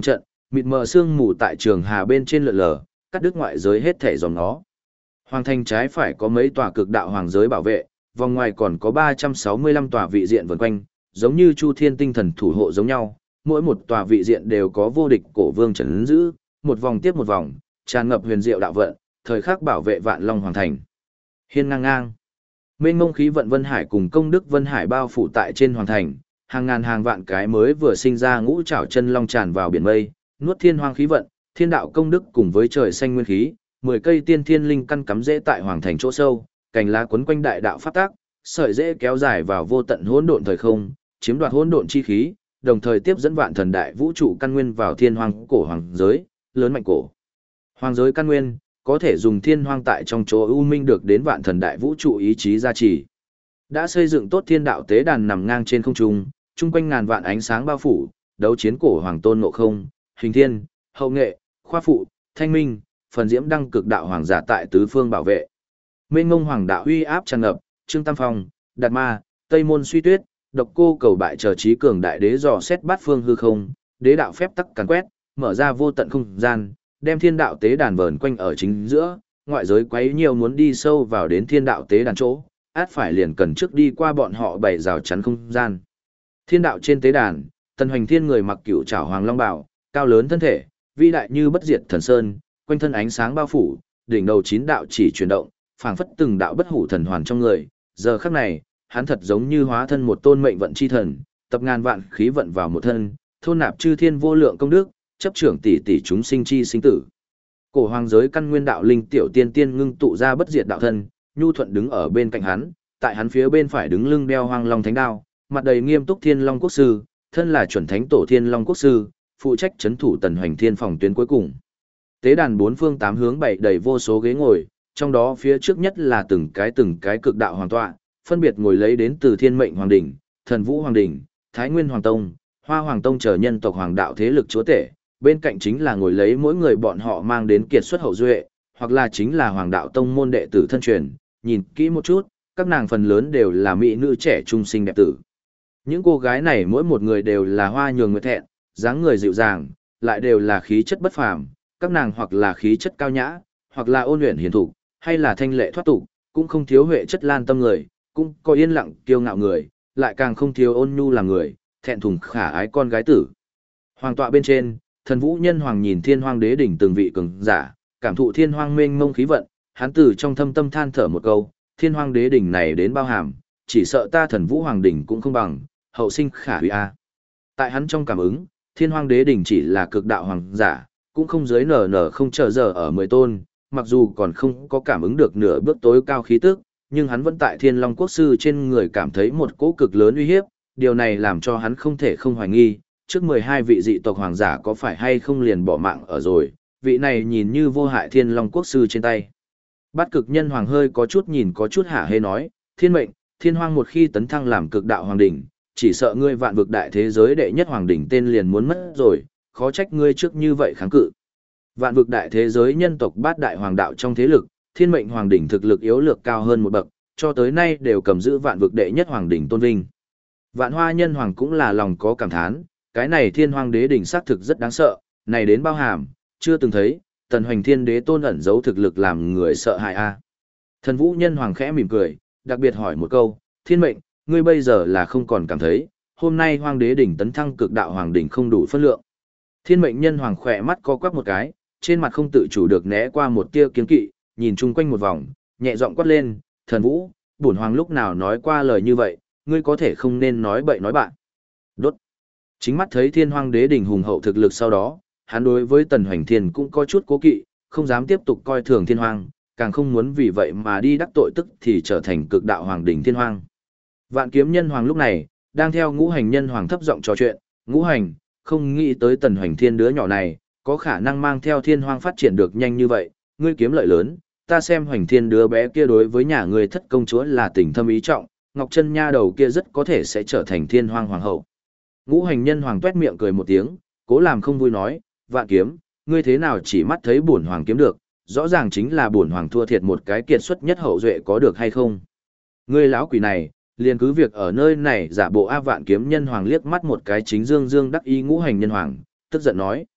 Mịt mờ sương mù tại trường hà bên trên lượn lờ, cắt đứt ngoại giới hết thể dòng nó. Hoàng thành trái phải có mấy tòa cực đạo hoàng giới bảo vệ, vòng ngoài còn có 365 tòa vị diện vần quanh, giống như Chu Thiên tinh thần thủ hộ giống nhau, mỗi một tòa vị diện đều có vô địch cổ vương trấn giữ, một vòng tiếp một vòng, tràn ngập huyền diệu đạo vận, thời khắc bảo vệ vạn long hoàng thành. Hiên ngang ngang. Mênh mông khí vận Vân Hải cùng công đức Vân Hải bao phủ tại trên hoàng thành, hàng ngàn hàng vạn cái mới vừa sinh ra ngũ trảo chân long tràn vào biển mây, nuốt thiên hoang khí vận, thiên đạo công đức cùng với trời xanh nguyên khí, 10 cây tiên thiên linh căn cắm rễ tại hoàng thành chỗ sâu, cành lá quấn quanh đại đạo pháp tác, sợi rễ kéo dài vào vô tận hỗn độn thời không, chiếm đoạt hỗn độn chi khí, đồng thời tiếp dẫn vạn thần đại vũ trụ căn nguyên vào thiên hoang cổ hoàng giới, lớn mạnh cổ. Hoàng giới căn nguyên có thể dùng thiên hoang tại trong chỗ u minh được đến vạn thần đại vũ trụ ý chí gia trì. Đã xây dựng tốt thiên đạo tế đàn nằm ngang trên không trung, chung quanh ngàn vạn ánh sáng bao phủ, đấu chiến cổ hoàng tôn ngộ không, hình thiên, hậu nghệ, khoa phụ, thanh minh, phần diễm đăng cực đạo hoàng giả tại tứ phương bảo vệ. Mênh ngông hoàng đạo uy áp tràn ngập, Trương Tam Phong, Đạt Ma, Tây Môn Suy Tuyết, Độc Cô Cầu Bại chờ trí cường đại đế dò xét bát phương hư không, đế đạo phép tắc càn quét, mở ra vô tận không gian, đem thiên đạo tế đàn vờn quanh ở chính giữa, ngoại giới quấy nhiều muốn đi sâu vào đến thiên đạo tế đàn chỗ, át phải liền cần trước đi qua bọn họ bảy rào chắn không gian. Thiên đạo trên tế đàn, Tần Hoành Thiên người mặc cửu trảo hoàng long bào, cao lớn thân thể, vĩ đại như bất diệt thần sơn, quanh thân ánh sáng bao phủ, đỉnh đầu chín đạo chỉ chuyển động, phảng phất từng đạo bất hủ thần hoàn trong người. Giờ khắc này, hắn thật giống như hóa thân một tôn mệnh vận chi thần, tập ngàn vạn khí vận vào một thân, thôn nạp chư thiên vô lượng công đức, chấp trưởng tỷ tỷ chúng sinh chi sinh tử. Cổ hoàng giới căn nguyên đạo linh tiểu tiên tiên ngưng tụ ra bất diệt đạo thân, nhu thuận đứng ở bên cạnh hắn, tại hắn phía bên phải đứng lưng đeo hoang long thánh đao, mặt đầy nghiêm túc thiên long quốc sư, thân là chuẩn thánh tổ thiên long quốc sư, phụ trách chấn thủ Tần Hoành Thiên phòng tuyến cuối cùng. Tế đàn bốn phương tám hướng bày đầy vô số ghế ngồi, trong đó phía trước nhất là từng cái cực đạo hoàng tọa, phân biệt ngồi lấy đến từ Thiên Mệnh Hoàng đỉnh, Thần Vũ Hoàng đỉnh, Thái Nguyên Hoàng tông, Hoa Hoàng tông chờ nhân tộc hoàng đạo thế lực chúa tể, bên cạnh chính là ngồi lấy mỗi người bọn họ mang đến kiệt xuất hậu duệ, hoặc là chính là hoàng đạo tông môn đệ tử thân truyền, nhìn kỹ một chút, các nàng phần lớn đều là mỹ nữ trẻ trung xinh đẹp tử. Những cô gái này mỗi một người đều là hoa nhường người thẹn, dáng người dịu dàng, lại đều là khí chất bất phàm, các nàng hoặc là khí chất cao nhã, hoặc là ôn luyện hiền thục, hay là thanh lệ thoát tục, cũng không thiếu huệ chất lan tâm người, cũng có yên lặng kiêu ngạo người, lại càng không thiếu ôn nhu làm người, thẹn thùng khả ái con gái tử. Hoàng tọa bên trên, Thần Vũ Nhân Hoàng nhìn Thiên Hoang Đế đỉnh từng vị cường giả, cảm thụ Thiên Hoang mênh mông khí vận, hắn từ trong thâm tâm than thở một câu, Thiên Hoang Đế đỉnh này đến bao hàm, chỉ sợ ta Thần Vũ Hoàng đỉnh cũng không bằng, hậu sinh khả hủy a. Tại hắn trong cảm ứng, Thiên Hoang Đế đỉnh chỉ là cực đạo hoàng giả, cũng không dưới nở không chờ giờ ở 10 tôn, mặc dù còn không có cảm ứng được nửa bước tối cao khí tức, nhưng hắn vẫn tại Thiên Long Quốc sư trên người cảm thấy một cỗ cực lớn uy hiếp, điều này làm cho hắn không thể không hoài nghi, trước 12 vị dị tộc hoàng giả có phải hay không liền bỏ mạng ở rồi, vị này nhìn như vô hại Thiên Long Quốc sư trên tay. Bát Cực Nhân Hoàng hơi có chút nhìn có chút hả hê nói, Thiên Mệnh, Thiên Hoang một khi tấn thăng làm cực đạo hoàng đỉnh, chỉ sợ ngươi vạn vực đại thế giới đệ nhất hoàng đỉnh tên liền muốn mất rồi, khó trách ngươi trước như vậy kháng cự. Vạn vực đại thế giới nhân tộc bát đại hoàng đạo trong thế lực, Thiên Mệnh Hoàng đỉnh thực lực yếu lược cao hơn một bậc, cho tới nay đều cầm giữ vạn vực đệ nhất hoàng đỉnh tôn vinh. Vạn Hoa Nhân Hoàng cũng là lòng có cảm thán, cái này Thiên Hoang Đế đỉnh xác thực rất đáng sợ, này đến bao hàm, chưa từng thấy, Tần Hoành Thiên Đế tôn ẩn giấu thực lực làm người sợ hãi a. Thần Vũ Nhân Hoàng khẽ mỉm cười, đặc biệt hỏi một câu, Thiên Mệnh, ngươi bây giờ là không còn cảm thấy, hôm nay Hoang Đế đỉnh tấn thăng cực đạo hoàng đỉnh không đủ phân lượng. Thiên Mệnh Nhân Hoàng khỏe mắt co quắp một cái, trên mặt không tự chủ được né qua một tia kiêng kỵ, nhìn chung quanh một vòng, nhẹ giọng quát lên, Thần Vũ, bổn hoàng lúc nào nói qua lời như vậy, ngươi có thể không nên nói bậy nói bạn. Đốt. Chính mắt thấy Thiên Hoang Đế đỉnh hùng hậu thực lực sau đó, hắn đối với Tần Hoành Thiên cũng có chút cố kỵ, không dám tiếp tục coi thường Thiên Hoang, càng không muốn vì vậy mà đi đắc tội tức thì trở thành cực đạo hoàng đỉnh Thiên Hoang. Vạn Kiếm Nhân Hoàng lúc này, đang theo Ngũ Hành Nhân Hoàng thấp giọng trò chuyện, Ngũ Hành, không nghĩ tới Tần Hoành Thiên đứa nhỏ này, có khả năng mang theo Thiên Hoang phát triển được nhanh như vậy, ngươi kiếm lợi lớn, ta xem Hoành Thiên đứa bé kia đối với nhà ngươi thất công chúa là tình thâm ý trọng, Ngọc Chân nha đầu kia rất có thể sẽ trở thành Thiên Hoang hoàng hậu. Ngũ Hành Nhân Hoàng tuét miệng cười một tiếng, cố làm không vui nói, Vạn Kiếm, ngươi thế nào chỉ mắt thấy bổn hoàng kiếm được, rõ ràng chính là bổn hoàng thua thiệt một cái kiệt xuất nhất hậu duệ có được hay không? Ngươi lão quỷ này, liền cứ việc ở nơi này giả bộ. Vạn Kiếm Nhân Hoàng liếc mắt một cái chính dương đắc ý Ngũ Hành Nhân Hoàng, tức giận nói.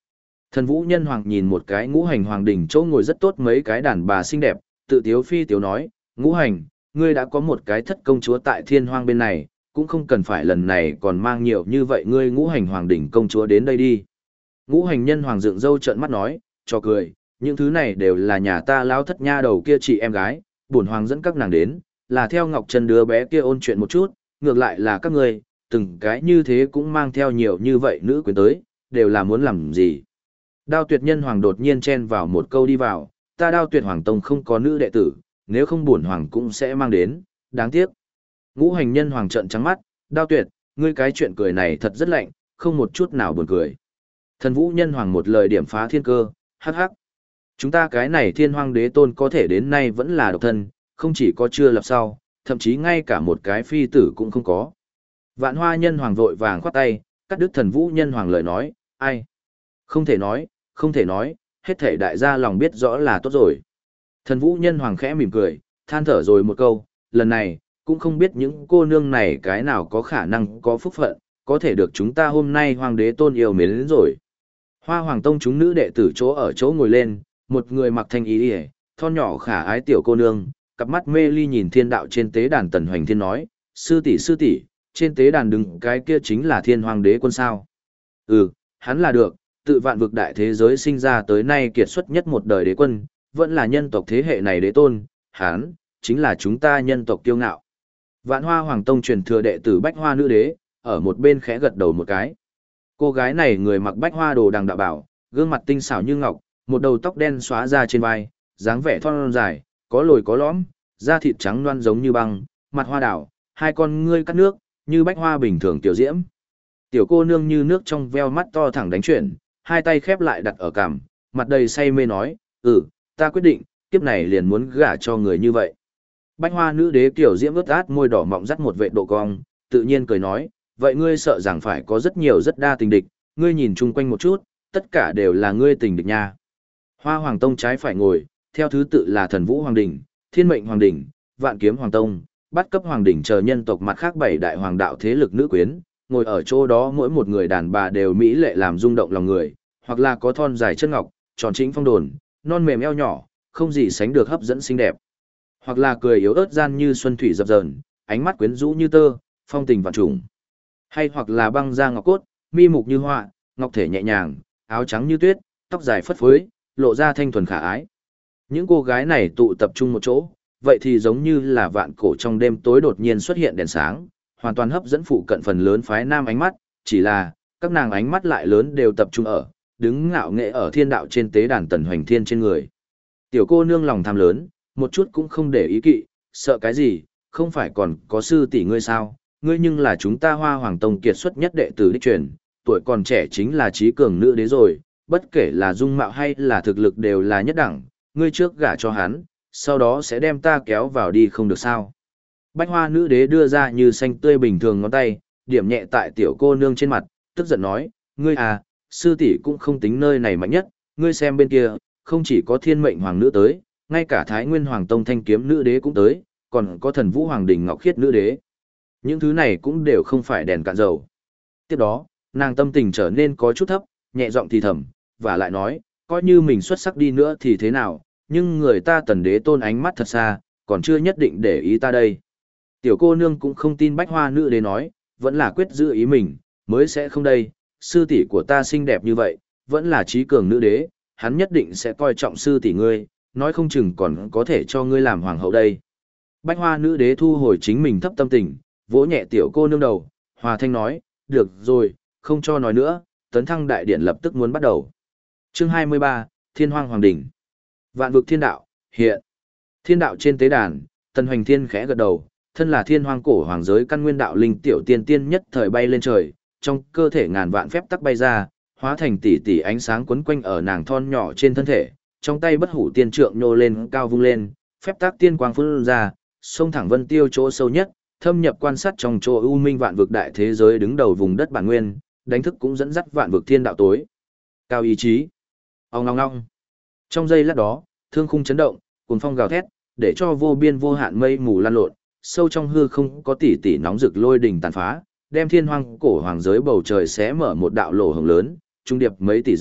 Thần Vũ Nhân Hoàng nhìn một cái ngũ hành hoàng đỉnh chỗ ngồi rất tốt mấy cái đàn bà xinh đẹp, tự tiếu phi tiếu nói, ngũ hành, ngươi đã có một cái thất công chúa tại thiên hoang bên này, cũng không cần phải lần này còn mang nhiều như vậy ngươi ngũ hành hoàng đỉnh công chúa đến đây đi. Ngũ hành nhân hoàng dựng râu trợn mắt nói, cho cười, những thứ này đều là nhà ta lão thất nha đầu kia chị em gái, bổn hoàng dẫn các nàng đến, là theo Ngọc Trân đứa bé kia ôn chuyện một chút, ngược lại là các ngươi, từng cái như thế cũng mang theo nhiều như vậy nữ quyến tới, đều là muốn làm gì. Đao Tuyệt Nhân Hoàng đột nhiên chen vào một câu đi vào, ta Đao Tuyệt Hoàng Tông không có nữ đệ tử, nếu không bổn hoàng cũng sẽ mang đến, đáng tiếc. Ngũ hành nhân hoàng trợn trắng mắt, Đao Tuyệt, ngươi cái chuyện cười này thật rất lạnh, không một chút nào buồn cười. Thần Vũ nhân hoàng một lời điểm phá thiên cơ, hắc hắc. Chúng ta cái này thiên hoang đế tôn có thể đến nay vẫn là độc thân, không chỉ có chưa lập sau, thậm chí ngay cả một cái phi tử cũng không có. Vạn Hoa nhân hoàng vội vàng khoát tay, cắt đứt Thần Vũ nhân hoàng lời nói, ai? Không thể nói, không thể nói, hết thể đại gia lòng biết rõ là tốt rồi. Thần Vũ nhân hoàng khẽ mỉm cười, than thở rồi một câu, lần này, cũng không biết những cô nương này cái nào có khả năng có phúc phận, có thể được chúng ta hôm nay hoàng đế tôn yêu mến đến rồi. Hoa Hoàng Tông chúng nữ đệ tử chỗ ở chỗ ngồi lên, một người mặc thanh y y, thon nhỏ khả ái tiểu cô nương, cặp mắt mê ly nhìn thiên đạo trên tế đàn Tần Hoành Thiên nói, sư tỷ, trên tế đàn đứng cái kia chính là thiên hoàng đế quân sao. Ừ, hắn là được, tự vạn vực đại thế giới sinh ra tới nay kiệt xuất nhất một đời đế quân, vẫn là nhân tộc thế hệ này đế tôn, hắn, chính là chúng ta nhân tộc kiêu ngạo. Vạn Hoa Hoàng Tông truyền thừa đệ tử Bách Hoa nữ đế, ở một bên khẽ gật đầu một cái. Cô gái này người mặc bách hoa đồ đằng đạo bảo, gương mặt tinh xảo như ngọc, một đầu tóc đen xóa ra trên vai, dáng vẻ thon dài, có lồi có lõm, da thịt trắng loăn giống như băng, mặt hoa đảo, hai con ngươi cắt nước, như bách hoa bình thường tiểu diễm. Tiểu cô nương như nước trong veo mắt to thẳng đánh chuyển, hai tay khép lại đặt ở cằm, mặt đầy say mê nói, ta quyết định, kiếp này liền muốn gả cho người như vậy. Bách hoa nữ đế tiểu diễm ướt át môi đỏ mọng dắt một vệ độ cong, tự nhiên cười nói, vậy ngươi sợ rằng phải có rất nhiều rất đa tình địch, ngươi nhìn chung quanh một chút, tất cả đều là ngươi tình địch nha. Hoa Hoàng Tông trái phải ngồi, theo thứ tự là Thần Vũ Hoàng Đỉnh, Thiên Mệnh Hoàng Đỉnh, Vạn Kiếm Hoàng Tông, Bát Cấp Hoàng Đỉnh chờ nhân tộc mặt khác bảy đại hoàng đạo thế lực nữ quyến, ngồi ở chỗ đó mỗi một người đàn bà đều mỹ lệ làm rung động lòng người, hoặc là có thon dài chân ngọc, tròn chính phong đồn, non mềm eo nhỏ, không gì sánh được hấp dẫn xinh đẹp. Hoặc là cười yếu ớt gian như xuân thủy dập dờn, ánh mắt quyến rũ như tơ, phong tình vạn trùng. Hay hoặc là băng da ngọc cốt, mi mục như họa, ngọc thể nhẹ nhàng, áo trắng như tuyết, tóc dài phất phới, lộ ra thanh thuần khả ái. Những cô gái này tụ tập trung một chỗ, vậy thì giống như là vạn cổ trong đêm tối đột nhiên xuất hiện đèn sáng, hoàn toàn hấp dẫn phụ cận phần lớn phái nam ánh mắt, chỉ là, các nàng ánh mắt lại lớn đều tập trung ở, đứng ngạo nghệ ở thiên đạo trên tế đàn Tần Hoành Thiên trên người. Tiểu cô nương lòng tham lớn, một chút cũng không để ý kỵ, sợ cái gì, không phải còn có sư tỷ ngươi sao, ngươi nhưng là chúng ta Hoa Hoàng Tông kiệt xuất nhất đệ tử đích truyền, tuổi còn trẻ chính là trí cường nữ đế rồi, bất kể là dung mạo hay là thực lực đều là nhất đẳng, ngươi trước gả cho hắn, sau đó sẽ đem ta kéo vào đi không được sao. Bách Hoa nữ đế đưa ra như xanh tươi bình thường ngón tay, điểm nhẹ tại tiểu cô nương trên mặt, tức giận nói, ngươi à, sư tỷ cũng không tính nơi này mạnh nhất, ngươi xem bên kia, không chỉ có Thiên Mệnh Hoàng nữ tới, ngay cả Thái Nguyên Hoàng Tông Thanh Kiếm nữ đế cũng tới, còn có Thần Vũ Hoàng Đình Ngọc Khiết nữ đế. Những thứ này cũng đều không phải đèn cạn dầu. Tiếp đó, nàng tâm tình trở nên có chút thấp, nhẹ giọng thì thầm, và lại nói, coi như mình xuất sắc đi nữa thì thế nào, nhưng người ta Tần đế tôn ánh mắt thật xa, còn chưa nhất định để ý ta đây. Tiểu cô nương cũng không tin Bách Hoa nữ đế nói, vẫn là quyết giữ ý mình, mới sẽ không đây, sư tỷ của ta xinh đẹp như vậy, vẫn là trí cường nữ đế, hắn nhất định sẽ coi trọng sư tỷ ngươi, nói không chừng còn có thể cho ngươi làm hoàng hậu đây. Bách Hoa nữ đế thu hồi chính mình thấp tâm tình, vỗ nhẹ tiểu cô nương đầu, hòa thanh nói, được rồi, không cho nói nữa, tấn thăng đại điện lập tức muốn bắt đầu. Chương 23, Thiên Hoang Hoàng Đỉnh. Vạn vực thiên đạo, hiện. Thiên đạo trên tế đàn, Tần Hoành Thiên khẽ gật đầu, thân là thiên hoang cổ hoàng giới căn nguyên đạo linh tiểu tiên tiên nhất thời bay lên trời, trong cơ thể ngàn vạn phép tắc bay ra, hóa thành tỷ tỷ ánh sáng quấn quanh ở nàng thon nhỏ trên thân thể, trong tay bất hủ tiên trượng nhô lên cao vung lên, phép tắc tiên quang phun ra, xông thẳng vân tiêu chỗ sâu nhất, thâm nhập quan sát trong chỗ u minh vạn vực đại thế giới đứng đầu vùng đất bản nguyên, đánh thức cũng dẫn dắt vạn vực thiên đạo tối. Cao ý chí. Ong ong ong. Trong giây lát đó, thương khung chấn động, cuồng phong gào thét, để cho vô biên vô hạn mây mù lan lộn, sâu trong hư không có tỷ tỷ nóng rực lôi đỉnh tàn phá, đem thiên hoang cổ hoàng giới bầu trời xé mở một đạo lỗ hổng lớn, trung điệp mấy tỷ dặm,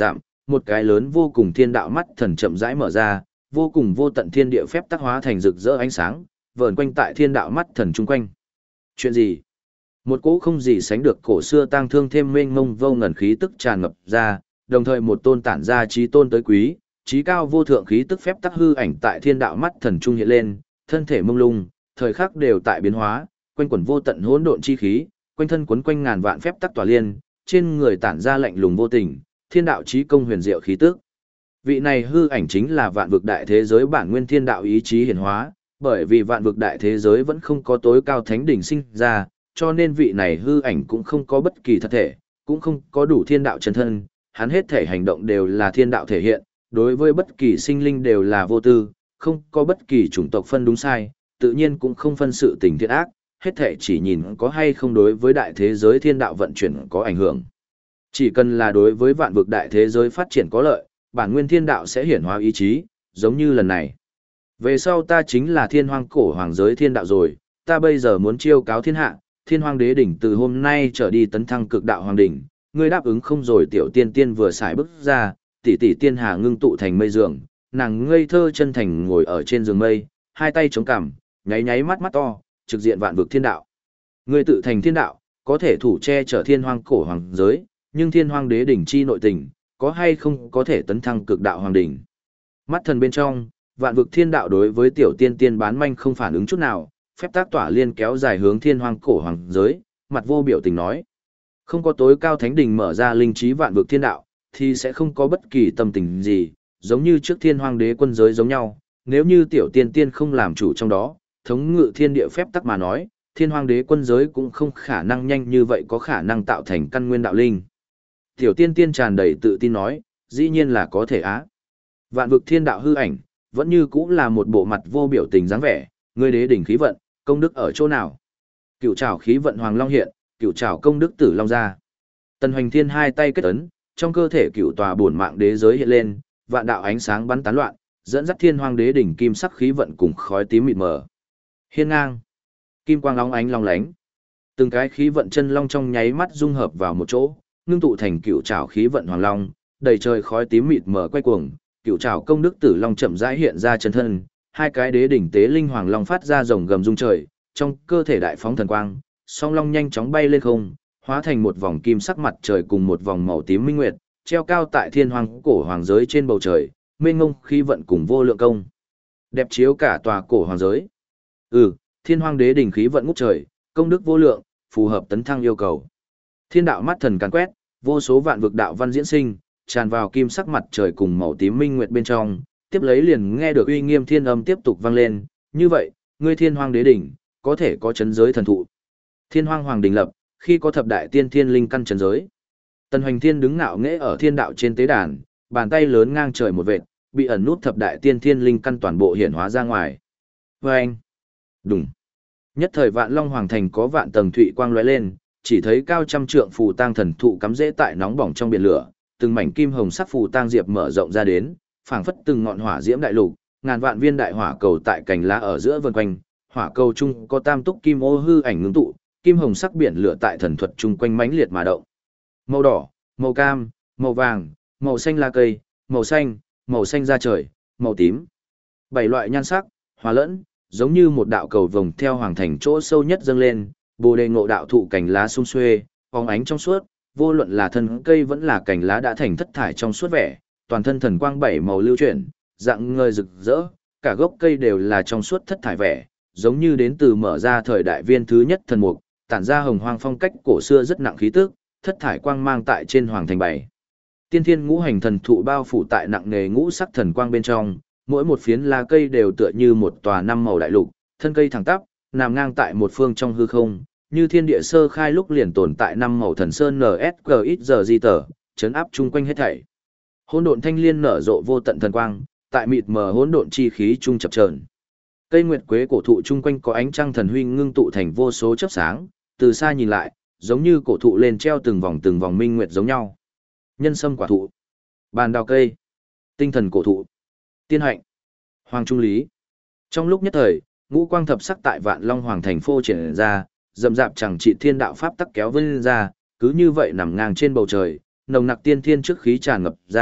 một cái lớn vô cùng thiên đạo mắt thần chậm rãi mở ra, vô cùng vô tận thiên địa phép tắc hóa thành rực rỡ ánh sáng, vờn quanh tại thiên đạo mắt thần chung quanh. Chuyện gì? Một cỗ không gì sánh được cổ xưa tang thương thêm mênh mông vô ngần khí tức tràn ngập ra, đồng thời một tôn tản ra trí tôn tới quý, trí cao vô thượng khí tức phép tắc hư ảnh tại thiên đạo mắt thần trung hiện lên, thân thể mông lung, thời khắc đều tại biến hóa, quanh quẩn vô tận hỗn độn chi khí, quanh thân quấn quanh ngàn vạn phép tắc tỏa liên, trên người tản ra lạnh lùng vô tình, thiên đạo chí công huyền diệu khí tức. Vị này hư ảnh chính là vạn vực đại thế giới bản nguyên thiên đạo ý chí hiển hóa, bởi vì vạn vực đại thế giới vẫn không có tối cao thánh đỉnh sinh ra, cho nên vị này hư ảnh cũng không có bất kỳ thật thể, cũng không có đủ thiên đạo chân thân, hắn hết thể hành động đều là thiên đạo thể hiện, đối với bất kỳ sinh linh đều là vô tư, không có bất kỳ chủng tộc phân đúng sai, tự nhiên cũng không phân sự tình thiện ác, hết thể chỉ nhìn có hay không đối với đại thế giới thiên đạo vận chuyển có ảnh hưởng. Chỉ cần là đối với vạn vực đại thế giới phát triển có lợi, bản nguyên thiên đạo sẽ hiển hóa ý chí, giống như lần này. Về sau ta chính là thiên hoang cổ hoàng giới thiên đạo rồi, ta bây giờ muốn chiêu cáo thiên hạ, thiên hoang đế đỉnh từ hôm nay trở đi tấn thăng cực đạo hoàng đỉnh, ngươi đáp ứng không rồi. Tiểu tiên tiên vừa xài bước ra, tỷ tỷ tiên hà ngưng tụ thành mây giường, nàng ngây thơ chân thành ngồi ở trên giường mây, hai tay chống cằm, nháy nháy mắt mắt to, trực diện vạn vực thiên đạo. Ngươi tự thành thiên đạo, có thể thủ che chở thiên hoang cổ hoàng giới, nhưng thiên hoang đế đỉnh chi nội tình, có hay không có thể tấn thăng cực đạo hoàng đỉnh. Mắt thần bên trong, vạn vực thiên đạo đối với tiểu tiên tiên bán manh không phản ứng chút nào, phép tác tỏa liên kéo dài hướng thiên hoang cổ hoàng giới, mặt vô biểu tình nói. Không có tối cao thánh đỉnh mở ra linh trí vạn vực thiên đạo, thì sẽ không có bất kỳ tâm tình gì, giống như trước thiên hoang đế quân giới giống nhau. Nếu như tiểu tiên tiên không làm chủ trong đó, thống ngự thiên địa phép tắc mà nói, thiên hoang đế quân giới cũng không khả năng nhanh như vậy có khả năng tạo thành căn nguyên đạo linh. Tiểu tiên tiên tràn đầy tự tin nói, dĩ nhiên là có thể á. Vạn vực thiên đạo hư ảnh, vẫn như cũng là một bộ mặt vô biểu tình dáng vẻ, ngươi đế đỉnh khí vận, công đức ở chỗ nào? Cựu trảo khí vận hoàng long hiện, cựu trảo công đức tử long ra. Tần Hoành Thiên hai tay kết ấn, trong cơ thể cựu tòa bổn mạng đế giới hiện lên, vạn đạo ánh sáng bắn tán loạn, dẫn dắt thiên hoang đế đỉnh kim sắc khí vận cùng khói tím mịt mờ. Hiên ngang, kim quang long ánh long lánh. Từng cái khí vận chân long trong nháy mắt dung hợp vào một chỗ, ngưng tụ thành cựu trảo khí vận hoàng long, đầy trời khói tím mịt mờ quay cuồng, cựu trảo công đức tử long chậm rãi hiện ra chân thân, hai cái đế đỉnh tế linh hoàng long phát ra rồng gầm rung trời, trong cơ thể đại phóng thần quang, song long nhanh chóng bay lên không, hóa thành một vòng kim sắc mặt trời cùng một vòng màu tím minh nguyệt, treo cao tại thiên hoàng cổ hoàng giới trên bầu trời, mênh ngông khí vận cùng vô lượng công, đẹp chiếu cả tòa cổ hoàng giới. Thiên hoàng đế đỉnh khí vận ngút trời, công đức vô lượng, phù hợp tấn thăng yêu cầu. Thiên đạo mắt thần càn quét, vô số vạn vực đạo văn diễn sinh, tràn vào kim sắc mặt trời cùng màu tím minh nguyệt bên trong, tiếp lấy liền nghe được uy nghiêm thiên âm tiếp tục vang lên, như vậy, ngươi thiên hoàng đế đỉnh, có thể có chấn giới thần thụ. Thiên hoàng hoàng đỉnh lập, khi có thập đại tiên thiên linh căn chấn giới. Tần Hoành Thiên đứng ngạo nghễ ở thiên đạo trên tế đàn, bàn tay lớn ngang trời một vệt, bị ẩn nút thập đại tiên thiên linh căn toàn bộ hiển hóa ra ngoài. Vâng! Đùng! Nhất thời Vạn Long Hoàng Thành có vạn tầng thụy quang lóe lên, chỉ thấy cao trăm trượng phù tang thần thụ cắm rễ tại nóng bỏng trong biển lửa, từng mảnh kim hồng sắc phù tang diệp mở rộng ra đến, phảng phất từng ngọn hỏa diễm đại lục, ngàn vạn viên đại hỏa cầu tại cành lá ở giữa vần quanh, hỏa cầu chung có tam túc kim ô hư ảnh ngưng tụ, kim hồng sắc biển lửa tại thần thuật chung quanh mãnh liệt mà động. Màu đỏ, màu cam, màu vàng, màu xanh lá cây, màu xanh da trời, màu tím. Bảy loại nhan sắc, hòa lẫn, giống như một đạo cầu vồng theo hoàng thành chỗ sâu nhất dâng lên, Bồ Đề Ngộ Đạo thụ cành lá sum xuê, phóng ánh trong suốt, vô luận là thân cây vẫn là cành lá đã thành thất thải trong suốt vẻ, toàn thân thần quang bảy màu lưu chuyển, dạng ngời rực rỡ, cả gốc cây đều là trong suốt thất thải vẻ, giống như đến từ mở ra thời đại viên thứ nhất thần mục, tản ra hồng hoang phong cách cổ xưa rất nặng khí tức, thất thải quang mang tại trên hoàng thành bảy. Tiên thiên ngũ hành thần thụ bao phủ tại nặng nề ngũ sắc thần quang bên trong, mỗi một phiến lá cây đều tựa như một tòa năm màu đại lục, thân cây thẳng tắp, nằm ngang tại một phương trong hư không, như thiên địa sơ khai lúc liền tồn tại năm màu thần sơn NSGXG chấn áp chung quanh hết thảy. Hỗn độn thanh liên nở rộ vô tận thần quang, tại mịt mờ hỗn độn chi khí trung chập chờn. Cây nguyệt quế cổ thụ chung quanh có ánh trăng thần huy ngưng tụ thành vô số chớp sáng, từ xa nhìn lại, giống như cổ thụ lên treo từng vòng minh nguyệt giống nhau. Nhân sâm quả thụ, bàn đào cây, tinh thần cổ thụ, tiên hạnh, hoàng trung lý. Trong lúc nhất thời, ngũ quang thập sắc tại Vạn Long Hoàng thành phô triển ra, rậm rạp chẳng trị thiên đạo pháp tắc kéo vươn ra, cứ như vậy nằm ngang trên bầu trời, nồng nặc tiên thiên trước khí tràn ngập ra,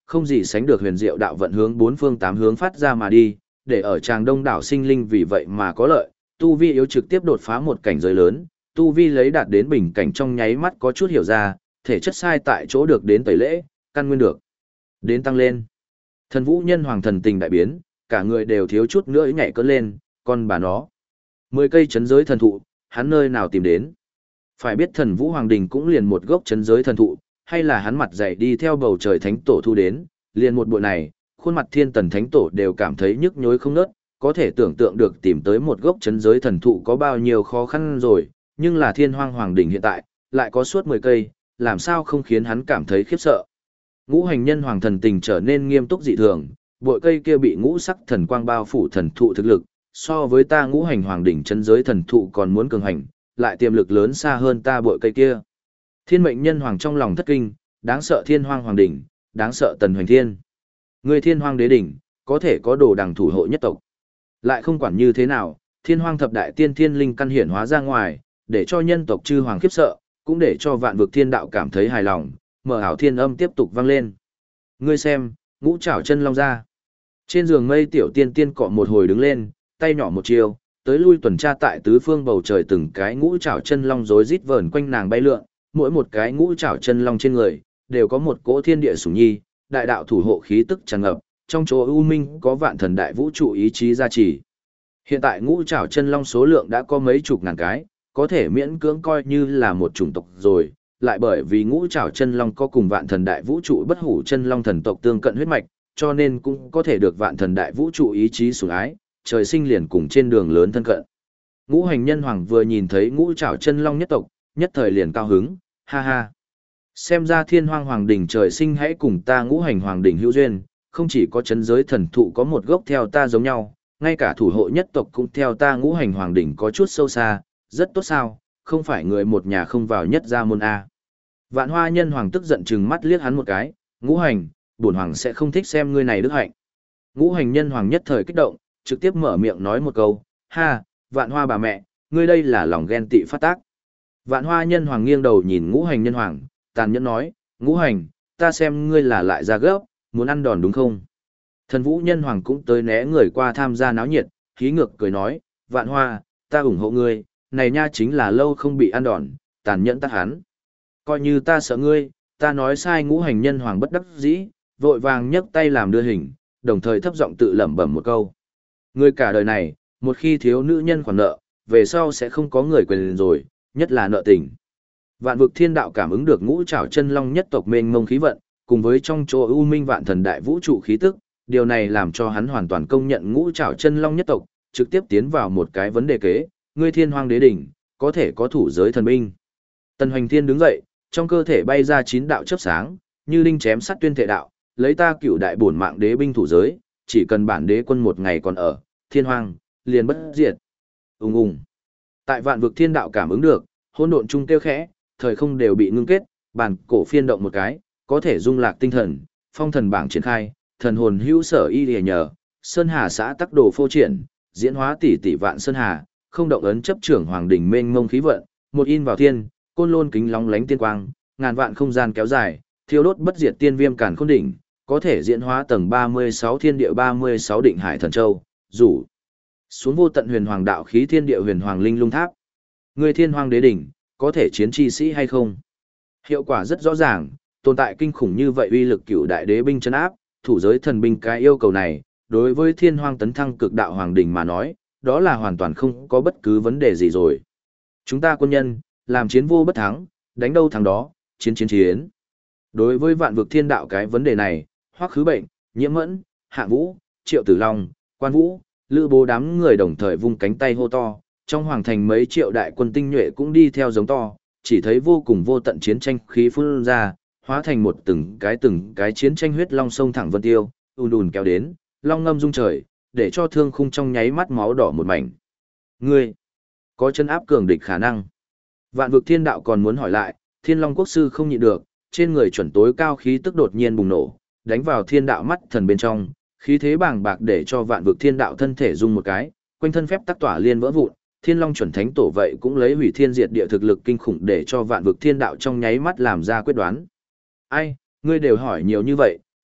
không gì sánh được huyền diệu đạo vận hướng bốn phương tám hướng phát ra mà đi, để ở tràng đông đảo sinh linh vì vậy mà có lợi, tu vi yếu trực tiếp đột phá một cảnh giới lớn, tu vi lấy đạt đến bình cảnh trong nháy mắt có chút hiểu ra, thể chất sai tại chỗ được đến tẩy lễ, căn nguyên được đến tăng lên. Thần Vũ Nhân Hoàng thần tình đại biến, cả người đều thiếu chút nữa nhảy cất lên, con bà nó. 10 cây chấn giới thần thụ, hắn nơi nào tìm đến? Phải biết Thần Vũ Hoàng Đình cũng liền một gốc chấn giới thần thụ, hay là hắn mặt dày đi theo bầu trời thánh tổ thu đến, liền một bộ này, khuôn mặt Thiên Tần thánh tổ đều cảm thấy nhức nhối không ngớt, có thể tưởng tượng được tìm tới một gốc chấn giới thần thụ có bao nhiêu khó khăn rồi, nhưng là Thiên Hoang Hoàng Đình hiện tại, lại có suốt 10 cây, làm sao không khiến hắn cảm thấy khiếp sợ. Ngũ Hành Nhân Hoàng thần tình trở nên nghiêm túc dị thường, bội cây kia bị ngũ sắc thần quang bao phủ thần thụ thực lực, so với ta Ngũ Hành Hoàng đỉnh chân giới thần thụ còn muốn cường hành, lại tiềm lực lớn xa hơn ta bội cây kia. Thiên Mệnh Nhân Hoàng trong lòng thất kinh, đáng sợ Thiên Hoang Hoàng đỉnh, đáng sợ Tần Hoành Thiên. Người Thiên Hoang đế đỉnh, có thể có đồ đằng thủ hộ nhất tộc. Lại không quản như thế nào, Thiên Hoang thập đại tiên thiên linh căn hiển hóa ra ngoài, để cho nhân tộc chư hoàng khiếp sợ, cũng để cho vạn vực thiên đạo cảm thấy hài lòng, mở ảo thiên âm tiếp tục vang lên. Ngươi xem, ngũ trảo chân long ra. Trên giường mây tiểu tiên tiên cọ một hồi đứng lên, tay nhỏ một chiều, tới lui tuần tra tại tứ phương bầu trời từng cái ngũ trảo chân long rối rít vờn quanh nàng bay lượn, mỗi một cái ngũ trảo chân long trên người đều có một cỗ thiên địa sủng nhi, đại đạo thủ hộ khí tức tràn ngập, trong chỗ u minh có vạn thần đại vũ trụ ý chí gia trì. Hiện tại ngũ trảo chân long số lượng đã có mấy chục ngàn cái, có thể miễn cưỡng coi như là một chủng tộc rồi, lại bởi vì ngũ trảo chân long có cùng vạn thần đại vũ trụ bất hủ chân long thần tộc tương cận huyết mạch, cho nên cũng có thể được vạn thần đại vũ trụ ý chí sủng ái, trời sinh liền cùng trên đường lớn thân cận. Ngũ Hành Nhân Hoàng vừa nhìn thấy ngũ trảo chân long nhất tộc, nhất thời liền cao hứng, ha ha. Xem ra Thiên Hoang Hoàng đỉnh trời sinh hãy cùng ta Ngũ Hành Hoàng đỉnh hữu duyên, không chỉ có chấn giới thần thụ có một gốc theo ta giống nhau, ngay cả thủ hộ nhất tộc cũng theo ta Ngũ Hành Hoàng đỉnh có chút sâu xa, rất tốt sao, không phải người một nhà không vào nhất gia môn A. Vạn Hoa Nhân Hoàng tức giận chừng mắt liếc hắn một cái, Ngũ Hành, bổn hoàng sẽ không thích xem ngươi này đức hạnh. Ngũ Hành Nhân Hoàng nhất thời kích động, trực tiếp mở miệng nói một câu, ha, Vạn Hoa bà mẹ, ngươi đây là lòng ghen tị phát tác. Vạn Hoa Nhân Hoàng nghiêng đầu nhìn Ngũ Hành Nhân Hoàng, tàn nhẫn nói, Ngũ Hành, ta xem ngươi là lại ra gấp, muốn ăn đòn đúng không? Thần Vũ Nhân Hoàng cũng tới né người qua tham gia náo nhiệt, khí ngược cười nói, Vạn Hoa, ta ủng hộ ngươi, này nha chính là lâu không bị ăn đòn, tàn nhẫn tắt hắn. Coi như ta sợ ngươi, ta nói sai. Ngũ Hành Nhân Hoàng bất đắc dĩ, vội vàng nhấc tay làm đưa hình, đồng thời thấp giọng tự lẩm bẩm một câu. Ngươi cả đời này, một khi thiếu nữ nhân khoản nợ, về sau sẽ không có người quyền rồi, nhất là nợ tình. Vạn vực thiên đạo cảm ứng được ngũ trảo chân long nhất tộc mênh mông khí vận, cùng với trong chỗ u minh vạn thần đại vũ trụ khí tức, điều này làm cho hắn hoàn toàn công nhận ngũ trảo chân long nhất tộc, trực tiếp tiến vào một cái vấn đề kế, ngươi Thiên Hoang đế đỉnh, có thể có thủ giới thần binh. Tần Hoành Thiên đứng dậy, trong cơ thể bay ra 9 đạo chớp sáng, như linh chém sắt tuyên thể đạo, lấy ta cửu đại bổn mạng đế binh thủ giới, chỉ cần bản đế quân một ngày còn ở, Thiên Hoang liền bất diệt. Ùng ùng. Tại vạn vực thiên đạo cảm ứng được, hỗn độn trung tiêu khẽ, thời không đều bị ngưng kết, bản cổ phiên động một cái, có thể dung lạc tinh thần, phong thần bảng triển khai, thần hồn hữu sở y lìa nhờ, sơn hà xã tắc đồ phô triển, diễn hóa tỷ tỷ vạn sơn hà, không động ấn chấp trưởng hoàng đỉnh mênh mông khí vận, một in vào thiên, côn lôn kính lóng lánh tiên quang, ngàn vạn không gian kéo dài, thiêu đốt bất diệt tiên viêm càn khôn đỉnh, có thể diễn hóa tầng 36 thiên địa 36 định hải thần châu, rủ xuống vô tận huyền hoàng đạo khí thiên địa huyền hoàng linh lung tháp. Người Thiên Hoang đế đỉnh, có thể chiến chi sĩ hay không? Hiệu quả rất rõ ràng, tồn tại kinh khủng như vậy uy lực cửu đại đế binh chân áp, thủ giới thần binh cái yêu cầu này, đối với Thiên Hoang tấn thăng cực đạo hoàng đỉnh mà nói, đó là hoàn toàn không có bất cứ vấn đề gì rồi. Chúng ta quân nhân, làm chiến vô bất thắng, đánh đâu thắng đó, chiến chiến chiến. Đối với vạn vực thiên đạo cái vấn đề này, Hoắc Khứ Bệnh, Nhiễm Mẫn, Hạ Vũ, Triệu Tử Long, Quan Vũ, Lữ Bố đám người đồng thời vung cánh tay hô to, trong hoàng thành mấy triệu đại quân tinh nhuệ cũng đi theo giống to, chỉ thấy vô cùng vô tận chiến tranh khí phun ra, hóa thành một từng cái chiến tranh huyết long sông thẳng vân tiêu, ùn ùn kéo đến, long ngâm rung trời, để cho thương khung trong nháy mắt máu đỏ một mảnh. Ngươi, có chân áp cường địch khả năng. Vạn vực thiên đạo còn muốn hỏi lại, Thiên Long Quốc sư không nhịn được, trên người chuẩn tối cao khí tức đột nhiên bùng nổ, đánh vào thiên đạo mắt thần bên trong, khí thế bàng bạc để cho vạn vực thiên đạo thân thể rung một cái, quanh thân phép tắc tỏa liên vỡ vụn, Thiên Long chuẩn thánh tổ vậy cũng lấy hủy thiên diệt địa thực lực kinh khủng để cho vạn vực thiên đạo trong nháy mắt làm ra quyết đoán. Ai, ngươi đều hỏi nhiều như vậy,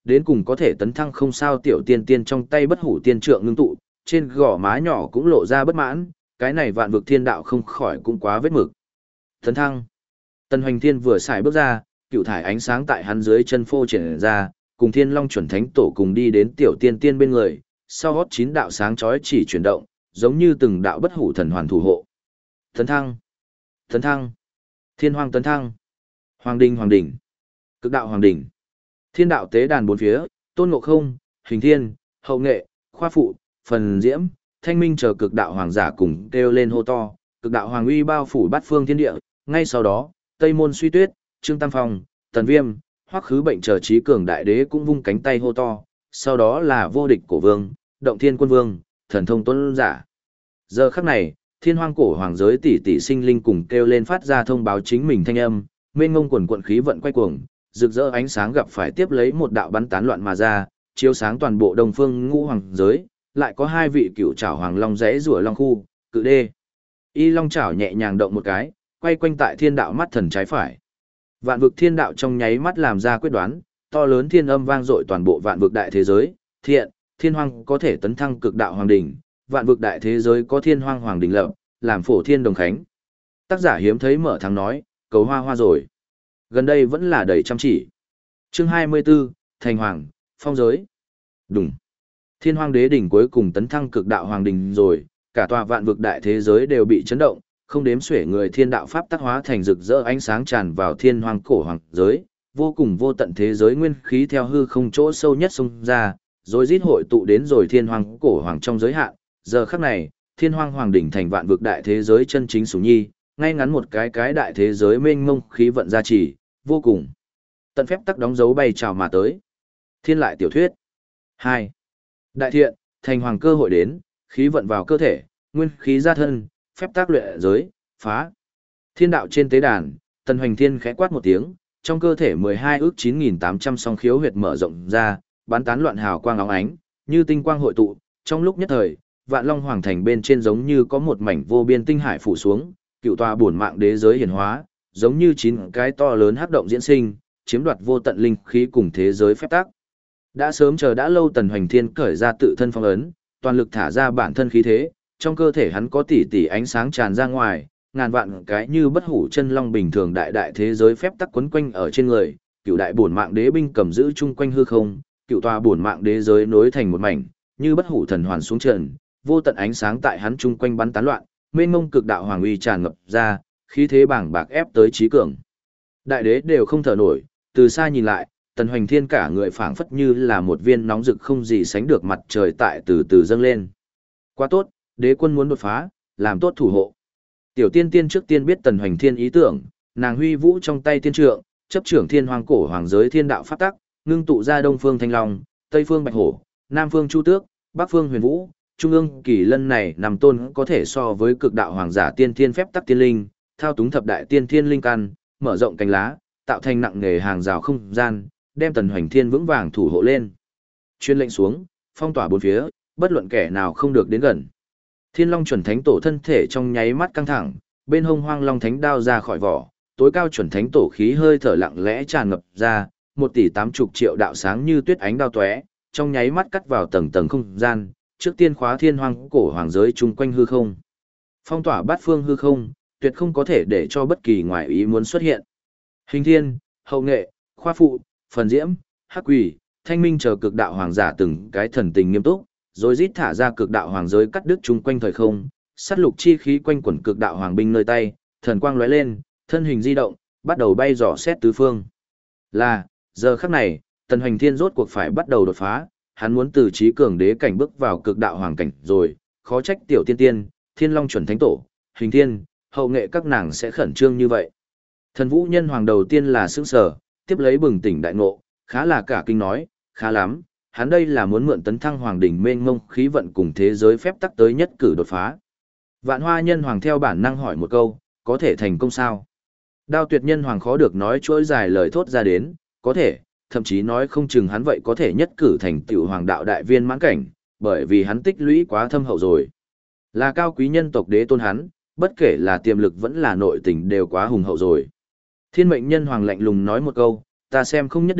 đến cùng có thể tấn thăng không sao tiểu tiên tiên trong tay bất hủ tiên trượng ngưng tụ, trên gò má nhỏ cũng lộ ra bất mãn, cái này vạn vực thiên đạo không khỏi cũng quá vết mực. Tấn thăng. Tần Hoành Thiên vừa xài bước ra, cựu thải ánh sáng tại hắn dưới chân phô triển ra, cùng Thiên Long chuẩn thánh tổ cùng đi đến tiểu tiên tiên bên người, sau gót 9 đạo sáng chói chỉ chuyển động, giống như từng đạo bất hủ thần hoàn thủ hộ. Tấn thăng. Tấn thăng. Thiên Hoàng tấn thăng. Hoàng đỉnh hoàng đỉnh. Cực đạo hoàng đỉnh. Thiên đạo tế đàn bốn phía, Tôn Ngộ Không, Hình Thiên, Hậu Nghệ, Khoa Phụ, Phần Diễm, Thanh Minh chờ cực đạo hoàng giả cùng kêu lên hô to, cực đạo hoàng uy bao phủ bát phương thiên địa, ngay sau đó, Tây Môn Suy Tuyết, Trương Tam Phong, Tần Viêm, Hoắc Khứ Bệnh chờ trí cường đại đế cũng vung cánh tay hô to, sau đó là vô địch cổ vương, động thiên quân vương, thần thông tuấn giả. Giờ khắc này, thiên hoang cổ hoàng giới tỷ tỷ sinh linh cùng kêu lên phát ra thông báo chính mình thanh âm, mênh ngông quần quận khí vận quay cuồng, rực rỡ ánh sáng gặp phải tiếp lấy một đạo bắn tán loạn mà ra, chiếu sáng toàn bộ đông phương ngũ hoàng giới, lại có hai vị cựu trảo hoàng long rẽ rủa long khu, cự đê. Y long chảo nhẹ nhàng động một cái, quay quanh tại thiên đạo mắt thần trái phải. Vạn vực thiên đạo trong nháy mắt làm ra quyết đoán, to lớn thiên âm vang dội toàn bộ vạn vực đại thế giới, thiện, thiên hoang có thể tấn thăng cực đạo hoàng đỉnh, vạn vực đại thế giới có thiên hoang hoàng đỉnh lập, làm phổ thiên đồng khánh. Tác giả hiếm thấy mở thắng nói, cầu hoa hoa rồi. Gần đây vẫn là đầy chăm chỉ. Chương 24, Thành Hoàng, Phong giới. Đúng. Thiên hoang đế đỉnh cuối cùng tấn thăng cực đạo hoàng đỉnh rồi, cả tòa vạn vực đại thế giới đều bị chấn động, không đếm xuể người thiên đạo pháp tác hóa thành rực rỡ ánh sáng tràn vào thiên hoang cổ hoàng giới, vô cùng vô tận thế giới nguyên khí theo hư không chỗ sâu nhất xông ra, rồi rít hội tụ đến rồi thiên hoang cổ hoàng trong giới hạn. Giờ khắc này, thiên hoang hoàng đỉnh thành vạn vực đại thế giới chân chính sủng nhi, ngay ngắn một cái đại thế giới mênh mông khí vận gia trì, vô cùng. Tận phép tắc đóng dấu bay trào mà tới. Thiên lại tiểu thuyết. 2. Đại thiện, thành hoàng cơ hội đến, khí vận vào cơ thể, nguyên khí ra thân, phép tác luyện giới, phá. Thiên đạo trên tế đàn, Tần Hoành Thiên khẽ quát một tiếng, trong cơ thể 12 ước 9.800 song khiếu huyệt mở rộng ra, bắn tán loạn hào quang óng ánh, như tinh quang hội tụ, trong lúc nhất thời, Vạn Long Hoàng thành bên trên giống như có một mảnh vô biên tinh hải phủ xuống, cựu tòa bổn mạng đế giới hiển hóa, giống như 9 cái to lớn hắc động diễn sinh, chiếm đoạt vô tận linh khí cùng thế giới phép tắc. Đã sớm chờ đã lâu Tần Hoành Thiên cởi ra tự thân phong ấn, toàn lực thả ra bản thân khí thế, trong cơ thể hắn có tỷ tỷ ánh sáng tràn ra ngoài, ngàn vạn cái như bất hủ chân long bình thường đại thế giới phép tắc quấn quanh ở trên người, cựu đại bổn mạng đế binh cầm giữ chung quanh hư không, cựu tòa bổn mạng đế giới nối thành một mảnh, như bất hủ thần hoàn xuống trần, vô tận ánh sáng tại hắn chung quanh bắn tán loạn, mênh mông cực đạo hoàng uy tràn ngập ra, khí thế bàng bạc ép tới trí cường. Đại đế đều không thở nổi, từ xa nhìn lại, Tần Hoành Thiên cả người phảng phất như là một viên nóng rực không gì sánh được mặt trời tại từ từ dâng lên. Quá tốt, đế quân muốn đột phá, làm tốt thủ hộ. Tiểu tiên tiên trước tiên biết Tần Hoành Thiên ý tưởng, nàng huy vũ trong tay tiên trượng, chấp trưởng thiên hoàng cổ hoàng giới thiên đạo pháp tắc, ngưng tụ ra đông phương thanh long, tây phương bạch hổ, nam phương chu tước, bắc phương huyền vũ, trung ương kỳ lân này nằm tôn có thể so với cực đạo hoàng giả tiên thiên phép tắc tiên linh, thao túng thập đại tiên thiên linh căn, mở rộng cánh lá, tạo thành nặng nghề hàng rào không gian, đem Tần Hoành Thiên vững vàng thủ hộ lên. Chuyên lệnh xuống, phong tỏa bốn phía, bất luận kẻ nào không được đến gần. Thiên Long chuẩn thánh tổ thân thể trong nháy mắt căng thẳng, bên hông Hoang Long thánh đao ra khỏi vỏ, tối cao chuẩn thánh tổ khí hơi thở lặng lẽ tràn ngập ra, 1,80 tỷ đạo sáng như tuyết ánh đao tóe, trong nháy mắt cắt vào tầng tầng không gian, trước tiên khóa thiên hoang cổ hoàng giới chung quanh hư không. Phong tỏa bát phương hư không, tuyệt không có thể để cho bất kỳ ngoại ý muốn xuất hiện. Hình Thiên, Hậu Nghệ, Khoa Phụ, Phần Diễm, Hắc Quỷ, Thanh Minh chờ cực đạo hoàng giả từng cái thần tình nghiêm túc, rồi rít thả ra cực đạo hoàng giới cắt đứt chung quanh thời không, sát lục chi khí quanh quẩn cực đạo hoàng binh nơi tay, thần quang lóe lên, thân hình di động, bắt đầu bay dò xét tứ phương. Là, giờ khắc này, Tần Hoành Thiên rốt cuộc phải bắt đầu đột phá, hắn muốn từ trí cường đế cảnh bước vào cực đạo hoàng cảnh rồi, khó trách tiểu tiên tiên, Thiên Long chuẩn thánh tổ, Hình Thiên, Hậu Nghệ các nàng sẽ khẩn trương như vậy. Thần Vũ Nhân Hoàng đầu tiên là sững sờ, tiếp lấy bừng tỉnh đại ngộ, khá là cả kinh nói, khá lắm, hắn đây là muốn mượn tấn thăng hoàng đỉnh mênh mông khí vận cùng thế giới phép tắc tới nhất cử đột phá. Vạn Hoa Nhân Hoàng theo bản năng hỏi một câu, có thể thành công sao? Đao Tuyệt Nhân Hoàng khó được nói chuỗi dài lời thốt ra đến, có thể, thậm chí nói không chừng hắn vậy có thể nhất cử thành tựu hoàng đạo đại viên mãn cảnh, bởi vì hắn tích lũy quá thâm hậu rồi. Là cao quý nhân tộc đế tôn hắn, bất kể là tiềm lực vẫn là nội tình đều quá hùng hậu rồi. Thiên Mệnh Nhân Hoàng lạnh lùng nói một câu, ta xem không nhất định,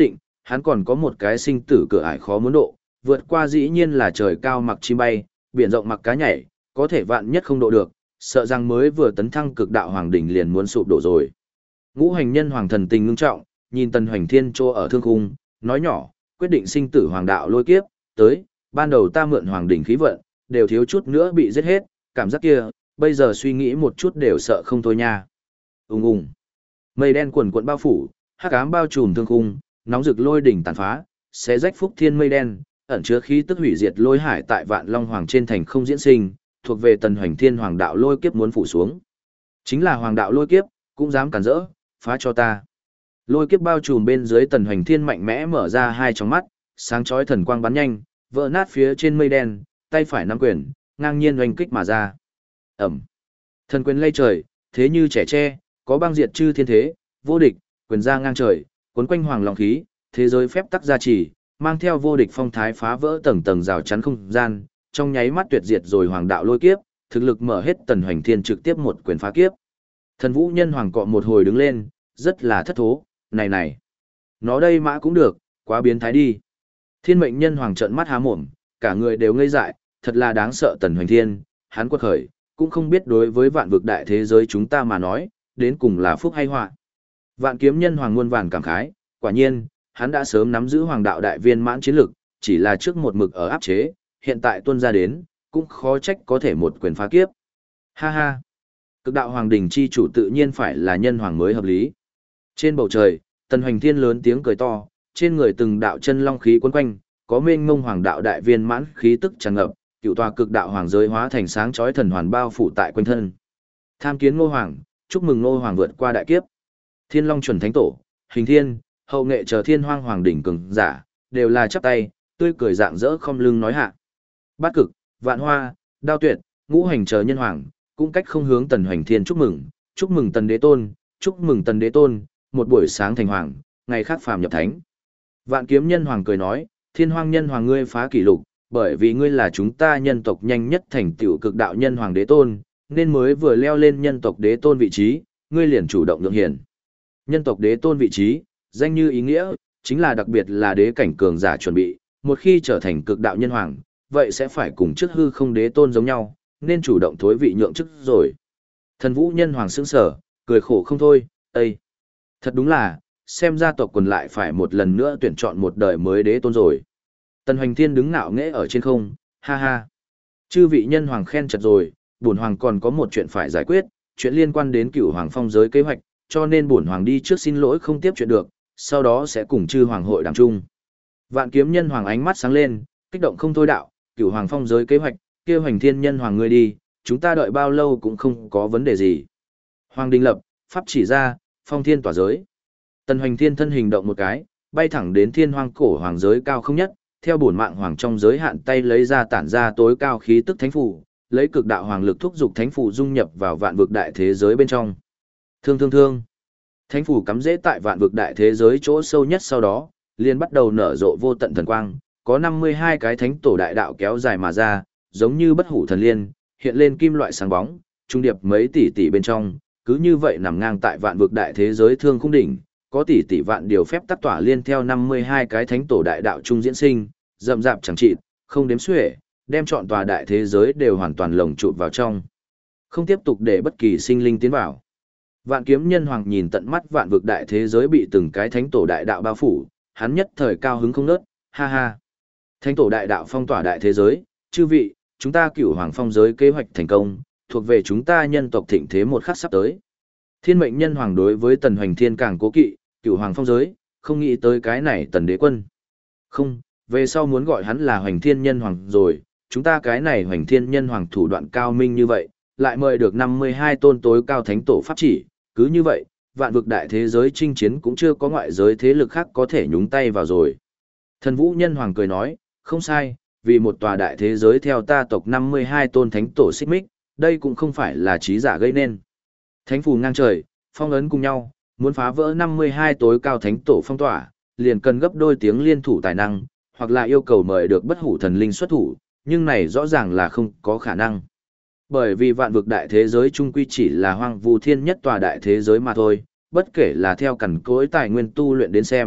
hắn còn có một cái sinh tử cửa ải khó muốn độ, vượt qua dĩ nhiên là trời cao mặc chim bay, biển rộng mặc cá nhảy, có thể vạn nhất không độ được, sợ rằng mới vừa tấn thăng cực đạo hoàng đỉnh liền muốn sụp đổ rồi. Ngũ hành nhân hoàng thần tình ngưng trọng, nhìn Tần Hoành Thiên trô ở thương khung, nói nhỏ, quyết định sinh tử hoàng đạo lôi kiếp, tới, ban đầu ta mượn hoàng đỉnh khí vận, đều thiếu chút nữa bị giết hết, cảm giác kia, bây giờ suy nghĩ một chút đều sợ không thôi nha. Ùng ùng. Mây đen quần quần bao phủ, hắc ám bao trùm thương khung, nóng rực lôi đỉnh tàn phá, xé rách phúc thiên mây đen, ẩn chứa khí tức hủy diệt lôi hải tại Vạn Long Hoàng trên thành không diễn sinh, thuộc về Tần Hoành Thiên hoàng đạo lôi kiếp muốn phủ xuống. Chính là hoàng đạo lôi kiếp, cũng dám cản rỡ, phá cho ta. Lôi kiếp bao trùm bên dưới Tần Hoành Thiên mạnh mẽ mở ra hai tròng mắt, sáng chói thần quang bắn nhanh, vỡ nát phía trên mây đen, tay phải nắm quyền, ngang nhiên oanh kích mà ra. Ẩm. Thần quyền lay trời, thế như trẻ tre, có băng diệt chư thiên thế, vô địch, quyền ra ngang trời, cuốn quanh hoàng long khí, thế giới phép tắc gia trì, mang theo vô địch phong thái phá vỡ tầng tầng rào chắn không gian, trong nháy mắt tuyệt diệt rồi hoàng đạo lôi kiếp, thực lực mở hết Tần Hoành Thiên trực tiếp một quyền phá kiếp. Thần Vũ Nhân Hoàng cọ một hồi đứng lên, rất là thất thố, này, nó đây mã cũng được, quá biến thái đi. Thiên Mệnh Nhân Hoàng trợn mắt há mồm, cả người đều ngây dại, thật là đáng sợ Tần Hoành Thiên, hắn quật khởi, cũng không biết đối với vạn vực đại thế giới chúng ta mà nói, đến cùng là phúc hay họa. Vạn Kiếm Nhân Hoàng muôn vàn cảm khái, quả nhiên, hắn đã sớm nắm giữ hoàng đạo đại viên mãn chiến lực, chỉ là trước một mực ở áp chế, hiện tại tuân ra đến, cũng khó trách có thể một quyền phá kiếp. Ha ha! Cực đạo hoàng đỉnh chi chủ tự nhiên phải là nhân hoàng mới hợp lý. Trên bầu trời, Tần Hoành Thiên lớn tiếng cười to, trên người từng đạo chân long khí quấn quanh, có mênh mông hoàng đạo đại viên mãn khí tức tràn ngập, cựu tòa cực đạo hoàng giới hóa thành sáng chói thần hoàn bao phủ tại quanh thân. Tham kiến Ngô Hoàng, chúc mừng Ngô Hoàng vượt qua đại kiếp. Thiên Long chuẩn thánh tổ, Hình Thiên, hậu nghệ chờ Thiên Hoang hoàng đỉnh cường giả, đều là chắp tay, tươi cười rạng rỡ không lưng nói hạ. Bát Cực, Vạn Hoa, Đao Tuyệt, Ngũ Hành chờ nhân hoàng, cũng cách không hướng Tần Hoành Thiên chúc mừng Tần Đế Tôn, chúc mừng Tần Đế Tôn, một buổi sáng thành hoàng, ngày khác phàm nhập thánh. Vạn Kiếm nhân hoàng cười nói, Thiên Hoang nhân hoàng ngươi phá kỷ lục, bởi vì ngươi là chúng ta nhân tộc nhanh nhất thành tựu cực đạo nhân hoàng đế tôn, nên mới vừa leo lên nhân tộc đế tôn vị trí, ngươi liền chủ động nhượng hiển. Nhân tộc đế tôn vị trí, danh như ý nghĩa, chính là đặc biệt là đế cảnh cường giả chuẩn bị, một khi trở thành cực đạo nhân hoàng, vậy sẽ phải cùng trước hư không đế tôn giống nhau, nên chủ động thối vị nhượng chức rồi. Thần Vũ nhân hoàng sững sở, cười khổ không thôi, Ê! Thật đúng là, xem ra tộc quần lại phải một lần nữa tuyển chọn một đời mới đế tôn rồi. Tần Hoành Thiên đứng ngạo nghễ ở trên không, ha ha. Chư vị nhân hoàng khen chật rồi, bổn hoàng còn có một chuyện phải giải quyết, chuyện liên quan đến cửu hoàng phong giới kế hoạch, cho nên bổn hoàng đi trước xin lỗi không tiếp chuyện được, sau đó sẽ cùng chư hoàng hội đàm chung. Vạn Kiếm nhân hoàng ánh mắt sáng lên, kích động không thôi đạo, cửu hoàng phong giới kế hoạch, kêu Hoành Thiên nhân hoàng ngươi đi, chúng ta đợi bao lâu cũng không có vấn đề gì. Hoàng đình lập, pháp chỉ ra, phong thiên tỏa giới. Tần Hoành Thiên thân hình động một cái, bay thẳng đến Thiên Hoang cổ hoàng giới cao không nhất, theo bổn mạng hoàng trong giới hạn tay lấy ra tản ra tối cao khí tức thánh phù, lấy cực đạo hoàng lực thúc dục thánh phù dung nhập vào vạn vực đại thế giới bên trong. Thương. Thánh phù cắm rễ tại vạn vực đại thế giới chỗ sâu nhất, sau đó liền bắt đầu nở rộ vô tận thần quang, có 52 cái thánh tổ đại đạo kéo dài mà ra, giống như bất hủ thần liên, hiện lên kim loại sáng bóng, trung điệp mấy tỷ tỷ bên trong, cứ như vậy nằm ngang tại vạn vực đại thế giới thương khung đỉnh, có tỷ tỷ vạn điều phép tắc tỏa liên theo 52 cái thánh tổ đại đạo trung diễn sinh, rậm rạp chẳng trị, không đếm xuể, đem chọn tòa đại thế giới đều hoàn toàn lồng chụp vào trong. Không tiếp tục để bất kỳ sinh linh tiến vào. Vạn Kiếm nhân hoàng nhìn tận mắt vạn vực đại thế giới bị từng cái thánh tổ đại đạo bao phủ, hắn nhất thời cao hứng không nớt, ha ha. Thánh tổ đại đạo phong tỏa đại thế giới, chư vị, chúng ta cửu hoàng phong giới kế hoạch thành công, thuộc về chúng ta nhân tộc thịnh thế một khắc sắp tới. Thiên Mệnh nhân hoàng đối với Tần Hoành Thiên càng cố kỵ, cửu hoàng phong giới, không nghĩ tới cái này Tần đế quân. Không, về sau muốn gọi hắn là Hoành Thiên nhân hoàng rồi, chúng ta cái này Hoành Thiên nhân hoàng thủ đoạn cao minh như vậy, lại mời được 52 tôn tối cao thánh tổ pháp chỉ, cứ như vậy, vạn vực đại thế giới chinh chiến cũng chưa có ngoại giới thế lực khác có thể nhúng tay vào rồi. Thần Vũ nhân hoàng cười nói, không sai, vì một tòa đại thế giới theo ta tộc 52 tôn thánh tổ xích mích, đây cũng không phải là trí giả gây nên. Thánh phù ngang trời, phong ấn cùng nhau, muốn phá vỡ 52 tối cao thánh tổ phong tỏa, liền cần gấp đôi tiếng liên thủ tài năng, hoặc là yêu cầu mời được bất hủ thần linh xuất thủ, nhưng này rõ ràng là không có khả năng. Bởi vì vạn vực đại thế giới chung quy chỉ là hoang vu thiên nhất tòa đại thế giới mà thôi, bất kể là theo cẩn cối tài nguyên tu luyện đến xem,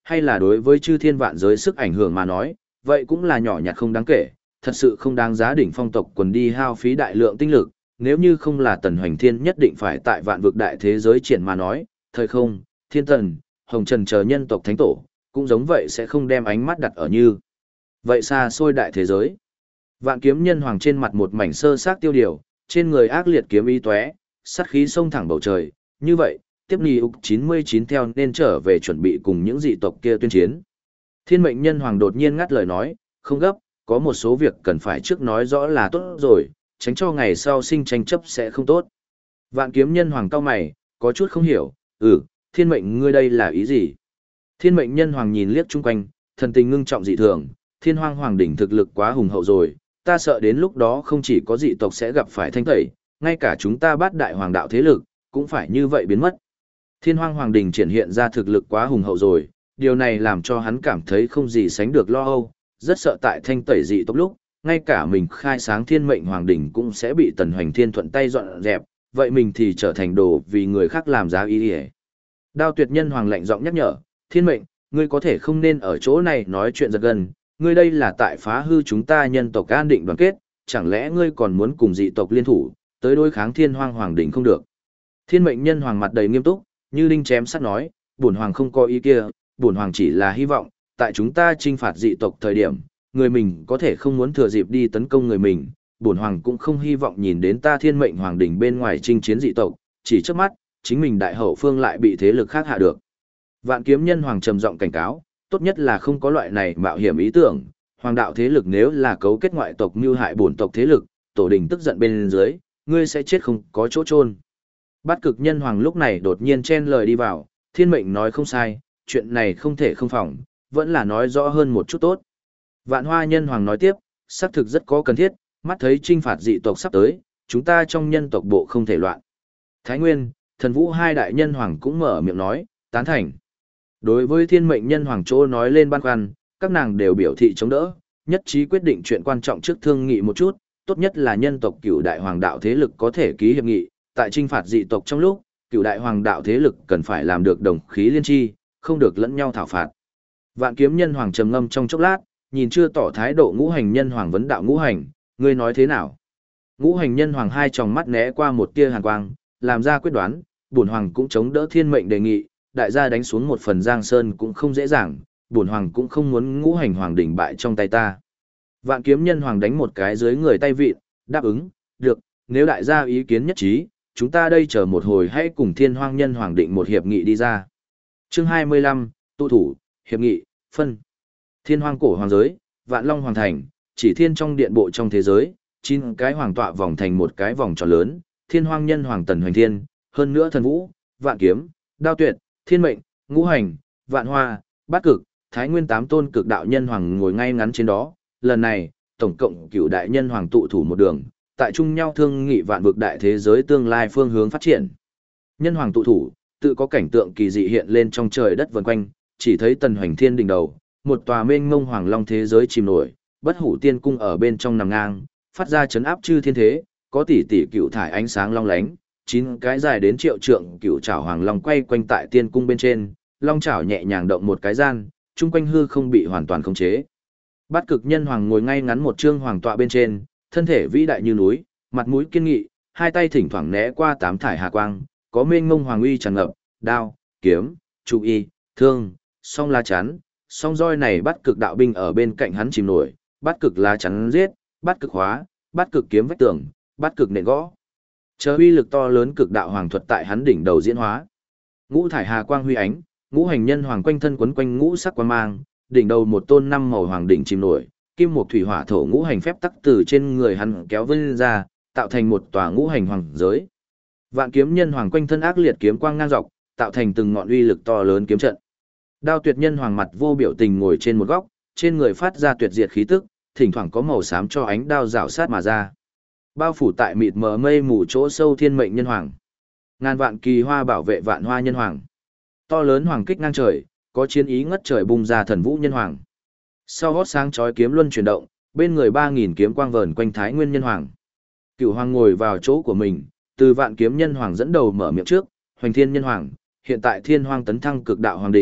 hay là đối với chư thiên vạn giới sức ảnh hưởng mà nói, vậy cũng là nhỏ nhặt không đáng kể, thật sự không đáng giá đỉnh phong tộc quần đi hao phí đại lượng tinh lực, nếu như không là Tần Hoành Thiên nhất định phải tại vạn vực đại thế giới triển mà nói, thời không, thiên tần, hồng trần chờ nhân tộc thánh tổ, cũng giống vậy sẽ không đem ánh mắt đặt ở như. Vậy xa xôi đại thế giới. Vạn kiếm nhân hoàng trên mặt một mảnh sơ xác tiêu điều, trên người ác liệt kiếm ý tóe, sát khí xông thẳng bầu trời, như vậy, tiếp Nì Úc 99 theo nên trở về chuẩn bị cùng những dị tộc kia tuyên chiến. Thiên mệnh nhân hoàng đột nhiên ngắt lời nói, không gấp, có một số việc cần phải trước nói rõ là tốt rồi, tránh cho ngày sau sinh tranh chấp sẽ không tốt. Vạn kiếm nhân hoàng cau mày, có chút không hiểu, thiên mệnh ngươi đây là ý gì? Thiên mệnh nhân hoàng nhìn liếc chung quanh, thần tình ngưng trọng dị thường, thiên hoang hoàng đỉnh thực lực quá hùng hậu rồi, ta sợ đến lúc đó không chỉ có dị tộc sẽ gặp phải thanh tẩy, ngay cả chúng ta bát đại hoàng đạo thế lực, cũng phải như vậy biến mất. Thiên hoang hoàng đỉnh triển hiện ra thực lực quá hùng hậu rồi, điều này làm cho hắn cảm thấy không gì sánh được lo âu, rất sợ tại thanh tẩy dị tộc lúc, ngay cả mình khai sáng thiên mệnh hoàng đỉnh cũng sẽ bị Tần Hoành Thiên thuận tay dọn dẹp, vậy mình thì trở thành đồ vì người khác làm giá ý ỉa. Đao tuyệt nhân hoàng lạnh giọng nhắc nhở, thiên mệnh, ngươi có thể không nên ở chỗ này nói chuyện giật gần, ngươi đây là tại phá hư chúng ta nhân tộc an định đoàn kết, chẳng lẽ ngươi còn muốn cùng dị tộc liên thủ, tới đối kháng thiên hoang hoàng đỉnh không được. Thiên mệnh nhân hoàng mặt đầy nghiêm túc, như đinh chém sắt nói, bổn hoàng không có ý kia, bổn hoàng chỉ là hy vọng, tại chúng ta trinh phạt dị tộc thời điểm, người mình có thể không muốn thừa dịp đi tấn công người mình, bổn hoàng cũng không hy vọng nhìn đến ta thiên mệnh hoàng đỉnh bên ngoài chinh chiến dị tộc, chỉ trước mắt, chính mình đại hậu phương lại bị thế lực khác hạ được. Vạn kiếm nhân hoàng trầm giọng cảnh cáo, tốt nhất là không có loại này mạo hiểm ý tưởng, hoàng đạo thế lực nếu là cấu kết ngoại tộc mưu hại bổn tộc thế lực, tổ đình tức giận bên dưới, ngươi sẽ chết không có chỗ chôn. Bát cực nhân hoàng lúc này đột nhiên chen lời đi vào, thiên mệnh nói không sai, chuyện này không thể không phòng, vẫn là nói rõ hơn một chút tốt. Vạn hoa nhân hoàng nói tiếp, xác thực rất có cần thiết, mắt thấy trinh phạt dị tộc sắp tới, chúng ta trong nhân tộc bộ không thể loạn. Thái Nguyên, Thần Vũ hai đại nhân hoàng cũng mở miệng nói, tán thành. Đối với thiên mệnh nhân hoàng chỗ nói lên băn khoăn, các nàng đều biểu thị chống đỡ, nhất trí quyết định chuyện quan trọng trước thương nghị một chút, tốt nhất là nhân tộc cửu đại hoàng đạo thế lực có thể ký hiệp nghị, tại trinh phạt dị tộc trong lúc, cửu đại hoàng đạo thế lực cần phải làm được đồng khí liên chi, không được lẫn nhau thảo phạt. Vạn kiếm nhân hoàng trầm ngâm trong chốc lát, nhìn chưa tỏ thái độ ngũ hành nhân hoàng vấn đạo ngũ hành, ngươi nói thế nào? Ngũ hành nhân hoàng hai tròng mắt né qua một tia hàn quang, làm ra quyết đoán, bổn hoàng cũng chống đỡ thiên mệnh đề nghị, đại gia đánh xuống một phần giang sơn cũng không dễ dàng, bổn hoàng cũng không muốn ngũ hành hoàng đỉnh bại trong tay ta. Vạn kiếm nhân hoàng đánh một cái dưới người tay vịn, đáp ứng, được, nếu đại gia ý kiến nhất trí, chúng ta đây chờ một hồi hãy cùng thiên hoang nhân hoàng định một hiệp nghị đi ra. Chương 25, tụ thủ, hiệp nghị, phân. Thiên hoang cổ hoàng giới, vạn long hoàng thành, chỉ thiên trong điện bộ trong thế giới, 9 cái hoàng tọa vòng thành một cái vòng tròn lớn, thiên hoang nhân hoàng Tần Hoành Thiên, hơn nữa thần vũ, vạn kiếm, đao tuyệt, thiên mệnh, ngũ hành, vạn hoa, bát cực, thái nguyên 8 tôn cực đạo nhân hoàng ngồi ngay ngắn trên đó. Lần này, tổng cộng cửu đại nhân hoàng tụ thủ một đường, tại chung nhau thương nghị vạn vực đại thế giới tương lai phương hướng phát triển. Nhân hoàng tụ thủ, tự có cảnh tượng kỳ dị hiện lên trong trời đất vần quanh, chỉ thấy Tần Hoành Thiên đỉnh đầu, một tòa mênh mông hoàng long thế giới chìm nổi, bất hủ tiên cung ở bên trong nằm ngang, phát ra chấn áp chư thiên thế, có tỷ tỷ cựu thải ánh sáng long lánh, 9 cái dài đến triệu trượng cựu trảo hoàng long quay quanh tại tiên cung bên trên, long trảo nhẹ nhàng động một cái gian, chung quanh hư không bị hoàn toàn khống chế. Bát cực nhân hoàng ngồi ngay ngắn một trương hoàng tọa bên trên, thân thể vĩ đại như núi, mặt mũi kiên nghị, hai tay thỉnh thoảng né qua 8 thải hà quang, có mênh mông hoàng uy tràn ngập, đao, kiếm, trụ y, thương, song la chắn, song roi này bắt cực đạo binh ở bên cạnh hắn chìm nổi, bắt cực la chắn giết, bắt cực hóa, bắt cực kiếm vách tường, bắt cực nện gõ. Chờ uy lực to lớn cực đạo hoàng thuật tại hắn đỉnh đầu diễn hóa. Ngũ thải hà quang huy ánh, ngũ hành nhân hoàng quanh thân quấn quanh ngũ sắc quang mang, đỉnh đầu một tôn 5 màu hoàng đỉnh chìm nổi, kim một thủy hỏa thổ ngũ hành phép tắc từ trên người hắn kéo vươn ra, tạo thành một tòa ngũ hành hoàng giới. Vạn kiếm nhân hoàng quanh thân ác liệt kiếm quang ngang dọc, tạo thành từng ngọn uy lực to lớn kiếm trận. Đao tuyệt nhân hoàng mặt vô biểu tình ngồi trên một góc, trên người phát ra tuyệt diệt khí tức, thỉnh thoảng có màu xám cho ánh đao rảo sát mà ra. Bao phủ tại mịt mờ mây mù chỗ sâu thiên mệnh nhân hoàng. Ngàn vạn kỳ hoa bảo vệ vạn hoa nhân hoàng. To lớn hoàng kích ngang trời, có chiến ý ngất trời bung ra thần vũ nhân hoàng. Sau hót sáng chói kiếm luân chuyển động, bên người 3000 kiếm quang vờn quanh Thái Nguyên nhân hoàng. Cửu hoàng ngồi vào chỗ của mình, từ vạn kiếm nhân hoàng dẫn đầu mở miệng trước, Hoành Thiên nhân hoàng, hiện tại Thiên Hoang tấn thăng cực đạo hoàng đỉnh,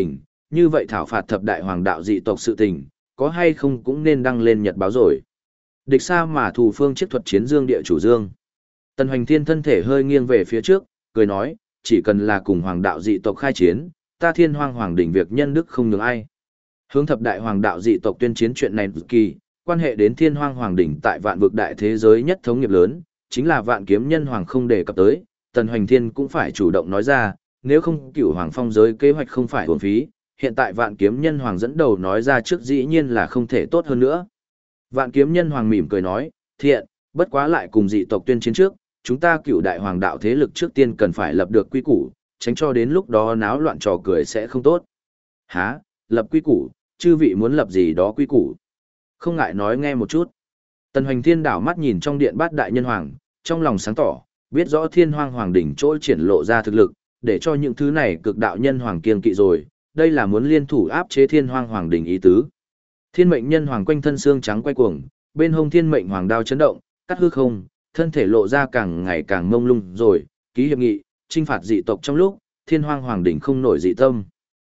như vậy thảo phạt thập đại hoàng đạo dị tộc sự tình, có hay không cũng nên đăng lên nhật báo rồi. Địch xa mà thù phương chiếc thuật chiến dương địa chủ dương. Tần Hoành Thiên thân thể hơi nghiêng về phía trước, cười nói, chỉ cần là cùng hoàng đạo dị tộc khai chiến, ta Thiên Hoang Hoàng đỉnh việc nhân đức không nhường ai. Hướng thập đại hoàng đạo dị tộc tuyên chiến chuyện này kỳ, quan hệ đến Thiên Hoang Hoàng đỉnh tại vạn vực đại thế giới nhất thống nghiệp lớn, chính là vạn kiếm nhân hoàng không đề cập tới, Tần Hoành Thiên cũng phải chủ động nói ra, nếu không cửu hoàng phong giới kế hoạch không phải uổng phí, hiện tại vạn kiếm nhân hoàng dẫn đầu nói ra trước dĩ nhiên là không thể tốt hơn nữa. Vạn kiếm nhân hoàng mỉm cười nói, thiện, bất quá lại cùng dị tộc tuyên chiến trước, chúng ta cửu đại hoàng đạo thế lực trước tiên cần phải lập được quy củ, tránh cho đến lúc đó náo loạn trò cười sẽ không tốt. Hả, lập quy củ, chư vị muốn lập gì đó quy củ? Không ngại nói nghe một chút. Tần Hoành Thiên đảo mắt nhìn trong điện bát đại nhân hoàng, trong lòng sáng tỏ, biết rõ Thiên Hoang Hoàng đỉnh chỗ triển lộ ra thực lực, để cho những thứ này cực đạo nhân hoàng kiên kỵ rồi, đây là muốn liên thủ áp chế Thiên Hoang Hoàng đỉnh ý tứ. Thiên mệnh nhân hoàng quanh thân xương trắng quay cuồng, bên hông thiên mệnh hoàng đao chấn động, cắt hư không, thân thể lộ ra càng ngày càng mông lung rồi, ký hiệp nghị, trinh phạt dị tộc trong lúc, Thiên Hoang Hoàng đỉnh không nổi dị tâm.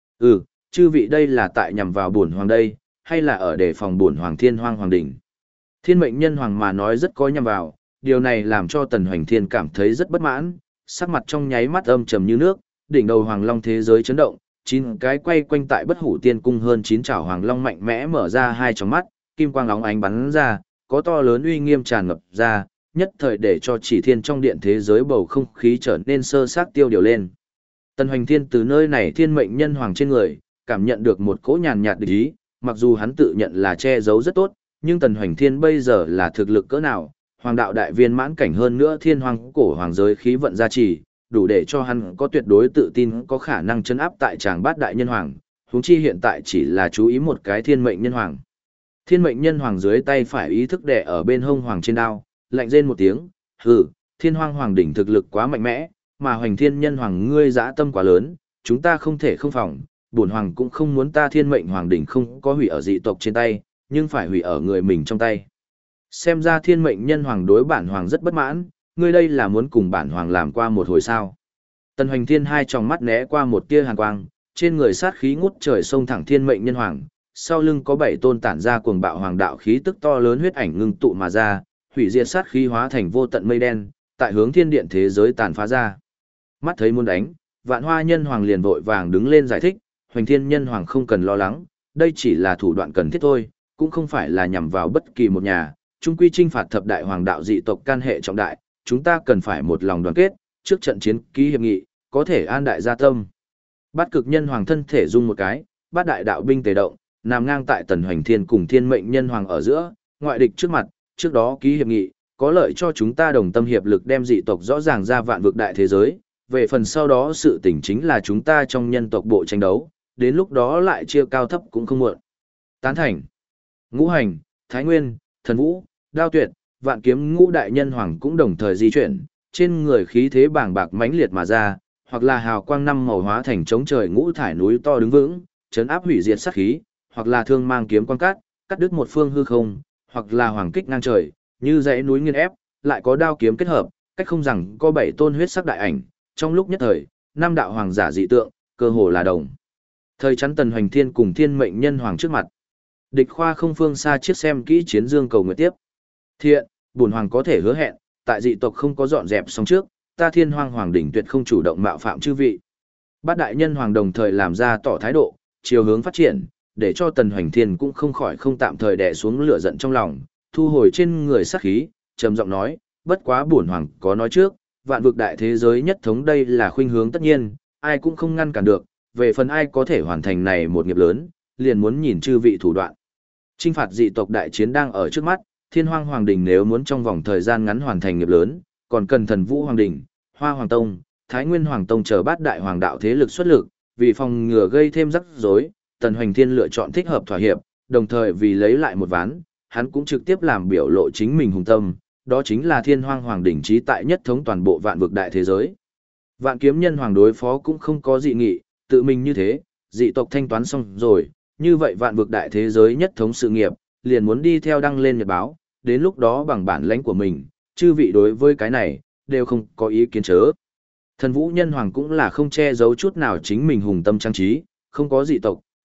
Chư vị đây là tại nhằm vào bổn hoàng đây, hay là ở đề phòng bổn hoàng Thiên Hoang Hoàng đỉnh? Thiên mệnh nhân hoàng mà nói rất có nhằm vào, điều này làm cho Tần Hoành Thiên cảm thấy rất bất mãn, sắc mặt trong nháy mắt âm trầm như nước, đỉnh đầu hoàng long thế giới chấn động, 9 cái quay quanh tại bất hủ tiên cung hơn 9 chảo hoàng long mạnh mẽ mở ra hai tròng mắt, kim quang óng ánh bắn ra, có to lớn uy nghiêm tràn ngập ra, nhất thời để cho chỉ thiên trong điện thế giới bầu không khí trở nên sơ sát tiêu điều lên. Tần Hoành Thiên từ nơi này thiên mệnh nhân hoàng trên người, cảm nhận được một cỗ nhàn nhạt địch ý, mặc dù hắn tự nhận là che giấu rất tốt, nhưng Tần Hoành Thiên bây giờ là thực lực cỡ nào, hoàng đạo đại viên mãn cảnh hơn nữa thiên hoàng cổ hoàng giới khí vận gia trì, đủ để cho hắn có tuyệt đối tự tin có khả năng chấn áp tại tràng bát đại nhân hoàng, huống chi hiện tại chỉ là chú ý một cái thiên mệnh nhân hoàng. Thiên mệnh nhân hoàng dưới tay phải ý thức đè ở bên hông hoàng trên đao, lạnh rên một tiếng, hừ, Thiên Hoang Hoàng đỉnh thực lực quá mạnh mẽ, mà Hoành Thiên nhân hoàng ngươi dã tâm quá lớn, chúng ta không thể không phòng, bổn hoàng cũng không muốn ta thiên mệnh hoàng đỉnh không có hủy ở dị tộc trên tay, nhưng phải hủy ở người mình trong tay. Xem ra thiên mệnh nhân hoàng đối bản hoàng rất bất mãn, ngươi đây là muốn cùng bản hoàng làm qua một hồi sao. Tần Hoành Thiên hai tròng mắt né qua một tia hàn quang, trên người sát khí ngút trời xông thẳng thiên mệnh nhân hoàng, sau lưng có 7 tôn tản ra cuồng bạo hoàng đạo khí tức to lớn huyết ảnh ngưng tụ mà ra, hủy diệt sát khí hóa thành vô tận mây đen, tại hướng thiên điện thế giới tàn phá ra. Mắt thấy muốn đánh, Vạn Hoa nhân hoàng liền vội vàng đứng lên giải thích, Hoành Thiên nhân hoàng không cần lo lắng, đây chỉ là thủ đoạn cần thiết thôi, cũng không phải là nhằm vào bất kỳ một nhà, chung quy trinh phạt thập đại hoàng đạo dị tộc can hệ trọng đại, chúng ta cần phải một lòng đoàn kết, trước trận chiến ký hiệp nghị, có thể an đại gia tâm. Bát cực nhân hoàng thân thể rung một cái, bát đại đạo binh tề động, nằm ngang tại Tần Hoành Thiên cùng thiên mệnh nhân hoàng ở giữa, ngoại địch trước mặt, trước đó ký hiệp nghị, có lợi cho chúng ta đồng tâm hiệp lực đem dị tộc rõ ràng ra vạn vực đại thế giới, về phần sau đó sự tình chính là chúng ta trong nhân tộc bộ tranh đấu, đến lúc đó lại chia cao thấp cũng không muộn. Tán thành. Ngũ Hành, Thái Nguyên, Thần Vũ, Đao Tuyệt, Vạn Kiếm ngũ đại nhân hoàng cũng đồng thời di chuyển, trên người khí thế bàng bạc mãnh liệt mà ra, hoặc là hào quang năm màu hóa thành chống trời ngũ thải núi to đứng vững, chấn áp hủy diệt sát khí, hoặc là thương mang kiếm quang cắt đứt một phương hư không, hoặc là hoàng kích ngang trời, như dãy núi nghiền ép, lại có đao kiếm kết hợp, cách không rằng có 7 tôn huyết sắc đại ảnh, trong lúc nhất thời, 5 đạo hoàng giả dị tượng, cơ hồ là đồng. Thời chắn Tần Hoành Thiên cùng thiên mệnh nhân hoàng trước mặt. Địch khoa không phương xa chiếc xem kỹ chiến dương cầu nguyện tiếp. Thiện, bổn hoàng có thể hứa hẹn, tại dị tộc không có dọn dẹp xong trước, ta Thiên Hoang Hoàng đỉnh tuyệt không chủ động mạo phạm chư vị. Bát đại nhân hoàng đồng thời làm ra tỏ thái độ, chiều hướng phát triển, để cho Tần Hoành Thiên cũng không khỏi không tạm thời đè xuống lửa giận trong lòng, thu hồi trên người sát khí, trầm giọng nói, bất quá bổn hoàng có nói trước, vạn vực đại thế giới nhất thống đây là khuynh hướng tất nhiên, ai cũng không ngăn cản được, về phần ai có thể hoàn thành này một nghiệp lớn, liền muốn nhìn chư vị thủ đoạn. Chinh phạt dị tộc đại chiến đang ở trước mắt, Thiên Hoang Hoàng đỉnh nếu muốn trong vòng thời gian ngắn hoàn thành nghiệp lớn, còn cần Thần Vũ Hoàng đỉnh, Hoa Hoàng tông, Thái Nguyên Hoàng tông chờ bát đại hoàng đạo thế lực xuất lực, vì phòng ngừa gây thêm rắc rối, Tần Hoành Thiên lựa chọn thích hợp thỏa hiệp, đồng thời vì lấy lại một ván, hắn cũng trực tiếp làm biểu lộ chính mình hùng tâm, đó chính là Thiên Hoang Hoàng đỉnh trí tại nhất thống toàn bộ vạn vực đại thế giới. Vạn kiếm nhân hoàng đối phó cũng không có dị nghị, tự mình như thế, dị tộc thanh toán xong rồi, như vậy vạn vực đại thế giới nhất thống sự nghiệp, liền muốn đi theo đăng lên nhật báo, đến lúc đó bằng bản lãnh của mình, chư vị đối với cái này, đều không có ý kiến chớ. Thần Vũ nhân hoàng cũng là không che giấu chút nào chính mình hùng tâm trang trí, không có dị tộc,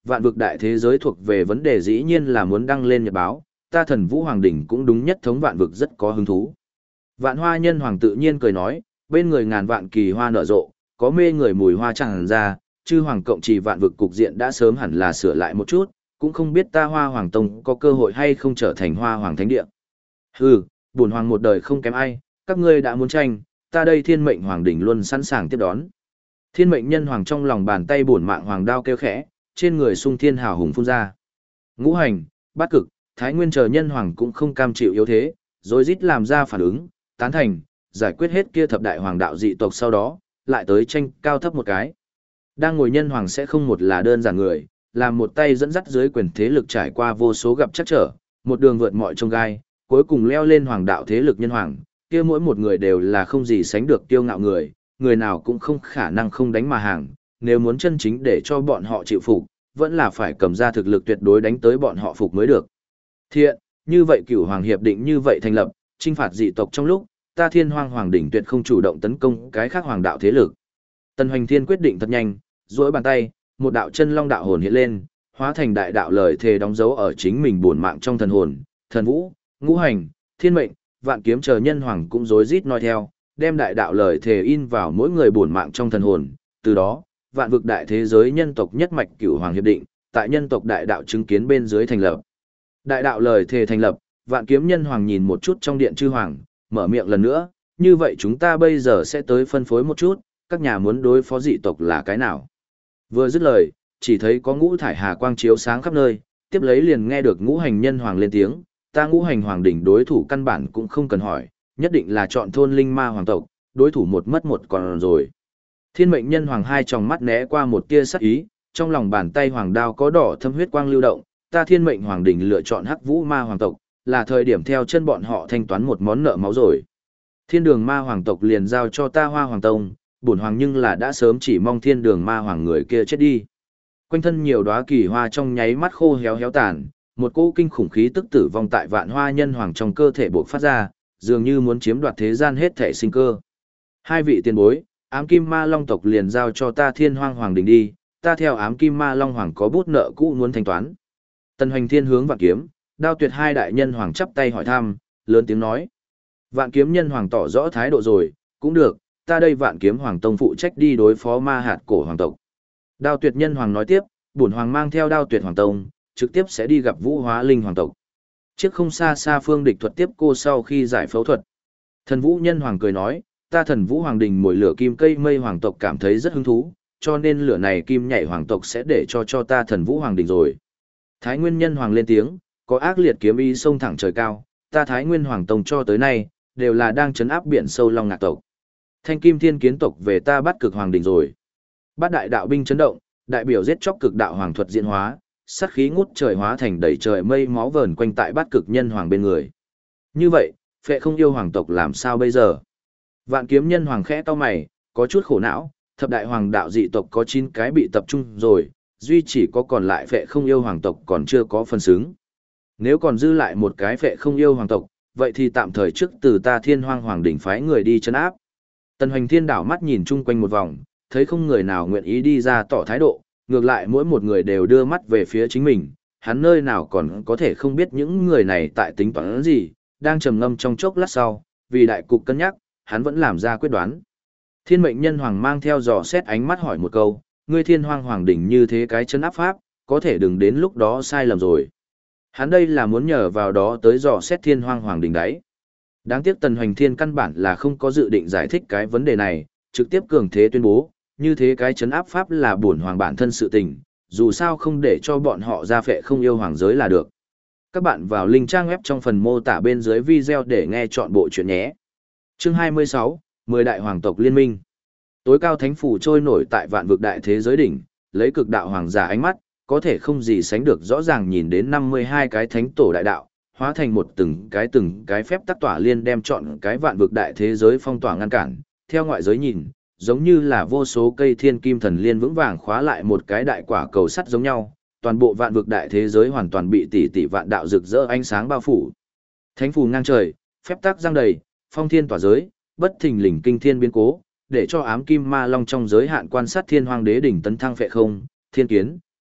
vạn vực đại thế giới thuộc về vấn đề dĩ nhiên là muốn đăng lên nhật báo, ta Thần Vũ Hoàng đỉnh cũng đúng nhất thống vạn vực rất có hứng thú. Vạn Hoa Nhân Hoàng tự nhiên cười nói, bên người ngàn vạn kỳ hoa nở rộ, có mê người mùi hoa tràn ra, chư hoàng cộng trì vạn vực cục diện đã sớm hẳn là sửa lại một chút, cũng không biết ta Hoa Hoàng Tông có cơ hội hay không trở thành Hoa Hoàng Thánh Địa. Hừ, bổn hoàng một đời không kém ai, các ngươi đã muốn tranh, ta đây Thiên Mệnh Hoàng đỉnh luôn sẵn sàng tiếp đón. Thiên Mệnh Nhân Hoàng trong lòng bàn tay bổn mạng hoàng đao kêu khẽ, trên người sung thiên hào hùng phun ra. Ngũ Hành, Bát Cực, Thái Nguyên chờ nhân hoàng cũng không cam chịu yếu thế, rồi rít làm ra phản ứng, tán thành, giải quyết hết kia thập đại hoàng đạo dị tộc sau đó, lại tới tranh cao thấp một cái. Đang ngồi nhân hoàng sẽ không một là đơn giản người, làm một tay dẫn dắt dưới quyền thế lực trải qua vô số gặp chắc trở, một đường vượt mọi chông gai, cuối cùng leo lên hoàng đạo thế lực nhân hoàng, kia mỗi một người đều là không gì sánh được kiêu ngạo người, người nào cũng không khả năng không đánh mà hàng, nếu muốn chân chính để cho bọn họ chịu phục, vẫn là phải cầm ra thực lực tuyệt đối đánh tới bọn họ phục mới được. Thiện, như vậy Cửu Hoàng hiệp định như vậy thành lập, chinh phạt dị tộc trong lúc, ta Thiên Hoang Hoàng đỉnh tuyệt không chủ động tấn công cái khác hoàng đạo thế lực. Tần Hoành Thiên quyết định thật nhanh, duỗi bàn tay, một đạo chân long đạo hồn hiện lên, hóa thành đại đạo lời thề đóng dấu ở chính mình bổn mạng trong thần hồn, thần vũ, ngũ hành, thiên mệnh, vạn kiếm chờ nhân hoàng cũng rối rít nói theo, đem đại đạo lời thề in vào mỗi người bổn mạng trong thần hồn, từ đó, vạn vực đại thế giới nhân tộc nhất mạch Cửu Hoàng hiệp định, tại nhân tộc đại đạo chứng kiến bên dưới thành lập. Đại đạo lời thề thành lập, vạn kiếm nhân hoàng nhìn một chút trong điện chư hoàng, mở miệng lần nữa, như vậy chúng ta bây giờ sẽ tới phân phối một chút, các nhà muốn đối phó dị tộc là cái nào. Vừa dứt lời, chỉ thấy có ngũ thải hà quang chiếu sáng khắp nơi, tiếp lấy liền nghe được ngũ hành nhân hoàng lên tiếng, ta ngũ hành hoàng đỉnh đối thủ căn bản cũng không cần hỏi, nhất định là chọn thôn linh ma hoàng tộc, đối thủ một mất một còn rồi. Thiên mệnh nhân hoàng hai tròng mắt né qua một tia sắc ý, trong lòng bàn tay hoàng đao có đỏ thâm huyết quang lưu động, ta thiên mệnh hoàng đỉnh lựa chọn hắc vũ ma hoàng tộc, là thời điểm theo chân bọn họ thanh toán một món nợ máu rồi. Thiên đường ma hoàng tộc liền giao cho ta Hoa Hoàng Tông, bổn hoàng nhưng là đã sớm chỉ mong thiên đường ma hoàng người kia chết đi. Quanh thân nhiều đóa kỳ hoa trong nháy mắt khô héo héo tàn, một cỗ kinh khủng khí tức tử vong tại vạn hoa nhân hoàng trong cơ thể bộc phát ra, dường như muốn chiếm đoạt thế gian hết thể sinh cơ. Hai vị tiền bối, ám kim ma long tộc liền giao cho ta thiên hoang hoàng đình đi, ta theo ám kim ma long hoàng có bút nợ cũ muốn thanh toán. Tần Hoành Thiên hướng Vạn Kiếm, Đao Tuyệt hai đại nhân hoàng chắp tay hỏi thăm, lớn tiếng nói. Vạn Kiếm nhân hoàng tỏ rõ thái độ rồi, cũng được, ta đây Vạn Kiếm hoàng tông phụ trách đi đối phó ma hạt cổ hoàng tộc. Đao Tuyệt nhân hoàng nói tiếp, bổn hoàng mang theo Đao Tuyệt hoàng tông, trực tiếp sẽ đi gặp Vũ Hóa Linh hoàng tộc. Chiếc không xa xa phương địch thuật tiếp cô sau khi giải phẫu thuật. Thần Vũ nhân hoàng cười nói, ta Thần Vũ hoàng đình mồi lửa kim cây mây hoàng tộc cảm thấy rất hứng thú, cho nên lửa này kim nhảy hoàng tộc sẽ để cho ta Thần Vũ hoàng đình rồi. Thái Nguyên nhân hoàng lên tiếng, có ác liệt kiếm ý xông thẳng trời cao, ta Thái Nguyên hoàng tông cho tới nay đều là đang trấn áp biển sâu long ngạc tộc. Thanh Kim Thiên kiến tộc về ta bắt cực hoàng đình rồi. Bát đại đạo binh chấn động, đại biểu giết chóc cực đạo hoàng thuật diễn hóa, sát khí ngút trời hóa thành đầy trời mây máu vờn quanh tại bát cực nhân hoàng bên người. Như vậy, phệ không yêu hoàng tộc làm sao bây giờ? Vạn Kiếm nhân hoàng khẽ cau mày, có chút khổ não, thập đại hoàng đạo dị tộc có 9 cái bị tập trung rồi, duy chỉ có còn lại phệ không yêu hoàng tộc còn chưa có phần xứng. Nếu còn dư lại một cái phệ không yêu hoàng tộc, vậy thì tạm thời trước từ ta Thiên Hoang hoàng đỉnh phái người đi trấn áp. Tần Hoành Thiên đảo mắt nhìn chung quanh một vòng, thấy không người nào nguyện ý đi ra tỏ thái độ, ngược lại mỗi một người đều đưa mắt về phía chính mình, hắn nơi nào còn có thể không biết những người này tại tính toán gì, đang trầm ngâm trong chốc lát sau, vì đại cục cân nhắc, hắn vẫn làm ra quyết đoán. Thiên mệnh nhân hoàng mang theo dò xét ánh mắt hỏi một câu, ngươi Thiên Hoang hoàng đỉnh như thế cái chân áp pháp, có thể đừng đến lúc đó sai lầm rồi. Hắn đây là muốn nhờ vào đó tới dò xét Thiên Hoang hoàng đỉnh đấy. Đáng tiếc Tần Hoành Thiên căn bản là không có dự định giải thích cái vấn đề này, trực tiếp cường thế tuyên bố, như thế cái chấn áp pháp là bổn hoàng bản thân sự tình, dù sao không để cho bọn họ ra phệ không yêu hoàng giới là được. Các bạn vào link trang web trong phần mô tả bên dưới video để nghe chọn bộ chuyện nhé. Chương 26, 10 đại hoàng tộc liên minh. Tối cao thánh phủ trôi nổi tại vạn vực đại thế giới đỉnh, lấy cực đạo hoàng giả ánh mắt, có thể không gì sánh được rõ ràng nhìn đến 52 cái thánh tổ đại đạo, hóa thành một từng cái phép tắc tỏa liên đem chọn cái vạn vực đại thế giới phong tỏa ngăn cản, theo ngoại giới nhìn, giống như là vô số cây thiên kim thần liên vững vàng khóa lại một cái đại quả cầu sắt giống nhau, toàn bộ vạn vực đại thế giới hoàn toàn bị tỷ tỷ vạn đạo rực rỡ ánh sáng bao phủ. Thánh phù ngang trời, phép tắc giăng đầy, phong thiên tỏa giới, bất thình lình kinh thiên biến cố, để cho ám kim ma long trong giới hạn quan sát thiên hoang đế đỉnh tấn thăng phệ không, thiên kiến,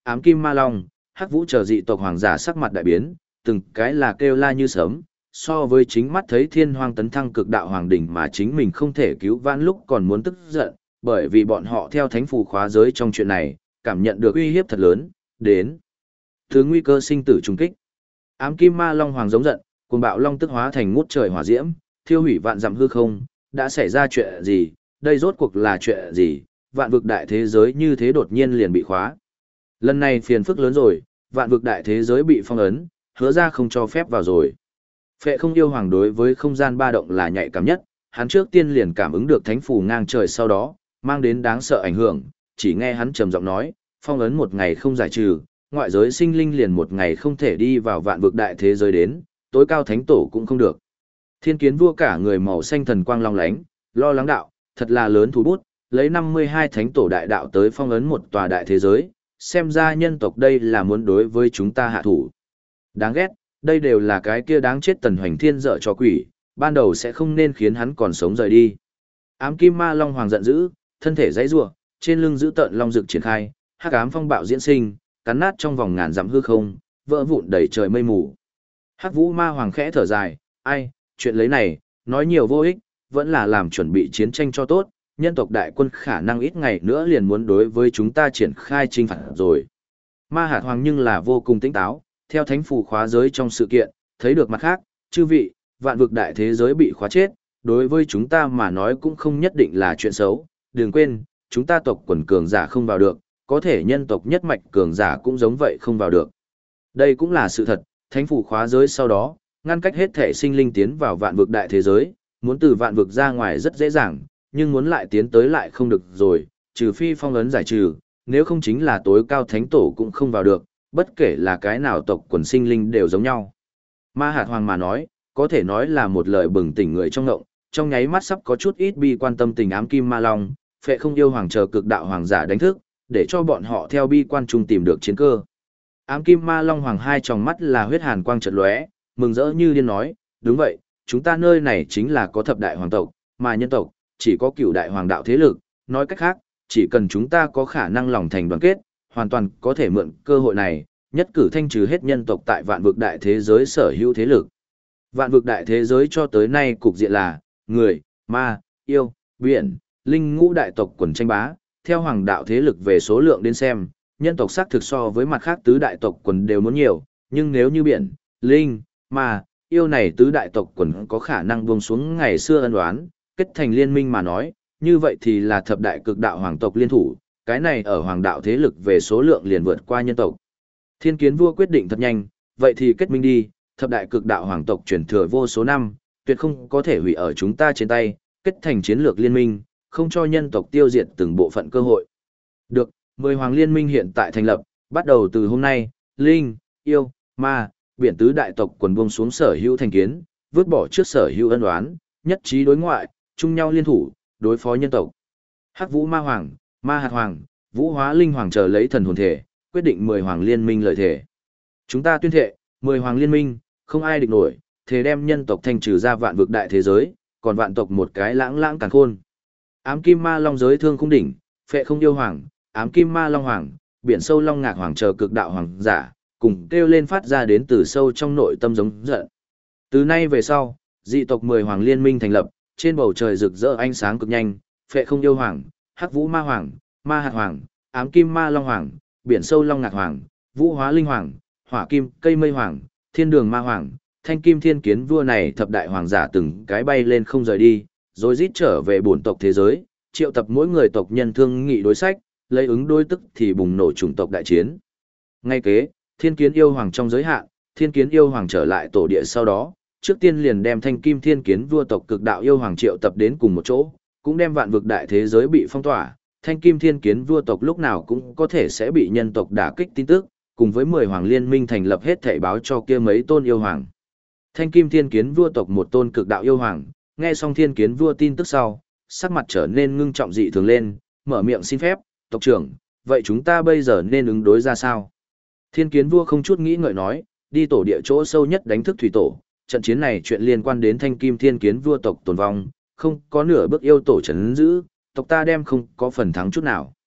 Ám Kim Ma Long, Hắc Vũ chờ dị tộc hoàng giả sắc mặt đại biến, từng cái là kêu la như sớm, so với chính mắt thấy Thiên Hoang tấn thăng cực đạo hoàng đỉnh mà chính mình không thể cứu vãn lúc còn muốn tức giận, bởi vì bọn họ theo thánh phù khóa giới trong chuyện này, cảm nhận được uy hiếp thật lớn, đến từ nguy cơ sinh tử trùng kích. Ám Kim Ma Long hoàng giống giận, cuồng bạo long tức hóa thành ngút trời hỏa diễm, thiêu hủy vạn dặm hư không, đã xảy ra chuyện gì, đây rốt cuộc là chuyện gì, vạn vực đại thế giới như thế đột nhiên liền bị khóa. Lần này phiền phức lớn rồi, vạn vực đại thế giới bị phong ấn, hứa ra không cho phép vào rồi. Phệ không yêu hoàng đối với không gian ba động là nhạy cảm nhất, hắn trước tiên liền cảm ứng được thánh phù ngang trời sau đó, mang đến đáng sợ ảnh hưởng, chỉ nghe hắn trầm giọng nói, phong ấn một ngày không giải trừ, ngoại giới sinh linh liền một ngày không thể đi vào vạn vực đại thế giới đến, tối cao thánh tổ cũng không được. Thiên kiến vua cả người màu xanh thần quang long lánh, lo lắng đạo, thật là lớn thú bút, lấy 52 thánh tổ đại đạo tới phong ấn một tòa đại thế giới, xem ra nhân tộc đây là muốn đối với chúng ta hạ thủ. Đáng ghét, đây đều là cái kia đáng chết Tần Hoành Thiên dở cho quỷ, ban đầu sẽ không nên khiến hắn còn sống rời đi. Ám Kim Ma Long hoàng giận dữ, thân thể giãy giụa, trên lưng giữ tợn long rực triển khai, hắc ám phong bạo diễn sinh, cắn nát trong vòng ngàn dặm hư không, vỡ vụn đầy trời mây mù. Hắc Vũ Ma hoàng khẽ thở dài, ai, chuyện lấy này, nói nhiều vô ích, vẫn là làm chuẩn bị chiến tranh cho tốt, nhân tộc đại quân khả năng ít ngày nữa liền muốn đối với chúng ta triển khai chinh phạt rồi. Ma Hạt Hoàng nhưng là vô cùng tỉnh táo, theo thánh phù khóa giới trong sự kiện, thấy được mặt khác, chư vị, vạn vực đại thế giới bị khóa chết, đối với chúng ta mà nói cũng không nhất định là chuyện xấu, đừng quên, chúng ta tộc quần cường giả không vào được, có thể nhân tộc nhất mạch cường giả cũng giống vậy không vào được. Đây cũng là sự thật, thánh phù khóa giới sau đó, ngăn cách hết thể sinh linh tiến vào vạn vực đại thế giới, muốn từ vạn vực ra ngoài rất dễ dàng, nhưng muốn lại tiến tới lại không được rồi, trừ phi phong ấn giải trừ, nếu không chính là tối cao thánh tổ cũng không vào được, bất kể là cái nào tộc quần sinh linh đều giống nhau. Ma Hạt Hoàng mà nói, có thể nói là một lời bừng tỉnh người trong ngộng, trong nháy mắt sắp có chút ít bi quan tâm tình Ám Kim Ma Long, Phệ không yêu hoàng chờ cực đạo hoàng giả đánh thức, để cho bọn họ theo bi quan trung tìm được chiến cơ. Ám Kim Ma Long hoàng hai tròng mắt là huyết hàn quang chợt lóe, mừng rỡ như điên nói, đúng vậy, chúng ta nơi này chính là có thập đại hoàng tộc, mà nhân tộc chỉ có cửu đại hoàng đạo thế lực, nói cách khác, chỉ cần chúng ta có khả năng lòng thành đoàn kết, hoàn toàn có thể mượn cơ hội này, nhất cử thanh trừ hết nhân tộc tại vạn vực đại thế giới sở hữu thế lực. Vạn vực đại thế giới cho tới nay cục diện là người, ma, yêu, biển, linh ngũ đại tộc quần tranh bá, theo hoàng đạo thế lực về số lượng đến xem, nhân tộc xác thực so với mặt khác tứ đại tộc quần đều muốn nhiều, nhưng nếu như biển, linh, ma, yêu này tứ đại tộc quần có khả năng buông xuống ngày xưa ân oán, kết thành liên minh mà nói, như vậy thì là thập đại cực đạo hoàng tộc liên thủ, cái này ở hoàng đạo thế lực về số lượng liền vượt qua nhân tộc. Thiên kiến vua quyết định thật nhanh, vậy thì kết minh đi, thập đại cực đạo hoàng tộc truyền thừa vô số năm, tuyệt không có thể hủy ở chúng ta trên tay, kết thành chiến lược liên minh, không cho nhân tộc tiêu diệt từng bộ phận cơ hội. Được, 10 hoàng liên minh hiện tại thành lập, bắt đầu từ hôm nay, linh, yêu, ma, biển tứ đại tộc quần buông xuống sở hữu thành kiến, vứt bỏ trước sở hữu ân oán, nhất trí đối ngoại, chung nhau liên thủ, đối phó nhân tộc. Hắc Vũ Ma Hoàng, Ma Hạt Hoàng, Vũ Hóa Linh Hoàng chờ lấy thần hồn thể, quyết định 10 hoàng liên minh lợi thể. Chúng ta tuyên thệ, 10 hoàng liên minh, không ai địch nổi, thế đem nhân tộc thanh trừ ra vạn vực đại thế giới, còn vạn tộc một cái lãng lãng càn khôn. Ám Kim Ma Long giới thương khung đỉnh, Phệ không yêu hoàng, Ám Kim Ma Long hoàng, biển sâu Long Ngạc hoàng chờ cực đạo hoàng giả, cùng kêu lên phát ra đến từ sâu trong nội tâm giống giận. Từ nay về sau, dị tộc 10 hoàng liên minh thành lập, trên bầu trời rực rỡ ánh sáng cực nhanh, Phệ không yêu hoàng, Hắc Vũ Ma Hoàng, Ma Hạt Hoàng, Ám Kim Ma Long Hoàng, biển sâu Long Ngạc Hoàng, Vũ Hóa Linh Hoàng, Hỏa Kim Cây Mây Hoàng, Thiên Đường Ma Hoàng, Thanh Kim Thiên Kiến vua này thập đại hoàng giả từng cái bay lên không rời đi, rồi rít trở về bổn tộc thế giới, triệu tập mỗi người tộc nhân thương nghị đối sách, lấy ứng đối tức thì bùng nổ chủng tộc đại chiến. Ngay kế, Thiên Kiến yêu hoàng trong giới hạn, Thiên Kiến yêu hoàng trở lại tổ địa sau đó, trước tiên liền đem Thanh Kim Thiên Kiến vua tộc cực đạo yêu hoàng triệu tập đến cùng một chỗ, cũng đem vạn vực đại thế giới bị phong tỏa, Thanh Kim Thiên Kiến vua tộc lúc nào cũng có thể sẽ bị nhân tộc đả kích tin tức, cùng với 10 hoàng liên minh thành lập hết thảy báo cho kia mấy tôn yêu hoàng. Thanh Kim Thiên Kiến vua tộc một tôn cực đạo yêu hoàng, nghe xong Thiên Kiến vua tin tức sau, sắc mặt trở nên ngưng trọng dị thường lên, mở miệng xin phép, tộc trưởng, vậy chúng ta bây giờ nên ứng đối ra sao? Thiên Kiến vua không chút nghĩ ngợi nói, đi tổ địa chỗ sâu nhất đánh thức thủy tổ, trận chiến này chuyện liên quan đến Thanh Kim Thiên Kiến vua tộc tồn vong, không có nửa bước yêu tổ trấn giữ, tộc ta đem không có phần thắng chút nào.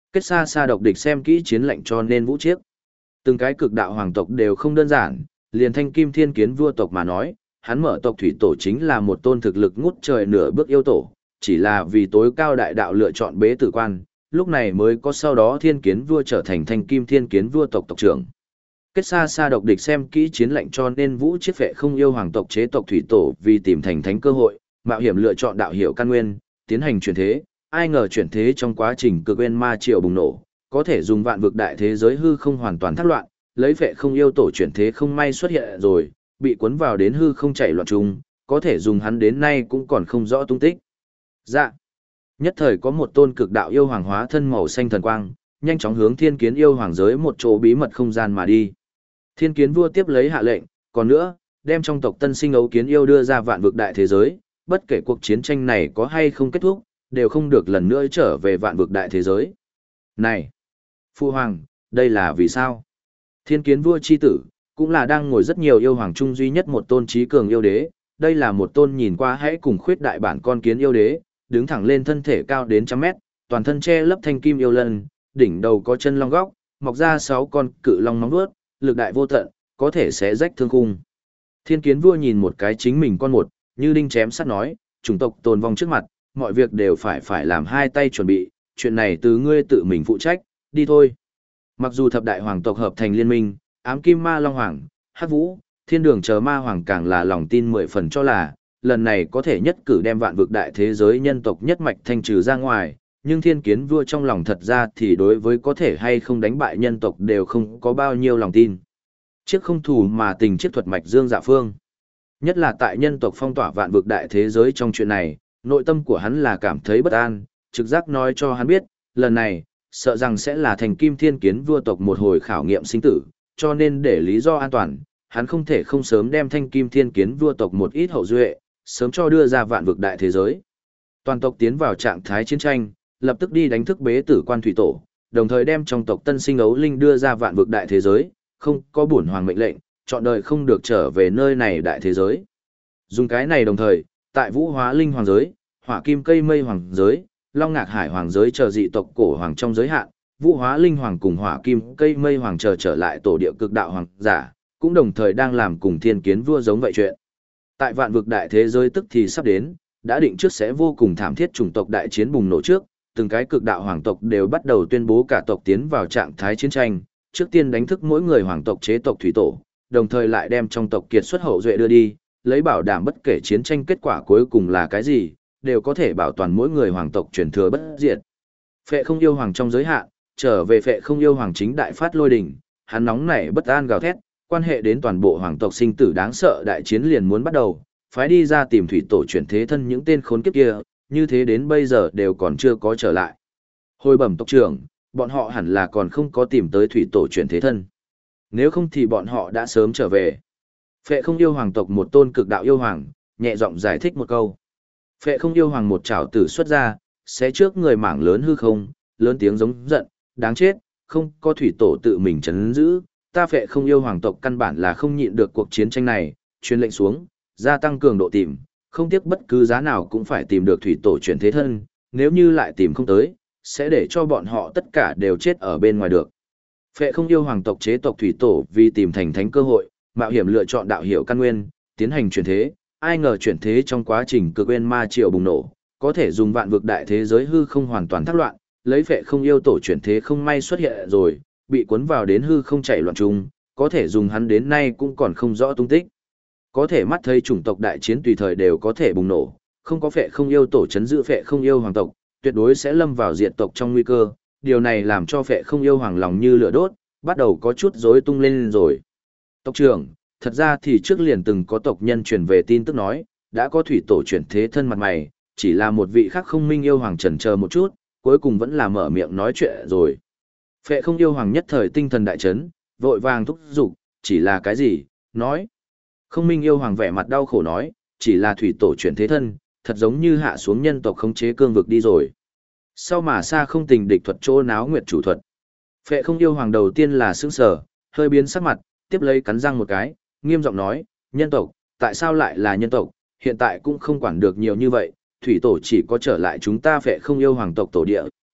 Kết xa xa độc địch xem kỹ chiến lệnh cho nên vũ chiếc. Từng cái cực đạo hoàng tộc đều không đơn giản, liền Thanh Kim Thiên Kiến vua tộc mà nói, hắn mở tộc thủy tổ chính là một tôn thực lực ngút trời nửa bước yêu tổ, chỉ là vì tối cao đại đạo lựa chọn bế tử quan, lúc này mới có sau đó Thiên Kiến vua trở thành Thanh Kim Thiên Kiến vua tộc tộc trưởng. Kết xa xa độc địch xem kỹ chiến lệnh cho nên vũ chiếc phệ không yêu hoàng tộc chế tộc thủy tổ vì tìm thành thánh cơ hội, mạo hiểm lựa chọn đạo hiệu căn nguyên, tiến hành chuyển thế, ai ngờ chuyển thế trong quá trình cực nguyên ma triều bùng nổ, có thể dùng vạn vực đại thế giới hư không hoàn toàn thác loạn, lấy phệ không yêu tổ chuyển thế không may xuất hiện rồi, bị cuốn vào đến hư không chảy loạn chung, có thể dùng hắn đến nay cũng còn không rõ tung tích. Dạ. Nhất thời có một tôn cực đạo yêu hoàng hóa thân màu xanh thần quang, nhanh chóng hướng Thiên Kiến yêu hoàng giới một chỗ bí mật không gian mà đi. Thiên Kiến vua tiếp lấy hạ lệnh, còn nữa, đem trong tộc tân sinh ấu kiến yêu đưa ra vạn vực đại thế giới, bất kể cuộc chiến tranh này có hay không kết thúc, đều không được lần nữa trở về vạn vực đại thế giới. Này! Phu hoàng, đây là vì sao? Thiên Kiến vua chi tử, cũng là đang ngồi rất nhiều yêu hoàng trung duy nhất một tôn trí cường yêu đế, đây là một tôn nhìn qua hãy cùng khuyết đại bản con kiến yêu đế, đứng thẳng lên thân thể cao đến trăm mét, toàn thân che lấp thanh kim yêu lân, đỉnh đầu có chân long góc, mọc ra 6 con cự long móng vuốt, lực đại vô tận, có thể xé rách thương khung. Thiên Kiến vua nhìn một cái chính mình con một, như đinh chém sắt nói, chủng tộc tồn vong trước mặt, mọi việc đều phải làm hai tay chuẩn bị, chuyện này từ ngươi tự mình phụ trách, đi thôi. Mặc dù thập đại hoàng tộc hợp thành liên minh, ám kim ma long hoàng, hắc vũ, thiên đường chờ ma hoàng càng là lòng tin 10 phần cho là, lần này có thể nhất cử đem vạn vực đại thế giới nhân tộc nhất mạch thanh trừ ra ngoài, nhưng Thiên Kiến vua trong lòng thật ra thì đối với có thể hay không đánh bại nhân tộc đều không có bao nhiêu lòng tin. Chiếc không thù mà tình chiếc thuật mạch Dương Dạ Phương. Nhất là tại nhân tộc phong tỏa vạn vực đại thế giới trong chuyện này, nội tâm của hắn là cảm thấy bất an, trực giác nói cho hắn biết, lần này, sợ rằng sẽ là thành Kim Thiên Kiến vua tộc một hồi khảo nghiệm sinh tử, cho nên để lý do an toàn, hắn không thể không sớm đem Thanh Kim Thiên Kiến vua tộc một ít hậu duệ, sớm cho đưa ra vạn vực đại thế giới. Toàn tộc tiến vào trạng thái chiến tranh, lập tức đi đánh thức bế tử quan thủy tổ, đồng thời đem trong tộc tân sinh ấu linh đưa ra vạn vực đại thế giới, không có bổn hoàng mệnh lệnh, chọn đời không được trở về nơi này đại thế giới. Dùng cái này đồng thời, tại Vũ Hóa Linh hoàng giới, Hỏa Kim Cây Mây hoàng giới, Long Ngạc Hải hoàng giới chờ dị tộc cổ hoàng trong giới hạn, Vũ Hóa Linh hoàng cùng Hỏa Kim Cây Mây hoàng chờ trở lại tổ địa cực đạo hoàng giả, cũng đồng thời đang làm cùng Thiên Kiến vua giống vậy chuyện. Tại vạn vực đại thế giới tức thì sắp đến, đã định trước sẽ vô cùng thảm thiết chủng tộc đại chiến bùng nổ trước, từng cái cực đạo hoàng tộc đều bắt đầu tuyên bố cả tộc tiến vào trạng thái chiến tranh, trước tiên đánh thức mỗi người hoàng tộc chế tộc thủy tổ, đồng thời lại đem trong tộc kiệt xuất hậu duệ đưa đi, lấy bảo đảm bất kể chiến tranh kết quả cuối cùng là cái gì, đều có thể bảo toàn mỗi người hoàng tộc truyền thừa bất diệt. Phệ không yêu hoàng trong giới hạn, trở về phệ không yêu hoàng chính đại phát lôi đỉnh, hắn nóng nảy bất an gào thét, quan hệ đến toàn bộ hoàng tộc sinh tử đáng sợ đại chiến liền muốn bắt đầu, phái đi ra tìm thủy tổ chuyển thế thân những tên khốn kiếp kia, như thế đến bây giờ đều còn chưa có trở lại. Hồi bẩm tộc trưởng, bọn họ hẳn là còn không có tìm tới thủy tổ chuyển thế thân. Nếu không thì bọn họ đã sớm trở về. Phệ không yêu hoàng tộc một tôn cực đạo yêu hoàng, nhẹ giọng giải thích một câu. Phệ không yêu hoàng một trảo tử xuất ra, xé trước người mảng lớn hư không, lớn tiếng giống giận, đáng chết, không có thủy tổ tự mình chấn giữ, ta phệ không yêu hoàng tộc căn bản là không nhịn được cuộc chiến tranh này, truyền lệnh xuống, gia tăng cường độ tìm, không tiếc bất cứ giá nào cũng phải tìm được thủy tổ chuyển thế thân, nếu như lại tìm không tới, sẽ để cho bọn họ tất cả đều chết ở bên ngoài được. Phệ không yêu hoàng tộc chế tộc thủy tổ vì tìm thành thánh cơ hội, mạo hiểm lựa chọn đạo hiệu căn nguyên, tiến hành chuyển thế, ai ngờ chuyển thế trong quá trình cực nguyên ma triều bùng nổ, có thể dùng vạn vực đại thế giới hư không hoàn toàn thác loạn, lấy phệ không yêu tổ chuyển thế không may xuất hiện rồi, bị cuốn vào đến hư không chảy loạn chung, có thể dùng hắn đến nay cũng còn không rõ tung tích. Có thể mắt thấy chủng tộc đại chiến tùy thời đều có thể bùng nổ, không có phệ không yêu tổ chấn giữ phệ không yêu hoàng tộc, tuyệt đối sẽ lâm vào diệt tộc trong nguy cơ, điều này làm cho phệ không yêu hoàng lòng như lửa đốt, bắt đầu có chút rối tung lên rồi. Tộc trưởng, thật ra thì trước liền từng có tộc nhân truyền về tin tức nói, đã có thủy tổ chuyển thế thân mặt mày, chỉ là một vị khác không minh yêu hoàng chần chờ một chút, cuối cùng vẫn là mở miệng nói chuyện rồi. Phệ không yêu hoàng nhất thời tinh thần đại chấn, vội vàng thúc giục, chỉ là cái gì, nói. Không minh yêu hoàng vẻ mặt đau khổ nói, chỉ là thủy tổ chuyển thế thân, thật giống như hạ xuống nhân tộc khống chế cương vực đi rồi. Sau mà xa không tình địch thuật chỗ náo nguyệt chủ thuật. Phệ không yêu hoàng đầu tiên là sững sờ, hơi biến sắc mặt, tiếp lấy cắn răng một cái, nghiêm giọng nói, nhân tộc, tại sao lại là nhân tộc, hiện tại cũng không quản được nhiều như vậy, thủy tổ chỉ có trở lại chúng ta phệ không yêu hoàng tộc tổ địa,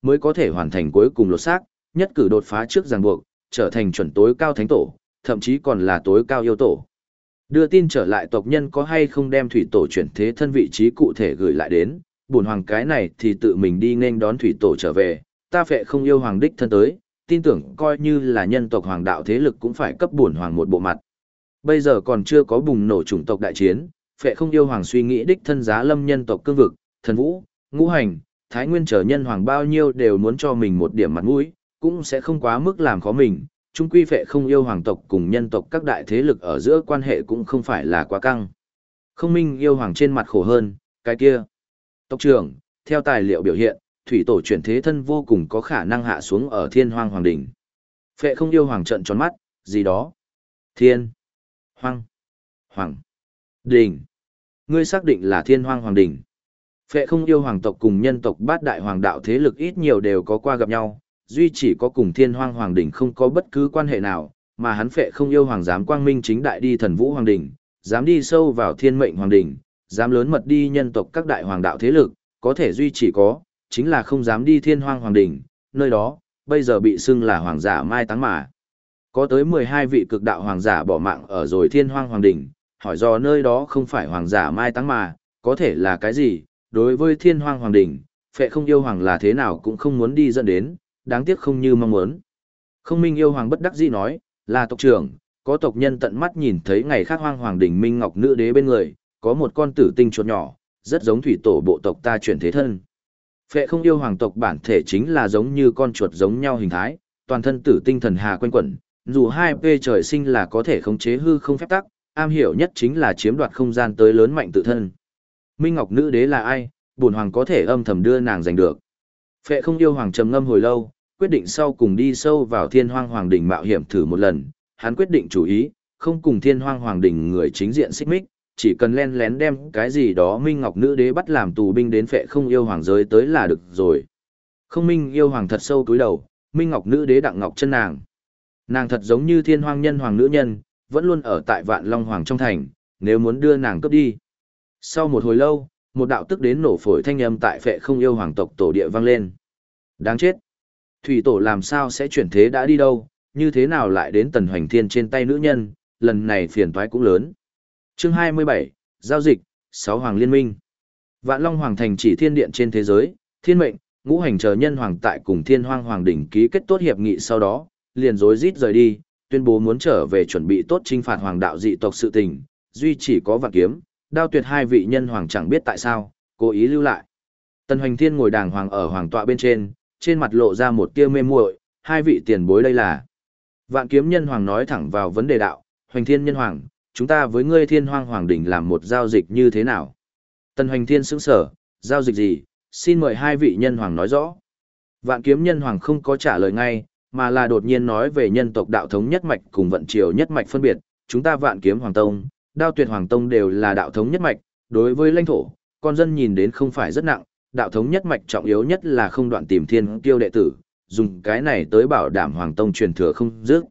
mới có thể hoàn thành cuối cùng lột xác, nhất cử đột phá trước ràng buộc, trở thành chuẩn tối cao thánh tổ, thậm chí còn là tối cao yêu tổ. Đưa tin trở lại tộc nhân có hay không đem thủy tổ chuyển thế thân vị trí cụ thể gửi lại đến, bổn hoàng cái này thì tự mình đi nên đón thủy tổ trở về, ta Phệ Không Yêu Hoàng đích thân tới, tin tưởng coi như là nhân tộc hoàng đạo thế lực cũng phải cấp bổn hoàng một bộ mặt. Bây giờ còn chưa có bùng nổ chủng tộc đại chiến, Phệ Không Yêu Hoàng suy nghĩ đích thân giá lâm nhân tộc cương vực, thần vũ, ngũ hành, thái nguyên trở nhân hoàng bao nhiêu đều muốn cho mình một điểm mặt mũi, cũng sẽ không quá mức làm khó mình. Trung quy Phệ Không Yêu Hoàng tộc cùng nhân tộc các đại thế lực ở giữa quan hệ cũng không phải là quá căng. Không Minh Yêu Hoàng trên mặt khổ hơn, cái kia. Tộc trưởng, theo tài liệu biểu hiện, thủy tổ chuyển thế thân vô cùng có khả năng hạ xuống ở Thiên Hoang Hoàng đỉnh. Phệ Không Yêu Hoàng trợn tròn mắt, gì đó? Thiên Hoang Hoàng đỉnh. Ngươi xác định là Thiên Hoang Hoàng đỉnh? Phệ Không Yêu Hoàng tộc cùng nhân tộc bát đại hoàng đạo thế lực ít nhiều đều có qua gặp nhau, duy chỉ có cùng Thiên Hoang Hoàng đỉnh không có bất cứ quan hệ nào, mà hắn Phệ Không Yêu Hoàng dám quang minh chính đại đi Thần Vũ Hoàng đỉnh, dám đi sâu vào Thiên Mệnh Hoàng đỉnh, dám lớn mật đi nhân tộc các đại hoàng đạo thế lực, có thể duy chỉ có, chính là không dám đi Thiên Hoang Hoàng đỉnh, nơi đó, bây giờ bị xưng là hoàng giả mai táng mà. Có tới 12 vị cực đạo hoàng giả bỏ mạng ở rồi Thiên Hoang Hoàng đỉnh, hỏi do nơi đó không phải hoàng giả mai táng mà, có thể là cái gì? Đối với Thiên Hoang Hoàng đỉnh, Phệ Không Yêu Hoàng là thế nào cũng không muốn đi dẫn đến, đáng tiếc không như mong muốn. Không Minh Yêu Hoàng bất đắc dĩ nói, là tộc trưởng, có tộc nhân tận mắt nhìn thấy ngày khác Hoang Hoàng đỉnh Minh Ngọc Nữ Đế bên người, có một con tử tinh chuột nhỏ, rất giống thủy tổ bộ tộc ta chuyển thế thân. Phệ Không Yêu Hoàng tộc bản thể chính là giống như con chuột giống nhau hình thái, toàn thân tử tinh thần hà quanh quẩn, dù 2P trời sinh là có thể khống chế hư không phép tắc, am hiểu nhất chính là chiếm đoạt không gian tới lớn mạnh tự thân. Minh Ngọc Nữ Đế là ai, bổn hoàng có thể âm thầm đưa nàng giành được. Phệ Không Yêu Hoàng trầm ngâm hồi lâu, quyết định sau cùng đi sâu vào Thiên Hoang Hoàng đỉnh mạo hiểm thử một lần, hắn quyết định chủ ý, không cùng Thiên Hoang Hoàng đỉnh người chính diện xích mích, chỉ cần len lén đem cái gì đó Minh Ngọc Nữ Đế bắt làm tù binh đến Phệ Không Yêu Hoàng giới tới là được rồi. Không Minh Yêu Hoàng thật sâu cúi đầu, Minh Ngọc Nữ Đế đặng ngọc chân nàng. Nàng thật giống như Thiên Hoang nhân hoàng nữ nhân, vẫn luôn ở tại Vạn Long Hoàng trong thành, nếu muốn đưa nàng cướp đi. Sau một hồi lâu, một đạo tức đến nổ phổi thanh âm tại Phệ Không Yêu Hoàng tộc tổ địa vang lên. Đáng chết! Thủy tổ làm sao sẽ chuyển thế đã đi đâu, như thế nào lại đến Tần Hoành Thiên trên tay nữ nhân, lần này phiền toái cũng lớn. Chương 27, Giao dịch, 6 Hoàng Liên minh. Vạn Long Hoàng thành chỉ thiên điện trên thế giới, thiên mệnh, ngũ hành chờ nhân hoàng tại cùng Thiên Hoang Hoàng đỉnh ký kết tốt hiệp nghị sau đó, liền rối rít rời đi, tuyên bố muốn trở về chuẩn bị tốt trinh phạt hoàng đạo dị tộc sự tình, duy chỉ có Vạn Kiếm, Đao Tuyệt hai vị nhân hoàng chẳng biết tại sao, cố ý lưu lại. Tần Hoành Thiên ngồi đàng hoàng ở hoàng tọa bên trên mặt lộ ra một tia mê muội, hai vị tiền bối đây là. Vạn Kiếm nhân hoàng nói thẳng vào vấn đề đạo, Hoành Thiên nhân hoàng, chúng ta với ngươi Thiên Hoang Hoàng đỉnh làm một giao dịch như thế nào? Tần Hoành Thiên sững sở, giao dịch gì, xin mời hai vị nhân hoàng nói rõ. Vạn Kiếm nhân hoàng không có trả lời ngay, mà là đột nhiên nói về nhân tộc đạo thống nhất mạch cùng vận triều nhất mạch phân biệt, chúng ta Vạn Kiếm Hoàng Tông, Đao Tuyệt Hoàng Tông đều là đạo thống nhất mạch, đối với lãnh thổ, con dân nhìn đến không phải rất nặng, đạo thống nhất mạch trọng yếu nhất là không đoạn tìm thiên kiêu đệ tử, dùng cái này tới bảo đảm Hoàng Tông truyền thừa không dứt.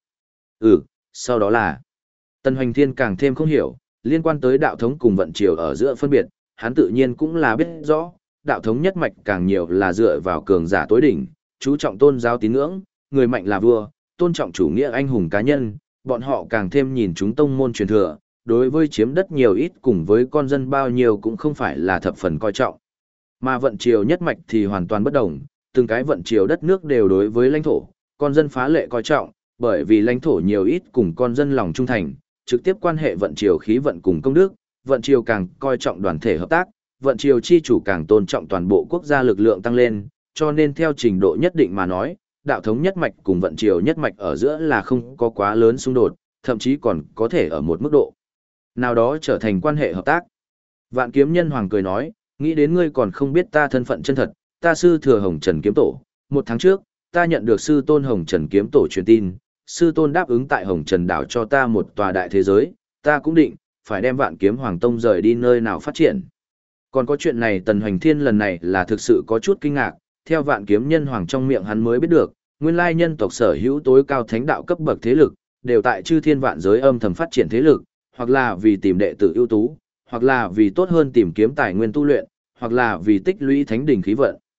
Sau đó là Tần Hoành Thiên càng thêm không hiểu, liên quan tới đạo thống cùng vận triều ở giữa phân biệt, hắn tự nhiên cũng là biết rõ, đạo thống nhất mạch càng nhiều là dựa vào cường giả tối đỉnh, chú trọng tôn giáo tín ngưỡng, người mạnh là vua, tôn trọng chủ nghĩa anh hùng cá nhân, bọn họ càng thêm nhìn chúng tông môn truyền thừa, đối với chiếm đất nhiều ít cùng với con dân bao nhiêu cũng không phải là thập phần coi trọng. Mà vận triều nhất mạch thì hoàn toàn bất đồng, từng cái vận triều đất nước đều đối với lãnh thổ, con dân phá lệ coi trọng, bởi vì lãnh thổ nhiều ít cùng con dân lòng trung thành, trực tiếp quan hệ vận triều khí vận cùng công đức, vận triều càng coi trọng đoàn thể hợp tác, vận triều chi chủ càng tôn trọng toàn bộ quốc gia lực lượng tăng lên, cho nên theo trình độ nhất định mà nói, đạo thống nhất mạch cùng vận triều nhất mạch ở giữa là không có quá lớn xung đột, thậm chí còn có thể ở một mức độ nào đó trở thành quan hệ hợp tác. Vạn Kiếm nhân hoàng cười nói, nghĩ đến ngươi còn không biết ta thân phận chân thật, ta sư thừa Hồng Trần kiếm tổ, 1 tháng trước, ta nhận được sư tôn Hồng Trần kiếm tổ truyền tin, sư tôn đáp ứng tại Hồng Trần đảo cho ta một tòa đại thế giới, ta cũng định phải đem Vạn Kiếm Hoàng Tông rời đi nơi nào phát triển. Còn có chuyện này Tần Hoành Thiên lần này là thực sự có chút kinh ngạc, theo Vạn Kiếm nhân hoàng trong miệng hắn mới biết được, nguyên lai nhân tộc sở hữu tối cao thánh đạo cấp bậc thế lực, đều tại chư thiên vạn giới âm thầm phát triển thế lực, hoặc là vì tìm đệ tử ưu tú, hoặc là vì tốt hơn tìm kiếm tài nguyên tu luyện, hoặc là vì tích lũy thánh đỉnh khí vận.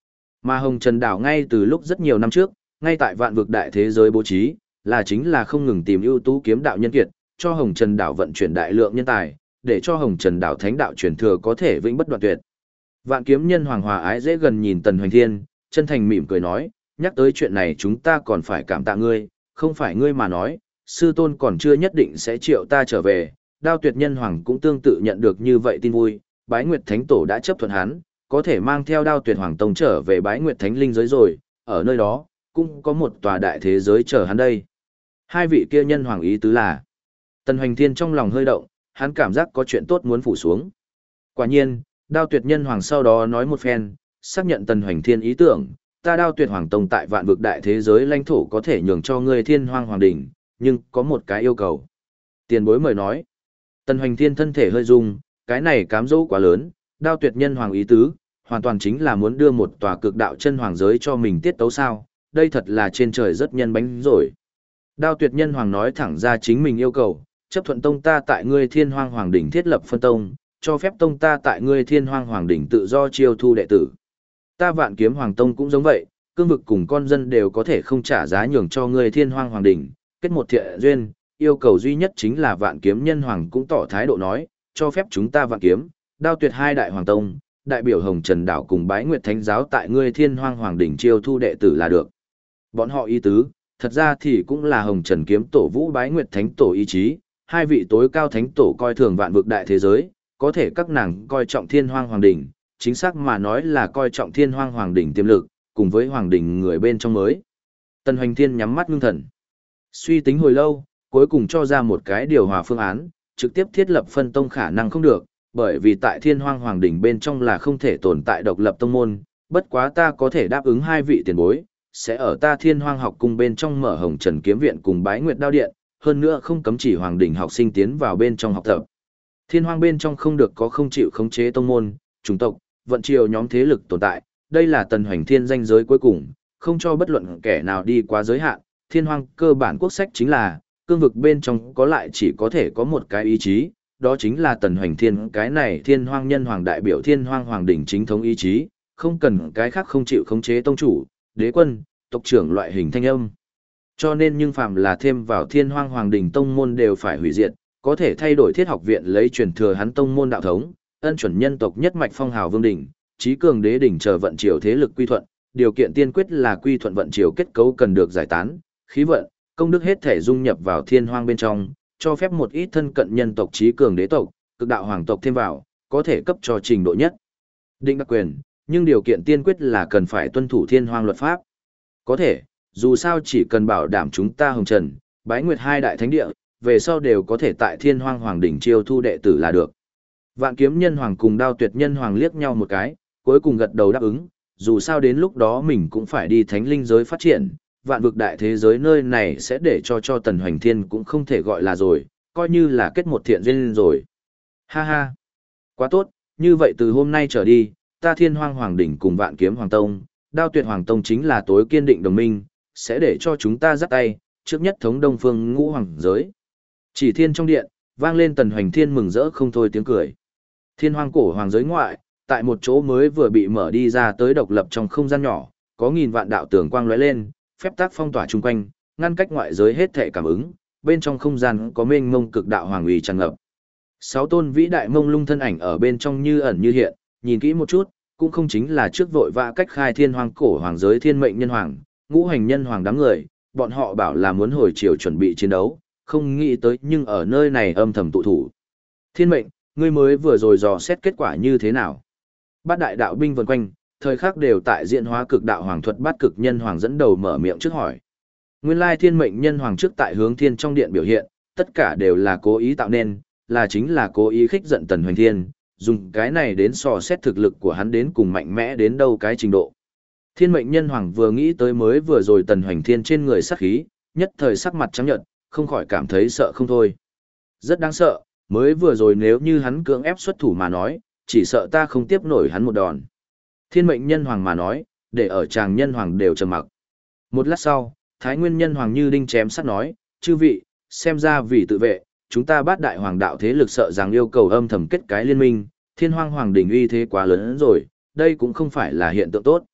Mà Hồng Trần Đảo ngay từ lúc rất nhiều năm trước, ngay tại vạn vực đại thế giới bố trí, là chính là không ngừng tìm ưu tú kiếm đạo nhân kiệt, cho Hồng Trần Đảo vận chuyển đại lượng nhân tài, để cho Hồng Trần Đảo thánh đạo truyền thừa có thể vĩnh bất đoạn tuyệt. Vạn kiếm nhân Hoàng Hòa ái dễ gần nhìn Tần Hoành Thiên, chân thành mỉm cười nói, nhắc tới chuyện này chúng ta còn phải cảm tạ ngươi, không phải ngươi mà nói, sư tôn còn chưa nhất định sẽ triệu ta trở về, Đao Tuyệt Nhân Hoàng cũng tương tự nhận được như vậy tin vui, Bái Nguyệt Thánh Tổ đã chấp thuận hắn, có thể mang theo Đao Tuyệt Hoàng Tông trở về Bái Nguyệt Thánh Linh giới rồi, ở nơi đó, cũng có một tòa đại thế giới chờ hắn đây. Hai vị kia nhân hoàng ý tứ là, Tần Hoành Thiên trong lòng hơi động, hắn cảm giác có chuyện tốt muốn phủ xuống. Quả nhiên, Đao Tuyệt Nhân Hoàng sau đó nói một phen, xác nhận Tần Hoành Thiên ý tưởng, ta Đao Tuyệt Hoàng Tông tại vạn vực đại thế giới lãnh thổ có thể nhường cho ngươi Thiên Hoang Hoàng đỉnh, nhưng có một cái yêu cầu. Tiền bối mời nói. Tần Hoành Thiên thân thể hơi rung, cái này cám dỗ quá lớn, Đao Tuyệt Nhân Hoàng ý tứ, hoàn toàn chính là muốn đưa một tòa cực đạo chân hoàng giới cho mình tiết tấu sao, đây thật là trên trời rất nhân bánh rồi. Đao Tuyệt Nhân Hoàng nói thẳng ra chính mình yêu cầu, chấp thuận tông ta tại ngươi Thiên Hoang Hoàng đỉnh thiết lập phân tông, cho phép tông ta tại ngươi Thiên Hoang Hoàng đỉnh tự do chiêu thu đệ tử. Ta Vạn Kiếm Hoàng Tông cũng giống vậy, cương vực cùng con dân đều có thể không trả giá nhường cho ngươi Thiên Hoang Hoàng đỉnh, kết một thiện duyên, yêu cầu duy nhất chính là Vạn Kiếm Nhân Hoàng cũng tỏ thái độ nói, cho phép chúng ta Vạn Kiếm, Đao Tuyệt hai đại hoàng tông, đại biểu Hồng Trần Đảo cùng Bái Nguyệt Thánh giáo tại ngươi Thiên Hoang Hoàng đỉnh chiêu thu đệ tử là được. Bọn họ ý tứ, thật ra thì cũng là Hồng Trần Kiếm Tổ Vũ Bái Nguyệt Thánh Tổ ý chí, hai vị tối cao thánh tổ coi thường vạn vực đại thế giới, có thể các nàng coi trọng Thiên Hoang Hoàng đỉnh, chính xác mà nói là coi trọng Thiên Hoang Hoàng đỉnh tiềm lực, cùng với Hoàng đỉnh người bên trong mới. Tần Hoành Thiên nhắm mắt ngưng thần, suy tính hồi lâu, cuối cùng cho ra một cái điều hòa phương án, trực tiếp thiết lập phân tông khả năng không được, bởi vì tại Thiên Hoang Hoàng đỉnh bên trong là không thể tồn tại độc lập tông môn, bất quá ta có thể đáp ứng hai vị tiền bối, sẽ ở ta Thiên Hoang học cung bên trong mở Hồng Trần kiếm viện cùng Bái Nguyệt đao điện, hơn nữa không cấm chỉ Hoàng đỉnh học sinh tiến vào bên trong học tập. Thiên Hoang bên trong không được có không chịu khống chế tông môn, chủng tộc, vận triều nhóm thế lực tồn tại, đây là Tần Hoành Thiên danh giới cuối cùng, không cho bất luận kẻ nào đi quá giới hạn. Thiên Hoang cơ bản quốc sách chính là, cương vực bên trong có lại chỉ có thể có một cái ý chí, đó chính là Tần Hoành Thiên, cái này Thiên Hoang nhân hoàng đại biểu Thiên Hoang Hoàng đỉnh chính thống ý chí, không cần cái khác không chịu khống chế tông chủ, đế quân, tộc trưởng loại hình thanh âm. Cho nên nhưng phạm là thêm vào Thiên Hoang Hoàng đỉnh tông môn đều phải hủy diệt, có thể thay đổi Thiết học viện lấy truyền thừa hắn tông môn đạo thống, ân chuẩn nhân tộc nhất mạch phong hào vương đỉnh, trí cường đế đỉnh chờ vận triều thế lực quy thuận, điều kiện tiên quyết là quy thuận vận triều kết cấu cần được giải tán, khí vận, công đức hết thể dung nhập vào Thiên Hoang bên trong, cho phép một ít thân cận nhân tộc trí cường đế tộc, cực đạo hoàng tộc thêm vào, có thể cấp cho trình độ nhất định đặc quyền, nhưng điều kiện tiên quyết là cần phải tuân thủ Thiên Hoang luật pháp. Có thể, dù sao chỉ cần bảo đảm chúng ta Hồng Trần, Bái Nguyệt hai đại thánh địa, về sau đều có thể tại Thiên Hoang Hoàng đỉnh chiêu thu đệ tử là được. Vạn Kiếm Nhân Hoàng cùng Đao Tuyệt Nhân Hoàng liếc nhau một cái, cuối cùng gật đầu đáp ứng, dù sao đến lúc đó mình cũng phải đi thánh linh giới phát triển, vạn vực đại thế giới nơi này sẽ để cho Tần Hoành Thiên cũng không thể gọi là rồi, coi như là kết một thiện duyên rồi. Ha ha, quá tốt, như vậy từ hôm nay trở đi, ta Thiên Hoang Hoàng đỉnh cùng Vạn Kiếm Hoàng Tông, Đao Tuyệt Hoàng Tông chính là tối kiên định đồng minh, sẽ để cho chúng ta dắt tay, trước nhất thống Đông Phương Ngũ Hoàng giới. Chỉ thiên trong điện, vang lên Tần Hoành Thiên mừng rỡ không thôi tiếng cười. Thiên Hoang cổ hoàng giới ngoại, tại một chỗ mới vừa bị mở đi ra tới độc lập trong không gian nhỏ, có nghìn vạn đạo tường quang lóe lên, phép tắc phong tỏa chung quanh, ngăn cách ngoại giới hết thảy cảm ứng, bên trong không gian có mênh mông cực đạo hoàng uy tràn ngập. Sáu tôn vĩ đại mông lung thân ảnh ở bên trong như ẩn như hiện, nhìn kỹ một chút, cũng không chính là trước vội vã cách khai Thiên Hoang cổ hoàng giới Thiên Mệnh Nhân Hoàng, Ngũ Hành Nhân Hoàng đám người, bọn họ bảo là muốn hồi chiều chuẩn bị chiến đấu, không nghĩ tới nhưng ở nơi này âm thầm tụ thủ. Thiên Mệnh, ngươi mới vừa rồi dò xét kết quả như thế nào? Bát đại đạo binh vần quanh, thời khắc đều tại diễn hóa cực đạo hoàng thuật bát cực nhân hoàng dẫn đầu mở miệng trước hỏi. Nguyên lai Thiên Mệnh Nhân Hoàng trước tại hướng thiên trong điện biểu hiện, tất cả đều là cố ý tạo nên, là chính là cố ý khích giận Tần Hoành Thiên, dùng cái này đến dò xét thực lực của hắn đến cùng mạnh mẽ đến đâu cái trình độ. Thiên Mệnh Nhân Hoàng vừa nghĩ tới mới vừa rồi Tần Hoành Thiên trên người sát khí, nhất thời sắc mặt trắng nhợt, không khỏi cảm thấy sợ không thôi. Rất đáng sợ, mới vừa rồi nếu như hắn cưỡng ép xuất thủ mà nói, chỉ sợ ta không tiếp nổi hắn một đòn. Thiên Mệnh Nhân Hoàng mà nói, để ở chàng nhân hoàng đều trầm mặc. Một lát sau, Thái Nguyên Nhân Hoàng như đinh chém sắt nói, chư vị, xem ra vì tự vệ, chúng ta bát đại hoàng đạo thế lực sợ rằng yêu cầu âm thầm kết cái liên minh, Thiên Hoang Hoàng đỉnh uy thế quá lớn hơn rồi, đây cũng không phải là hiện tượng tốt.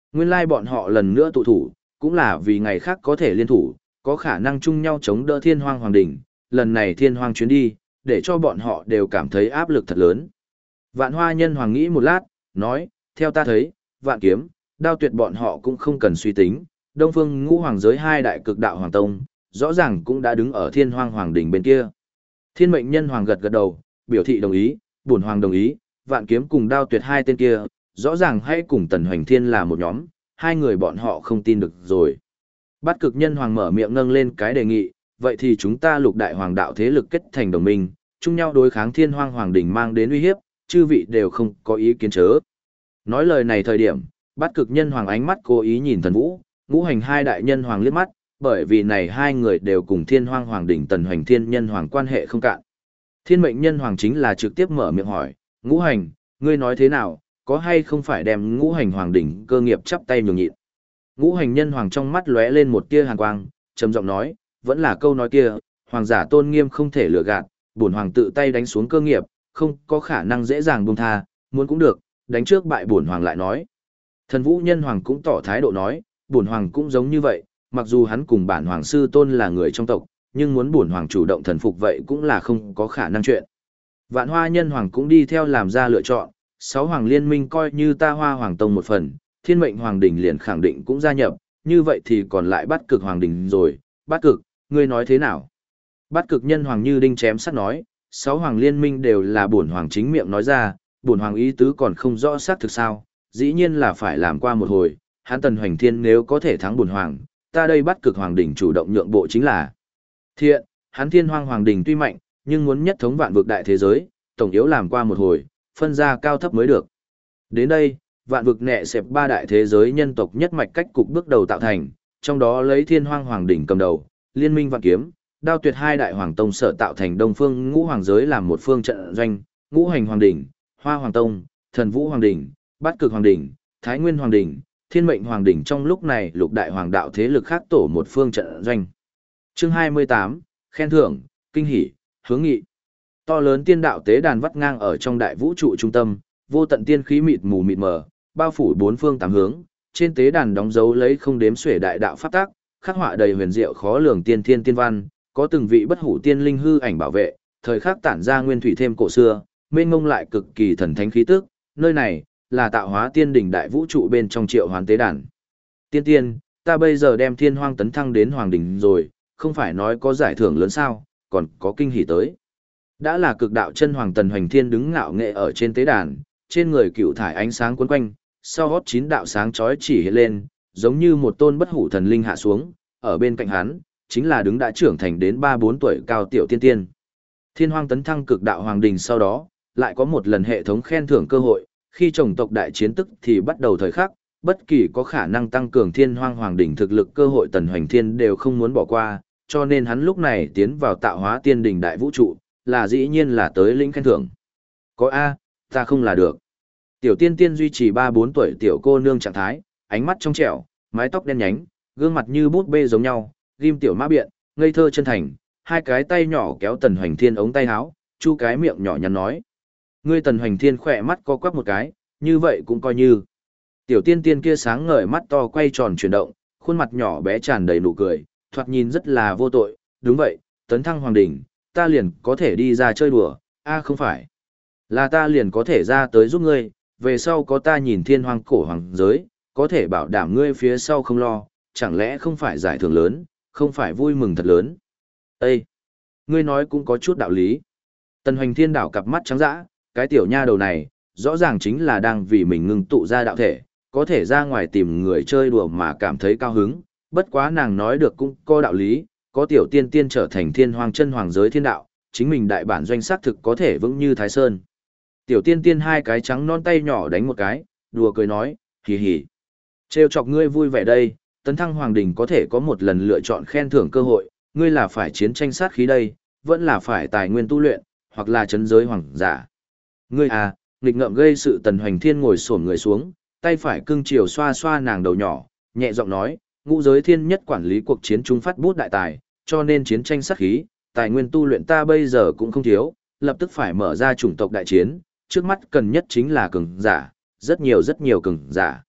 Nguyên lai bọn họ lần nữa tụ thủ, cũng là vì ngày khác có thể liên thủ, có khả năng chung nhau chống đỡ Thiên Hoang Hoàng đỉnh. Lần này Thiên Hoang chuyến đi, để cho bọn họ đều cảm thấy áp lực thật lớn. Vạn Hoa Nhân Hoàng nghĩ một lát, nói, theo ta thấy, Vạn Kiếm, Đao Tuyệt bọn họ cũng không cần suy tính, Đông Phương Ngũ Hoàng giới hai đại cực đạo hoàng tông, rõ ràng cũng đã đứng ở Thiên Hoang Hoàng đỉnh bên kia. Thiên Mệnh Nhân Hoàng gật gật đầu, biểu thị đồng ý, Bổn Hoàng đồng ý, Vạn Kiếm cùng Đao Tuyệt hai tên kia, rõ ràng hay cùng Tần Hoành Thiên là một nhóm, hai người bọn họ không tin được rồi. Bát Cực Nhân Hoàng mở miệng nâng lên cái đề nghị, vậy thì chúng ta lục đại hoàng đạo thế lực kết thành đồng minh, chung nhau đối kháng Thiên Hoang Hoàng đỉnh mang đến uy hiếp, chư vị đều không có ý kiến chớ. Nói lời này thời điểm, Bát Cực Nhân Hoàng ánh mắt cố ý nhìn Thần Vũ, Ngũ Hành hai đại nhân hoàng liếc mắt, bởi vì này hai người đều cùng Thiên Hoang Hoàng đỉnh Tần Hoành Thiên Nhân Hoàng quan hệ không cạn. Thiên Mệnh Nhân Hoàng chính là trực tiếp mở miệng hỏi, Ngũ Hành, ngươi nói thế nào, có hay không phải đem Ngũ Hành Hoàng đỉnh cơ nghiệp chắp tay nhường nhịn? Ngũ Hành Nhân Hoàng trong mắt lóe lên một tia hàn quang, trầm giọng nói, vẫn là câu nói kia, hoàng giả tôn nghiêm không thể lừa gạt, bổn hoàng tự tay đánh xuống cơ nghiệp, không có khả năng dễ dàng buông tha, muốn cũng được, đánh trước bại bổn hoàng lại nói. Thần Vũ Nhân Hoàng cũng tỏ thái độ nói, bổn hoàng cũng giống như vậy, mặc dù hắn cùng bản hoàng sư tôn là người trong tộc, nhưng muốn bổn hoàng chủ động thần phục vậy cũng là không có khả năng chuyện. Vạn Hoa Nhân Hoàng cũng đi theo làm ra lựa chọn, sáu hoàng liên minh coi như ta Hoa Hoàng tông một phần, Thiên Mệnh Hoàng đỉnh liền khẳng định cũng gia nhập, như vậy thì còn lại Bát Cực Hoàng đỉnh rồi, Bát Cực, ngươi nói thế nào? Bát Cực Nhân Hoàng như đinh chém sắt nói, sáu hoàng liên minh đều là bổn hoàng chính miệng nói ra, bổn hoàng ý tứ còn không rõ xác thực sao, dĩ nhiên là phải làm qua một hồi, hắn Tần Hoành Thiên nếu có thể thắng bổn hoàng, ta đây Bát Cực Hoàng đỉnh chủ động nhượng bộ chính là. Thiện, hắn Thiên Hoang Hoàng đỉnh tuy mạnh, nhưng muốn nhất thống vạn vực đại thế giới, tổng yếu làm qua một hồi, phân ra cao thấp mới được. Đến đây, vạn vực nẹ xẹp ba đại thế giới nhân tộc nhất mạch cách cục bước đầu tạo thành, trong đó lấy Thiên Hoang Hoàng đỉnh cầm đầu, Liên minh Vạn Kiếm, Đao Tuyệt hai đại hoàng tông sở tạo thành Đông Phương Ngũ Hoàng giới làm một phương trận doanh, Ngũ Hành Hoàng đỉnh, Hoa Hoàng tông, Thần Vũ Hoàng đỉnh, Bát Cực Hoàng đỉnh, Thái Nguyên Hoàng đỉnh, Thiên Mệnh Hoàng đỉnh trong lúc này lục đại hoàng đạo thế lực khác tổ một phương trận doanh. Chương 28, khen thưởng, kinh hỉ, hướng nghị. To lớn tiên đạo tế đàn vắt ngang ở trong đại vũ trụ trung tâm, vô tận tiên khí mịt mù mịt mờ, bao phủ bốn phương tám hướng, trên tế đàn đóng dấu lấy không đếm xuể đại đạo pháp tác, khắc họa đầy huyền diệu khó lường tiên thiên tiên văn, có từng vị bất hủ tiên linh hư ảnh bảo vệ, thời khắc tản ra nguyên thủy thêm cổ xưa, mênh mông lại cực kỳ thần thánh khí tức, nơi này là tạo hóa tiên đỉnh đại vũ trụ bên trong triệu hoán tế đàn. Tiên tiên, ta bây giờ đem Thiên Hoang tấn thăng đến hoàng đỉnh rồi, không phải nói có giải thưởng lớn sao, còn có kinh hỉ tới. Đã là cực đạo chân hoàng Tần Hoành Thiên đứng ngạo nghệ ở trên tế đàn, trên người cựu thải ánh sáng quấn quanh, sau gót chín đạo sáng chói chỉ hiện lên, giống như một tôn bất hủ thần linh hạ xuống, ở bên cạnh hắn, chính là đứng đã trưởng thành đến 3-4 tuổi cao tiểu tiên tiên. Thiên Hoang tấn thăng cực đạo hoàng đình sau đó, lại có một lần hệ thống khen thưởng cơ hội, khi chủng tộc đại chiến tức thì bắt đầu thời khắc, bất kỳ có khả năng tăng cường Thiên Hoang hoàng đỉnh thực lực cơ hội Tần Hoành Thiên đều không muốn bỏ qua, cho nên hắn lúc này tiến vào tạo hóa tiên đỉnh đại vũ trụ, là dĩ nhiên là tới lĩnh khen thưởng. Có A, ta không là được. Tiểu tiên tiên duy trì 3-4 tuổi tiểu cô nương trạng thái, ánh mắt trong trẻo, mái tóc đen nhánh, gương mặt như bút bê giống nhau, ghim tiểu mã biện, ngây thơ chân thành, hai cái tay nhỏ kéo Tần Hoành Thiên ống tay áo, chu cái miệng nhỏ nhắn nói. Ngươi Tần Hoành Thiên khỏe mắt co quắp một cái, như vậy cũng coi như. Tiểu tiên tiên kia sáng ngời mắt to quay tròn chuyển động, khuôn mặt nhỏ bé tràn đầy nụ cười, thoạt nhìn rất là vô tội, đúng vậy, tấn thăng hoàng đỉnh, ta liền có thể đi ra chơi đùa, a không phải. Là ta liền có thể ra tới giúp ngươi, về sau có ta nhìn Thiên Hoang cổ hoàng giới, có thể bảo đảm ngươi phía sau không lo, chẳng lẽ không phải giải thưởng lớn, không phải vui mừng thật lớn. Ê! Ngươi nói cũng có chút đạo lý. Tần Hoành Thiên đảo cặp mắt trắng dã, cái tiểu nha đầu này, rõ ràng chính là đang vì mình ngưng tụ ra đạo thể, có thể ra ngoài tìm người chơi đùa mà cảm thấy cao hứng, bất quá nàng nói được cũng có đạo lý, có tiểu tiên tiên trở thành Thiên Hoang chân hoàng giới thiên đạo, chính mình đại bản doanh xác thực có thể vững như Thái Sơn. Tiểu tiên tiên hai cái trắng non tay nhỏ đánh một cái, đùa cười nói, hì hì. Trêu chọc ngươi vui vẻ đây, tấn thăng hoàng đình có thể có một lần lựa chọn khen thưởng cơ hội, ngươi là phải chiến tranh sát khí đây, vẫn là phải tài nguyên tu luyện, hoặc là chấn giới hoàng giả. Ngươi à, nghịch ngợm gây sự. Tần Hoành Thiên ngồi xổm người xuống, tay phải cưng chiều xoa xoa nàng đầu nhỏ, nhẹ giọng nói, ngũ giới thiên nhất quản lý cuộc chiến trung phát bút đại tài, cho nên chiến tranh sát khí, tài nguyên tu luyện ta bây giờ cũng không thiếu, lập tức phải mở ra chủng tộc đại chiến, trước mắt cần nhất chính là cường giả, rất nhiều cường giả.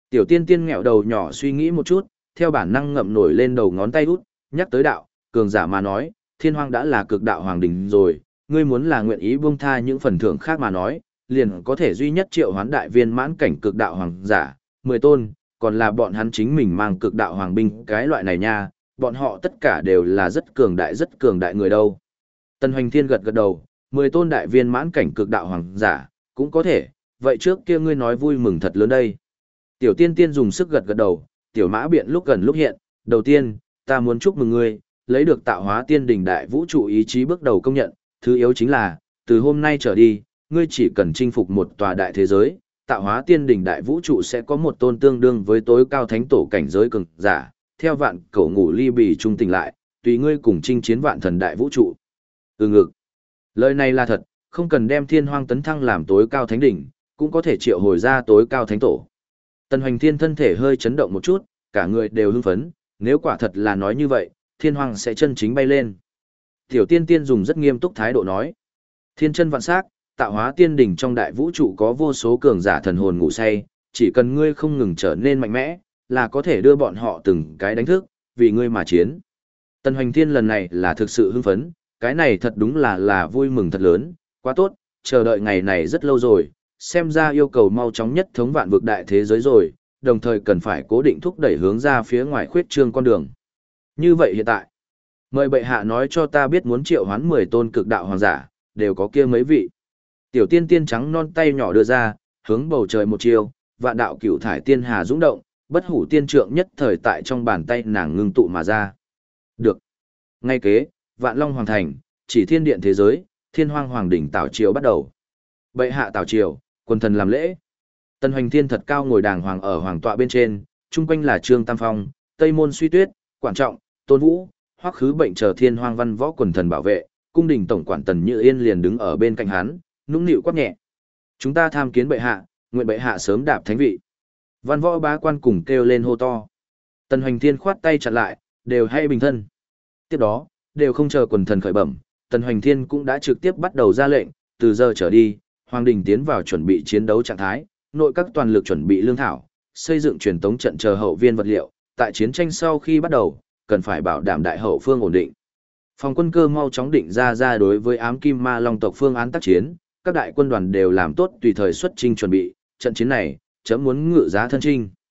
Tiểu tiên tiên nghẹo đầu nhỏ suy nghĩ một chút, theo bản năng ngậm nổi lên đầu ngón tay út, nhắc tới đạo, cường giả mà nói, thiên hoang đã là cực đạo hoàng đỉnh rồi, ngươi muốn là nguyện ý buông tha những phần thưởng khác mà nói, liền có thể duy nhất triệu hoán đại viên mãn cảnh cực đạo hoàng giả, 10 tôn, còn là bọn hắn chính mình mang cực đạo hoàng binh cái loại này nha, bọn họ tất cả đều là rất cường đại người đâu. Tần Hoành Thiên gật gật đầu, 10 tôn đại viên mãn cảnh cực đạo hoàng giả, cũng có thể, vậy trước kia ngươi nói vui mừng thật lớn đây. Tiểu tiên tiên dùng sức gật gật đầu, tiểu mã biện lúc gần lúc hiện, đầu tiên, ta muốn chúc mừng ngươi, lấy được tạo hóa tiên đỉnh đại vũ trụ ý chí bước đầu công nhận, thứ yếu chính là, từ hôm nay trở đi, ngươi chỉ cần chinh phục một tòa đại thế giới, tạo hóa tiên đỉnh đại vũ trụ sẽ có một tôn tương đương với tối cao thánh tổ cảnh giới cường giả, theo vạn cổ ngủ ly bì trung tình lại, tùy ngươi cùng chinh chiến vạn thần đại vũ trụ. Ngực. Lời này là thật, không cần đem thiên hoang tấn thăng làm tối cao thánh đỉnh, cũng có thể triệu hồi ra tối cao thánh tổ. Tần Hoành Thiên thân thể hơi chấn động một chút, cả người đều hưng phấn, nếu quả thật là nói như vậy, thiên hoang sẽ chân chính bay lên. Tiểu tiên tiên dùng rất nghiêm túc thái độ nói. Thiên chân vạn sắc, tạo hóa tiên đỉnh trong đại vũ trụ có vô số cường giả thần hồn ngủ say, chỉ cần ngươi không ngừng trở nên mạnh mẽ, là có thể đưa bọn họ từng cái đánh thức, vì ngươi mà chiến. Tần Hoành Thiên lần này là thực sự hưng phấn, cái này thật đúng là vui mừng thật lớn, quá tốt, chờ đợi ngày này rất lâu rồi, xem ra yêu cầu mau chóng nhất thống vạn vực đại thế giới rồi, đồng thời cần phải cố định thúc đẩy hướng ra phía ngoài khuyết trương con đường. Như vậy hiện tại, mời bệ hạ nói cho ta biết muốn triệu hoán 10 tôn cực đạo hoàng giả, đều có kia mấy vị. Tiểu tiên tiên trắng non tay nhỏ đưa ra, hướng bầu trời một chiều, vạn đạo cửu thải tiên hà dũng động, bất hủ tiên trượng nhất thời tại trong bàn tay nàng ngưng tụ mà ra. Được. Ngay kế, vạn long hoàng thành, chỉ thiên điện thế giới, thiên hoang hoàng đỉnh tảo triều bắt đầu. Bệ hạ tảo triều, quần thần làm lễ. Tần Hoành Thiên thật cao ngồi đàng hoàng ở hoàng tọa bên trên, chung quanh là Trương Tam Phong, Tây Môn Suy Tuyết, Quản Trọng, Tôn Vũ, Hoắc Khứ Bệnh chờ thiên hoang văn võ quần thần bảo vệ, cung đình tổng quản Tần Như Yên liền đứng ở bên cạnh hắn, nũng nịu quát nhẹ. Chúng ta tham kiến bệ hạ, nguyện bệ hạ sớm đạp thánh vị. Văn võ bá quan cùng kêu lên hô to. Tần Hoành Thiên khoát tay chặn lại, đều hay bình thân. Tiếp đó, đều không chờ quần thần khởi bẩm, Tần Hoành Thiên cũng đã trực tiếp bắt đầu ra lệnh, từ giờ trở đi, hoàng đình tiến vào chuẩn bị chiến đấu trạng thái, nội các toàn lực chuẩn bị lương thảo, xây dựng truyền tống trận chờ hậu viên vật liệu, tại chiến tranh sau khi bắt đầu, cần phải bảo đảm đại hậu phương ổn định. Phòng quân cơ mau chóng định ra đối với ám kim ma long tộc phương án tác chiến, các đại quân đoàn đều làm tốt tùy thời xuất chinh chuẩn bị, trận chiến này, chấm muốn ngự giá thân chinh.